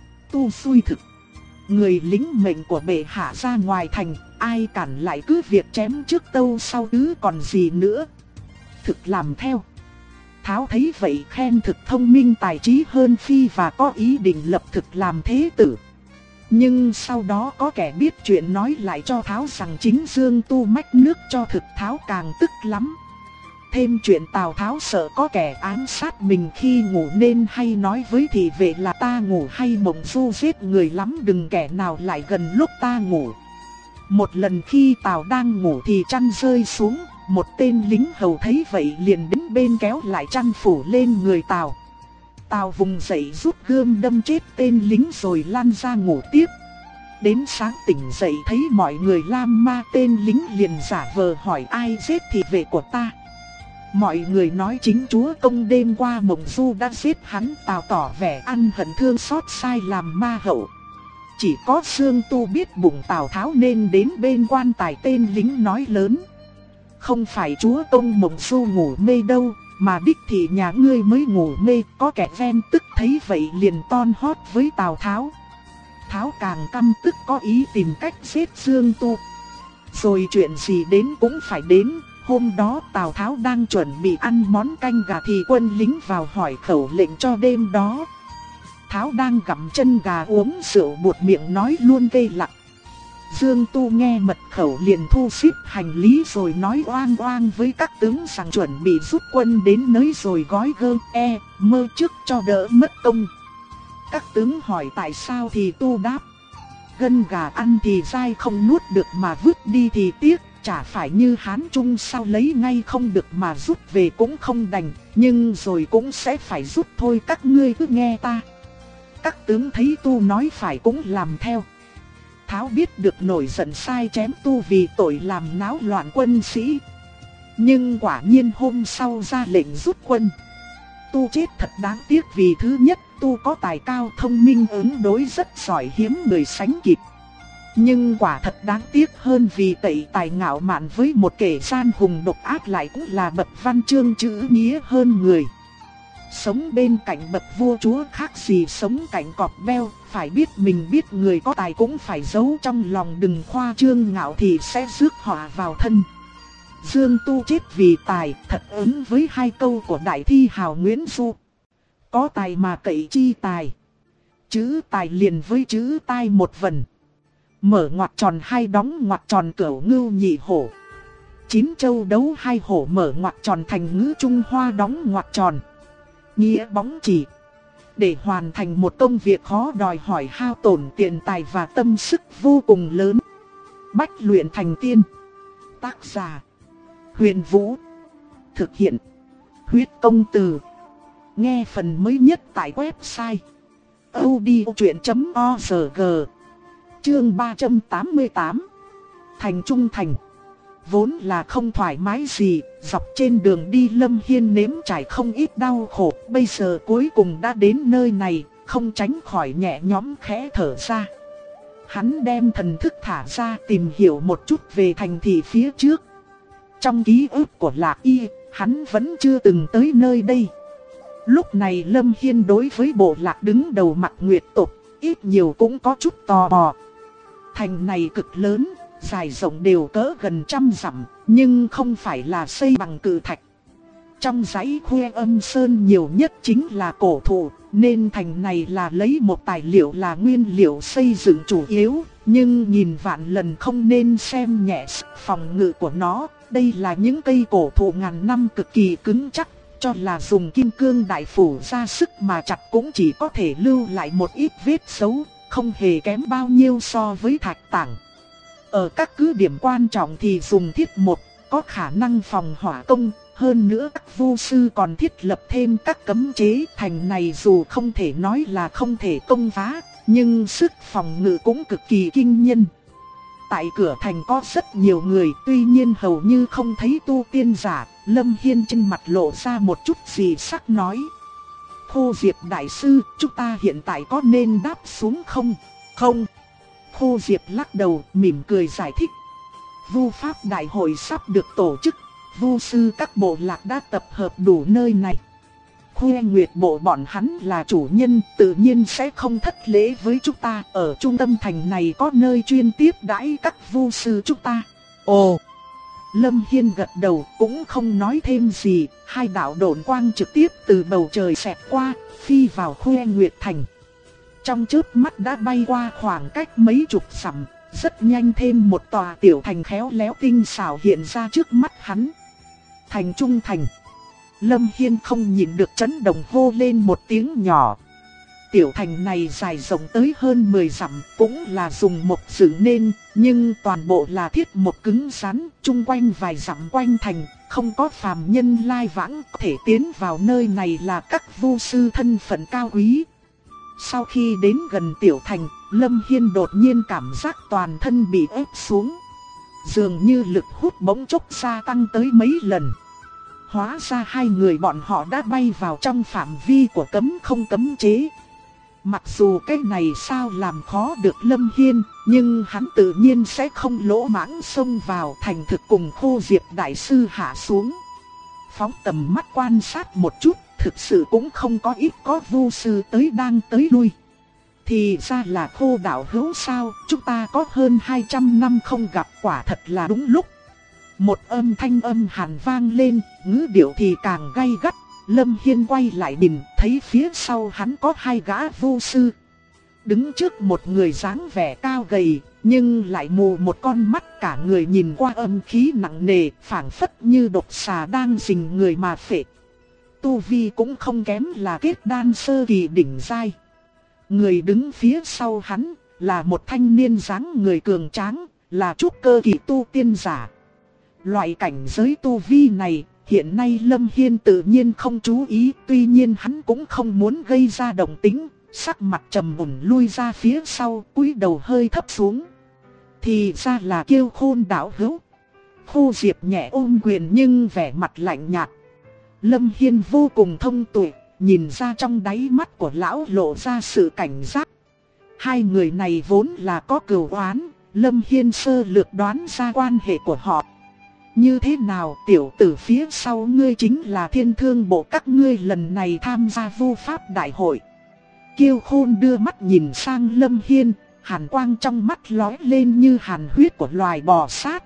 Tu xui thực: người lính mệnh của bệ hạ ra ngoài thành, ai cản lại cứ việc chém trước tâu sau chứ còn gì nữa. Thực làm theo. Tháo thấy vậy khen Thực thông minh tài trí hơn Phi và có ý định lập Thực làm thế tử. Nhưng sau đó có kẻ biết chuyện nói lại cho Tháo rằng chính Dương Tu mách nước cho Thực. Tháo càng tức lắm. Thêm chuyện Tào Tháo sợ có kẻ ám sát mình khi ngủ nên hay nói với thị vệ là ta ngủ hay mộng du giết người lắm, đừng kẻ nào lại gần lúc ta ngủ. Một lần khi Tào đang ngủ thì chăn rơi xuống, một tên lính hầu thấy vậy liền đến bên kéo lại chăn phủ lên người Tào. Tào vùng dậy rút gươm đâm chết tên lính rồi lăn ra ngủ tiếp. Đến sáng tỉnh dậy thấy mọi người lam ma, tên lính liền giả vờ hỏi ai giết thị vệ của ta. Mọi người nói chính chúa công đêm qua mộng du đã giết hắn. Tào tỏ vẻ ăn hận thương xót sai làm ma hậu. Chỉ có Dương Tu biết bụng Tào Tháo nên đến bên quan tài, tên lính nói lớn: không phải chúa công mộng du ngủ mê đâu, mà đích thị nhà ngươi mới ngủ mê. Có kẻ ven tức thấy vậy liền ton hót với Tào Tháo. Tháo càng căm tức có ý tìm cách giết Dương Tu. Rồi chuyện gì đến cũng phải đến. Hôm đó Tào Tháo đang chuẩn bị ăn món canh gà thì quân lính vào hỏi khẩu lệnh cho đêm đó. Tháo đang gặm chân gà uống rượu buột miệng nói luôn cây lặng. Dương Tu nghe mật khẩu liền thu xếp hành lý rồi nói oang oang với các tướng rằng chuẩn bị rút quân đến nơi rồi gói gơ mơ trước cho đỡ mất công. Các tướng hỏi tại sao thì Tu đáp: gân gà ăn thì dai không nuốt được mà vứt đi thì tiếc. Chả phải như Hán Trung sao lấy ngay không được mà rút về cũng không đành, nhưng rồi cũng sẽ phải rút thôi, các ngươi cứ nghe ta. Các tướng thấy Tu nói phải cũng làm theo. Tháo biết được nổi giận sai chém Tu vì tội làm náo loạn quân sĩ. Nhưng quả nhiên hôm sau ra lệnh rút quân. Tu chết thật đáng tiếc vì thứ nhất Tu có tài cao thông minh ứng đối rất giỏi, hiếm người sánh kịp. Nhưng quả thật đáng tiếc hơn vì tẩy tài ngạo mạn với một kẻ gian hùng độc ác lại cũng là bậc văn chương chữ nghĩa hơn người. Sống bên cạnh bậc vua chúa khác gì sống cạnh cọp beo, phải biết mình biết người có tài cũng phải giấu trong lòng, đừng khoa trương ngạo thì sẽ rước họa vào thân. Dương Tu chết vì tài, thật ứng với hai câu của đại thi hào Nguyễn Du. Có tài mà cậy chi tài. Chữ tài liền với chữ tai một vần. Mở ngoặc tròn hai đóng ngoặc tròn cửu ngưu nhị hổ. Chín châu đấu hai hổ mở ngoặc tròn thành ngữ Trung Hoa đóng ngoặc tròn. Nghĩa bóng chỉ. Để hoàn thành một công việc khó đòi hỏi hao tổn tiền tài và tâm sức vô cùng lớn. Bách luyện thành tiên. Tác giả Huyền Vũ. Thực hiện Huyết Công Từ. Nghe phần mới nhất tại website audiochuyện.org. Chương 388. Thành trung thành. Vốn là không thoải mái gì, dọc trên đường đi Lâm Hiên nếm trải không ít đau khổ, bây giờ cuối cùng đã đến nơi này, không tránh khỏi nhẹ nhõm khẽ thở ra. Hắn đem thần thức thả ra tìm hiểu một chút về thành thị phía trước. Trong ký ức của Lạc Y, hắn vẫn chưa từng tới nơi đây. Lúc này Lâm Hiên đối với bộ lạc đứng đầu Mặc Nguyệt tộc, ít nhiều cũng có chút tò mò. Thành này cực lớn, dài rộng đều cỡ gần 100 dặm, nhưng không phải là xây bằng cự thạch. Trong dãy Khuê Âm Sơn nhiều nhất chính là cổ thụ, nên thành này là lấy một tài liệu là nguyên liệu xây dựng chủ yếu. Nhưng nhìn vạn lần không nên xem nhẹ sức phòng ngự của nó, đây là những cây cổ thụ ngàn năm cực kỳ cứng chắc. Cho là dùng kim cương đại phủ ra sức mà chặt cũng chỉ có thể lưu lại một ít vết xấu, không hề kém bao nhiêu so với thạch tảng. Ở các cứ điểm quan trọng thì dùng thiết một, có khả năng phòng hỏa công. Hơn nữa các vu sư còn thiết lập thêm các cấm chế. Thành này dù không thể nói là không thể công phá, nhưng sức phòng ngự cũng cực kỳ kinh nhân. Tại cửa thành có rất nhiều người, tuy nhiên hầu như không thấy tu tiên giả. Lâm Hiên trên mặt lộ ra một chút gì sắc nói: Khô Diệp đại sư, chúng ta hiện tại có nên đáp xuống không? Không. Khô Diệp lắc đầu, mỉm cười giải thích. Vu pháp đại hội sắp được tổ chức, vu sư các bộ lạc đã tập hợp đủ nơi này. Khuê Nguyệt bộ bọn hắn là chủ nhân, tự nhiên sẽ không thất lễ với chúng ta. Ở trung tâm thành này có nơi chuyên tiếp đãi các vu sư chúng ta. Ồ! Lâm Hiên gật đầu cũng không nói thêm gì. Hai đạo độn quang trực tiếp từ bầu trời xẹt qua, phi vào Khuê Nguyệt thành. Trong chớp mắt đã bay qua khoảng cách mấy chục dặm, rất nhanh thêm một tòa tiểu thành khéo léo tinh xảo hiện ra trước mắt hắn. Thành trung thành. Lâm Hiên không nhịn được chấn động hô lên một tiếng nhỏ. Tiểu thành này dài rộng tới hơn 10 dặm, cũng là dùng mộc dựng nên, nhưng toàn bộ là thiết mộc cứng rắn, chung quanh vài dặm quanh thành, không có phàm nhân lai vãng có thể tiến vào nơi này là các vu sư thân phận cao quý. Sau khi đến gần tiểu thành, Lâm Hiên đột nhiên cảm giác toàn thân bị ép xuống. Dường như lực hút bỗng chốc gia tăng tới mấy lần. Hóa ra hai người bọn họ đã bay vào trong phạm vi của cấm không cấm chế. Mặc dù cái này sao làm khó được Lâm Hiên, nhưng hắn tự nhiên sẽ không lỗ mãng xông vào. Thành thực cùng Khô Diệp đại sư hạ xuống. Phóng tầm mắt quan sát một chút, thực sự cũng không có ít có vu sư tới đang tới lui. Thì ra là Khô đạo hữu sao, chúng ta có hơn 200 năm không gặp, quả thật là đúng lúc. Một âm thanh âm hàn vang lên, ngữ điệu thì càng gay gắt. Lâm Hiên quay lại nhìn, thấy phía sau hắn có hai gã vu sư. Đứng trước một người dáng vẻ cao gầy, nhưng lại mù một con mắt, cả người nhìn qua âm khí nặng nề, phảng phất như độc xà đang rình người mà phệ. Tu vi cũng không kém là kết đan sơ kỳ đỉnh giai. Người đứng phía sau hắn là một thanh niên dáng người cường tráng, là trúc cơ kỳ tu tiên giả. Loại cảnh giới tu vi này, hiện nay Lâm Hiên tự nhiên không chú ý, tuy nhiên hắn cũng không muốn gây ra động tĩnh, sắc mặt trầm mùn lui ra phía sau, cúi đầu hơi thấp xuống. Thì ra là Kiêu Khôn đạo hữu. Khô Diệp nhẹ ôm quyền nhưng vẻ mặt lạnh nhạt. Lâm Hiên vô cùng thông tuệ, nhìn ra trong đáy mắt của lão lộ ra sự cảnh giác. Hai người này vốn là có cừu oán, Lâm Hiên sơ lược đoán ra quan hệ của họ. Như thế nào, tiểu tử phía sau ngươi chính là Thiên Thương Bộ các ngươi lần này tham gia vu pháp đại hội. Kiêu Khôn đưa mắt nhìn sang Lâm Hiên, hàn quang trong mắt lóe lên như hàn huyết của loài bò sát.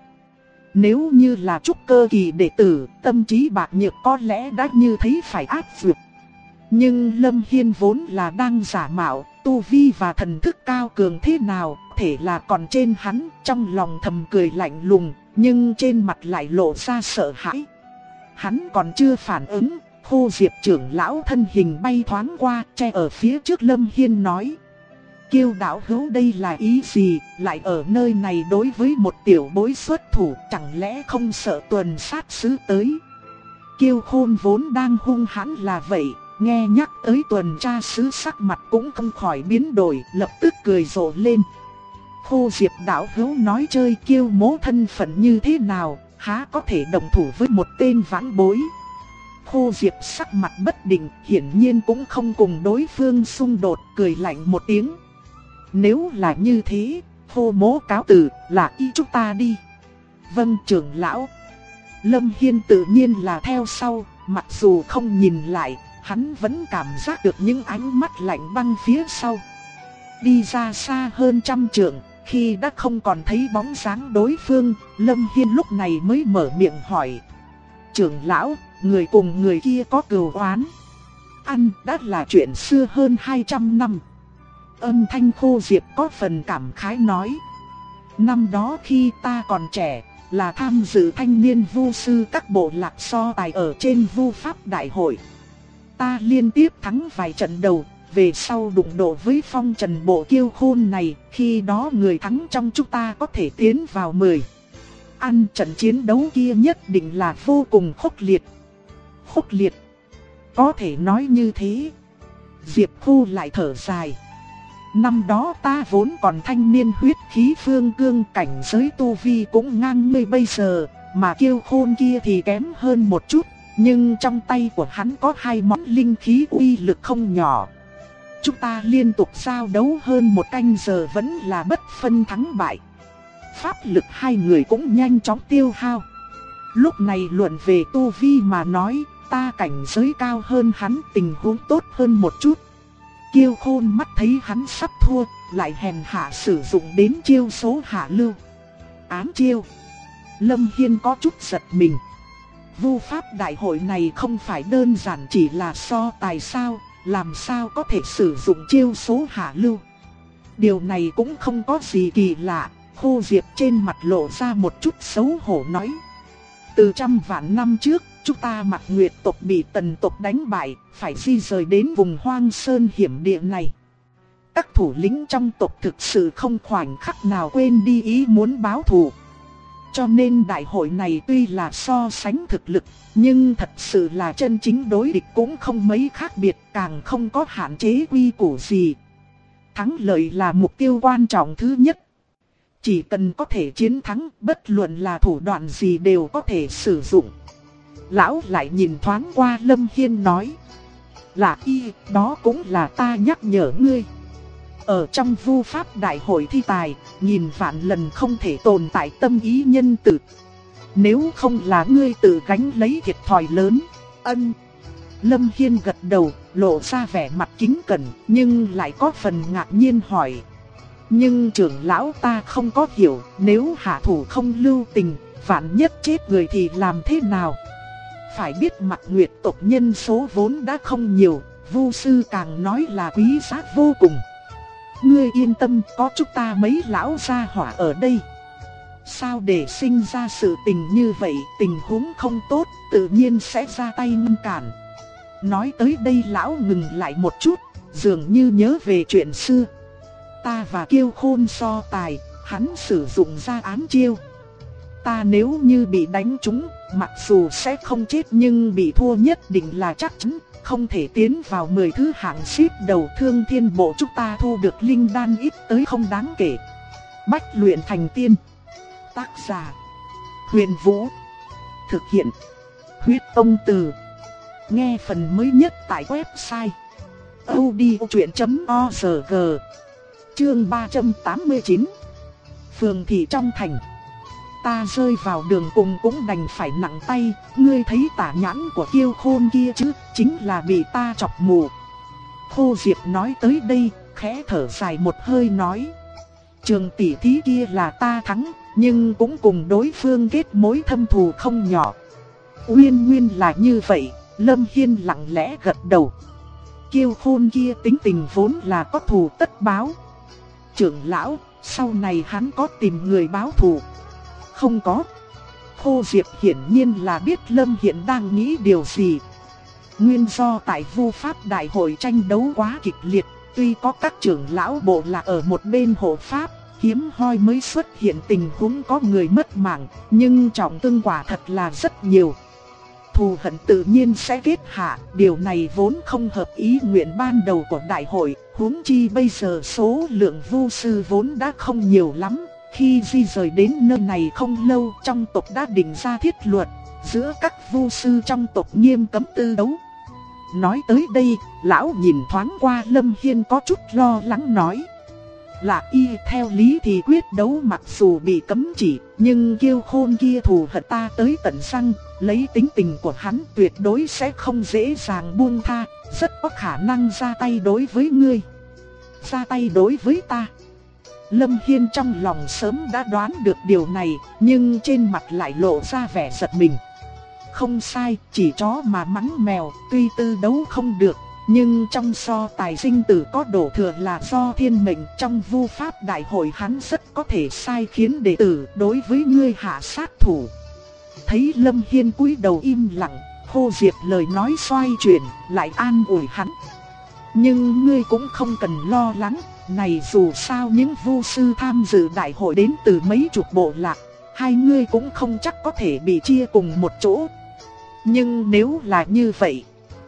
Nếu như là trúc cơ kỳ đệ tử, tâm trí bạc nhược có lẽ đã như thấy phải áp dược. Nhưng Lâm Hiên vốn là đang giả mạo, tu vi và thần thức cao cường thế nào, thể là còn trên hắn, trong lòng thầm cười lạnh lùng, nhưng trên mặt lại lộ ra sợ hãi. Hắn còn chưa phản ứng, Khô Diệp trưởng lão thân hình bay thoáng qua, che ở phía trước Lâm Hiên nói. Kiêu đạo hữu đây là ý gì, lại ở nơi này đối với một tiểu bối xuất thủ, chẳng lẽ không sợ tuần sát sứ tới. Kiêu Khôn vốn đang hung hãn là vậy, nghe nhắc tới tuần tra sứ sắc mặt cũng không khỏi biến đổi, lập tức cười rộ lên. Khô Diệp đạo hữu nói chơi Kiêu mỗ thân phận như thế nào, há có thể đồng thủ với một tên vãn bối. Khô Diệp sắc mặt bất định, hiển nhiên cũng không cùng đối phương xung đột, cười lạnh một tiếng. Nếu là như thế, Khô mỗ cáo từ, là y chúng ta đi. Vâng trưởng lão. Lâm Hiên tự nhiên là theo sau, mặc dù không nhìn lại, hắn vẫn cảm giác được những ánh mắt lạnh băng phía sau. Đi ra xa hơn 100 trượng, khi đã không còn thấy bóng dáng đối phương, Lâm Hiên lúc này mới mở miệng hỏi. Trưởng lão, người cùng người kia có cừu oán. Ăn đã là chuyện xưa hơn 200 năm. Âm thanh Khô Diệp có phần cảm khái nói. Năm đó khi ta còn trẻ, là tham dự thanh niên vu sư các bộ lạc so tài ở trên vu pháp đại hội. Ta liên tiếp thắng vài trận đầu, về sau đụng độ với phong trần bộ Kiêu Khôn này, khi đó người thắng trong chúng ta có thể tiến vào 10. Ăn trận chiến đấu kia nhất định là vô cùng khốc liệt. Khốc liệt. Có thể nói như thế. Diệp Khu lại thở dài. Năm đó ta vốn còn thanh niên huyết khí phương cương, cảnh giới tu vi cũng ngang ngươi bây giờ, mà Kiêu Khôn kia thì kém hơn một chút, nhưng trong tay của hắn có 2 món linh khí uy lực không nhỏ. Chúng ta liên tục giao đấu hơn 1 canh giờ vẫn là bất phân thắng bại. Pháp lực hai người cũng nhanh chóng tiêu hao. Lúc này luận về tu vi mà nói, ta cảnh giới cao hơn hắn, tình huống tốt hơn một chút. Kiêu Khôn mắt thấy hắn sắp thua, lại hèn hạ sử dụng đến chiêu số hạ lưu. Ám chiêu. Lâm Hiên có chút giật mình. Vu pháp đại hội này không phải đơn giản chỉ là so tài sao, làm sao có thể sử dụng chiêu số hạ lưu. Điều này cũng không có gì kỳ lạ. Khô Diệp trên mặt lộ ra một chút xấu hổ nói. Từ 100 vạn năm trước, chúng ta Mạc Nguyệt tộc bị Tần tộc đánh bại, phải di rời đến vùng hoang sơn hiểm địa này. Các thủ lĩnh trong tộc thực sự không khoảnh khắc nào quên đi ý muốn báo thù. Cho nên đại hội này tuy là so sánh thực lực, nhưng thật sự là chân chính đối địch cũng không mấy khác biệt, càng không có hạn chế quy củ gì. Thắng lợi là mục tiêu quan trọng thứ nhất. Chỉ cần có thể chiến thắng, bất luận là thủ đoạn gì đều có thể sử dụng. Lão lại nhìn thoáng qua Lâm Hiên nói. Là y, đó cũng là ta nhắc nhở ngươi. Ở trong vu pháp đại hội thi tài, nhìn vạn lần không thể tồn tại tâm ý nhân tử. Nếu không là ngươi tự gánh lấy thiệt thòi lớn. Ân. Lâm Hiên gật đầu, lộ ra vẻ mặt kính cẩn, nhưng lại có phần ngạc nhiên hỏi. Nhưng trưởng lão ta không có hiểu, nếu hạ thủ không lưu tình, vạn nhất chết người thì làm thế nào? Phải biết Mạc Nguyệt tộc nhân số vốn đã không nhiều, vu sư càng nói là quý giá vô cùng. Ngươi yên tâm, có chúng ta mấy lão gia hỏa ở đây. Sao để sinh ra sự tình như vậy, tình huống không tốt, tự nhiên sẽ ra tay ngăn cản. Nói tới đây lão ngừng lại một chút, dường như nhớ về chuyện xưa. Ta và Kiêu Khôn so tài, hắn sử dụng ra ám chiêu. Ta nếu như bị đánh trúng, mặc dù sẽ không chết nhưng bị thua nhất định là chắc chắn, không thể tiến vào 10 thứ hạng xếp đầu. Thương Thiên Bộ chúng ta thu được linh đan ít tới không đáng kể. Bách luyện thành tiên. Tác giả: Huyền Vũ. Thực hiện: Huyết Tông Từ. Nghe phần mới nhất tại website audiochuyện.org. Chương 389. phường thị trong thành. Ta rơi vào đường cùng cũng đành phải nặng tay, ngươi thấy tả nhãn của Kiêu Khôn kia chứ, chính là bị ta chọc mù. Khô Diệp nói tới đây, khẽ thở dài một hơi nói. Trường tỷ thí kia là ta thắng, nhưng cũng cùng đối phương kết mối thâm thù không nhỏ. Nguyên là như vậy, Lâm Hiên lặng lẽ gật đầu. Kiêu Khôn kia tính tình vốn là có thù tất báo. Trưởng lão, sau này hắn có tìm người báo thù? Không có. Khô Diệp hiển nhiên là biết Lâm Hiên đang nghĩ điều gì. Nguyên do tại Vu Pháp Đại hội tranh đấu quá kịch liệt, tuy có các trưởng lão bộ lạc ở một bên hộ pháp, hiếm hoi mới xuất hiện tình huống có người mất mạng, nhưng trọng thương quả thật là rất nhiều. Thù hận tự nhiên sẽ kết hạ, điều này vốn không hợp ý nguyện ban đầu của đại hội, huống chi bây giờ số lượng vu sư vốn đã không nhiều lắm. Khi di rời đến nơi này không lâu, trong tộc đã định ra thiết luật, giữa các vu sư trong tộc nghiêm cấm tư đấu. Nói tới đây, lão nhìn thoáng qua Lâm Hiên có chút lo lắng nói. Là y theo lý thì quyết đấu mặc dù bị cấm chỉ, nhưng Kiêu Khôn kia thù hận ta tới tận răng, lấy tính tình của hắn tuyệt đối sẽ không dễ dàng buông tha, rất có khả năng ra tay đối với ngươi. Ra tay đối với ta. Lâm Hiên trong lòng sớm đã đoán được điều này, nhưng trên mặt lại lộ ra vẻ giật mình. Không sai, chỉ chó mà mắng mèo, tuy tư đấu không được, nhưng trong so tài sinh tử có đổ thừa là do thiên mệnh. Trong Vu Pháp Đại hội hắn rất có thể sai khiến đệ tử đối với ngươi hạ sát thủ. Thấy Lâm Hiên cúi đầu im lặng, Khô Diệp lời nói xoay chuyển, lại an ủi hắn. Nhưng ngươi cũng không cần lo lắng, này dù sao những vu sư tham dự đại hội đến từ mấy chục bộ lạc, hai ngươi cũng không chắc có thể bị chia cùng một chỗ. Nhưng nếu là như vậy,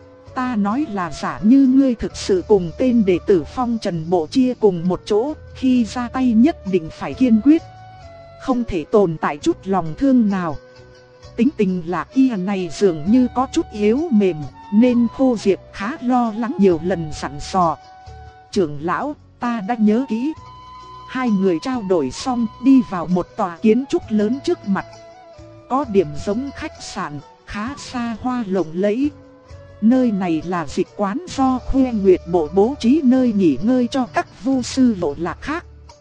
ta nói là giả như ngươi thực sự cùng tên đệ tử Phong Trần Bộ chia cùng một chỗ, khi ra tay nhất định phải kiên quyết, không thể tồn tại chút lòng thương nào. Tính tình là y này dường như có chút yếu mềm, nên Khô Diệp khá lo lắng nhiều lần dặn dò. Trưởng lão, ta đã nhớ kỹ. Hai người trao đổi xong đi vào một tòa kiến trúc lớn trước mặt. Có điểm giống khách sạn, khá xa hoa lộng lẫy. Nơi này là dịch quán do Khuê Nguyệt Bộ bố trí nơi nghỉ ngơi cho các vu sư bộ lạc khác.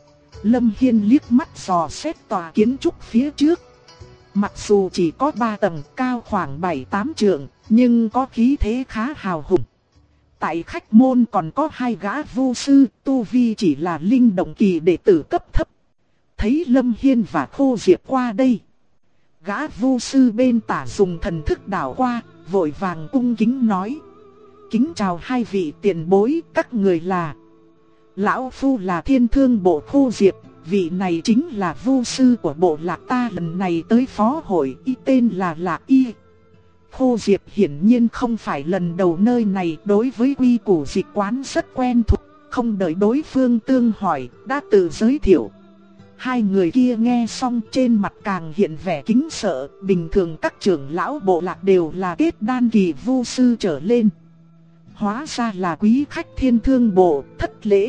Lâm Hiên liếc mắt dò xét tòa kiến trúc phía trước. Mặc dù chỉ có 3 tầng, cao khoảng 7-8 trượng, nhưng có khí thế khá hào hùng. Tại khách môn còn có 2 gã vu sư, tu vi chỉ là linh động kỳ đệ tử cấp thấp. Thấy Lâm Hiên và Khô Diệp qua đây, gã vu sư bên tả dùng thần thức đảo qua, vội vàng cung kính nói. Kính chào hai vị tiền bối, các người là. Lão phu là Thiên Thương Bộ Khô Diệp, vị này chính là vu sư của bộ lạc ta lần này tới phó hội, y tên là Lạc Y. Khô Diệp hiển nhiên không phải lần đầu nơi này, đối với quy củ dịch quán rất quen thuộc, không đợi đối phương tương hỏi, đã tự giới thiệu. Hai người kia nghe xong trên mặt càng hiện vẻ kính sợ, bình thường các trưởng lão bộ lạc đều là kết đan kỳ vu sư trở lên. Hóa ra là quý khách Thiên Thương Bộ, thất lễ.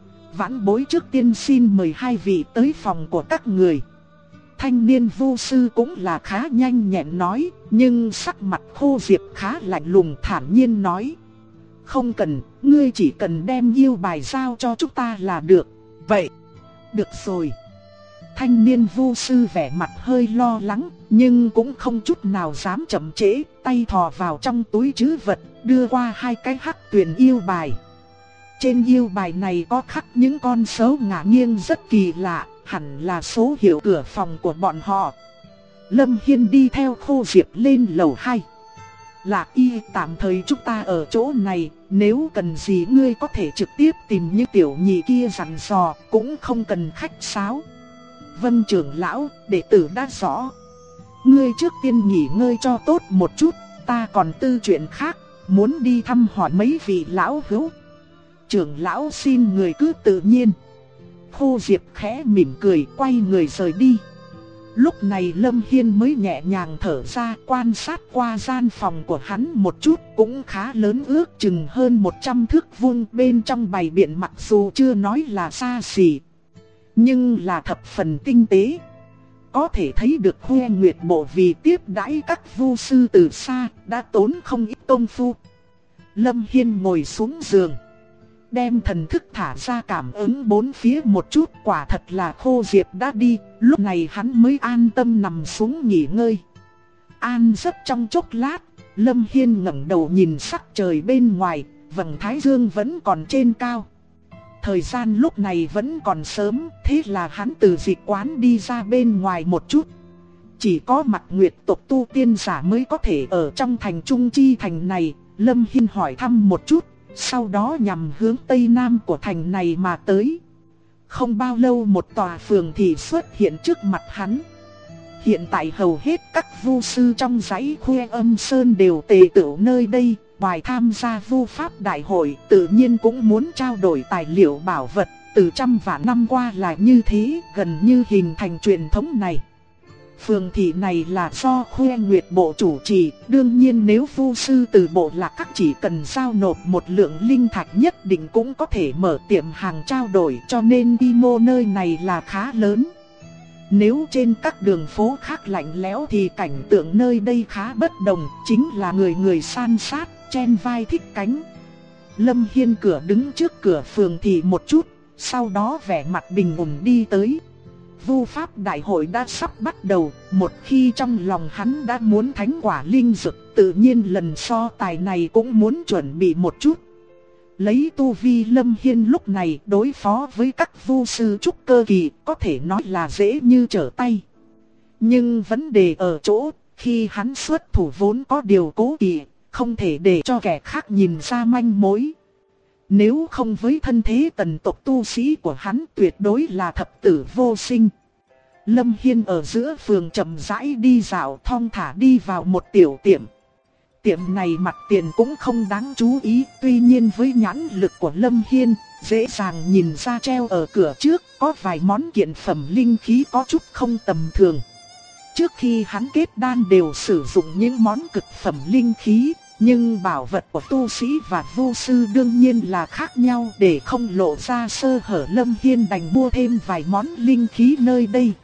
Vãn bối trước tiên xin mời hai vị tới phòng của các người. Thanh niên vu sư cũng là khá nhanh nhẹn nói, nhưng sắc mặt Khô Diệp khá lạnh lùng thản nhiên nói. Không cần, ngươi chỉ cần đem yêu bài giao cho chúng ta là được. Vậy, được rồi. Thanh niên vu sư vẻ mặt hơi lo lắng, nhưng cũng không chút nào dám chậm trễ, tay thò vào trong túi trữ vật, đưa qua 2 cái hắc tuyển yêu bài. Trên yêu bài này có khắc những con số ngả nghiêng rất kỳ lạ, hẳn là số hiệu cửa phòng của bọn họ. Lâm Hiên đi theo Khô Diệp lên lầu 2. Lạc Y, tạm thời chúng ta ở chỗ này, nếu cần gì ngươi có thể trực tiếp tìm những tiểu nhị kia dặn dò, cũng không cần khách sáo. Vâng trưởng lão, đệ tử đã rõ. Ngươi trước tiên nghỉ ngơi cho tốt một chút, ta còn tư chuyện khác, muốn đi thăm hỏi mấy vị lão hữu. Trưởng lão xin người cứ tự nhiên. Khô Diệp khẽ mỉm cười, quay người rời đi. Lúc này Lâm Hiên mới nhẹ nhàng thở ra, quan sát qua gian phòng của hắn một chút, cũng khá lớn, ước chừng hơn 100 thước vuông, bên trong bày biện mặc dù chưa nói là xa xỉ, nhưng là thập phần tinh tế. Có thể thấy được Khuê Nguyệt Bộ vì tiếp đãi các vu sư từ xa đã tốn không ít công phu. Lâm Hiên ngồi xuống giường, đem thần thức thả ra cảm ứng bốn phía một chút, quả thật là Khô Diệp đã đi, lúc này hắn mới an tâm nằm xuống nghỉ ngơi. An giấc trong chốc lát, Lâm Hiên ngẩng đầu nhìn sắc trời bên ngoài, vầng thái dương vẫn còn trên cao. Thời gian lúc này vẫn còn sớm, thế là hắn từ dịch quán đi ra bên ngoài một chút. Chỉ có Mặt Nguyệt tộc tu tiên giả mới có thể ở trong thành Trung Chi thành này. Lâm Hiên hỏi thăm một chút, sau đó nhằm hướng tây nam của thành này mà tới. Không bao lâu một tòa phường thị xuất hiện trước mặt hắn. Hiện tại hầu hết các vu sư trong dãy Khuê Âm Sơn đều tề tựu nơi đây. Ngoài tham gia vu pháp đại hội, tự nhiên cũng muốn trao đổi tài liệu bảo vật. Từ trăm vạn năm qua là như thế, gần như hình thành truyền thống này. Phường thị này là do Khuê Nguyệt Bộ chủ trì, đương nhiên nếu vu sư từ bộ lạc các chỉ cần giao nộp một lượng linh thạch nhất định cũng có thể mở tiệm hàng trao đổi, cho nên quy mô nơi này là khá lớn. Nếu trên các đường phố khác lạnh lẽo thì cảnh tượng nơi đây khá bất đồng, chính là người người san sát, chen vai thích cánh. Lâm Hiên đứng trước cửa phường thị một chút, sau đó vẻ mặt bình ổn đi tới. Vu pháp đại hội đã sắp bắt đầu, một khi trong lòng hắn đã muốn thánh quả linh dược, tự nhiên lần so tài này cũng muốn chuẩn bị một chút. Lấy tu vi Lâm Hiên lúc này đối phó với các vu sư trúc cơ kỳ có thể nói là dễ như trở tay. Nhưng vấn đề ở chỗ, khi hắn xuất thủ vốn có điều cố kỵ, không thể để cho kẻ khác nhìn ra manh mối. Nếu không với thân thế tần tộc tu sĩ của hắn tuyệt đối là thập tử vô sinh. Lâm Hiên ở giữa phường chậm rãi đi dạo, thong thả đi vào một tiểu tiệm. Tiệm này mặt tiền cũng không đáng chú ý, tuy nhiên với nhãn lực của Lâm Hiên, dễ dàng nhìn ra treo ở cửa trước có vài món kiện phẩm linh khí có chút không tầm thường. Trước khi hắn kết đan đều sử dụng những món cực phẩm linh khí, nhưng bảo vật của tu sĩ và vu sư đương nhiên là khác nhau, để không lộ ra sơ hở Lâm Hiên đành mua thêm vài món linh khí nơi đây.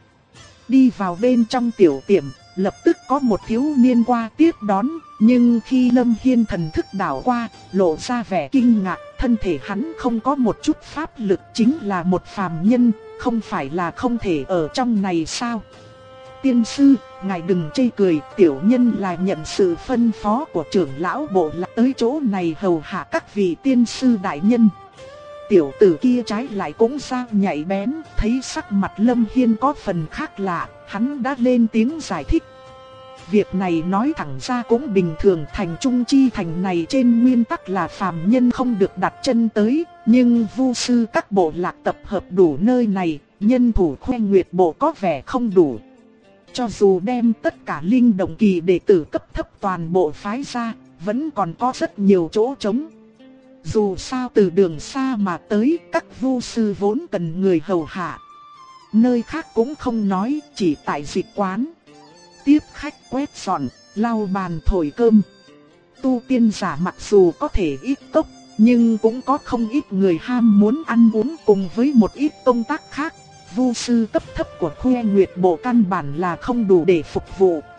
Đi vào bên trong tiểu tiệm, lập tức có một thiếu niên qua tiếp đón, nhưng khi Lâm Hiên thần thức đảo qua, lộ ra vẻ kinh ngạc, thân thể hắn không có một chút pháp lực, chính là một phàm nhân, không phải là không thể ở trong này sao? Tiên sư, ngài đừng chê cười, tiểu nhân là nhận sự phân phó của trưởng lão bộ lạc tới chỗ này hầu hạ các vị tiên sư đại nhân. Tiểu tử kia trái lại cũng ra nhạy bén, thấy sắc mặt Lâm Hiên có phần khác lạ, hắn đã lên tiếng giải thích. Việc này nói thẳng ra cũng bình thường, thành Trung Chi thành này trên nguyên tắc là phàm nhân không được đặt chân tới, nhưng vu sư các bộ lạc tập hợp đủ nơi này, nhân thủ Khuê Nguyệt Bộ có vẻ không đủ. Cho dù đem tất cả linh động kỳ đệ tử cấp thấp toàn bộ phái ra, vẫn còn có rất nhiều chỗ trống. Dù sao từ đường xa mà tới, các vu sư vốn cần người hầu hạ. Nơi khác cũng không nói, chỉ tại dịch quán tiếp khách quét dọn, lau bàn thổi cơm. Tu tiên giả mặc dù có thể ít cốc, nhưng cũng có không ít người ham muốn ăn uống cùng với một ít công tác khác. Vu sư cấp thấp của Khuê Nguyệt Bộ căn bản là không đủ để phục vụ.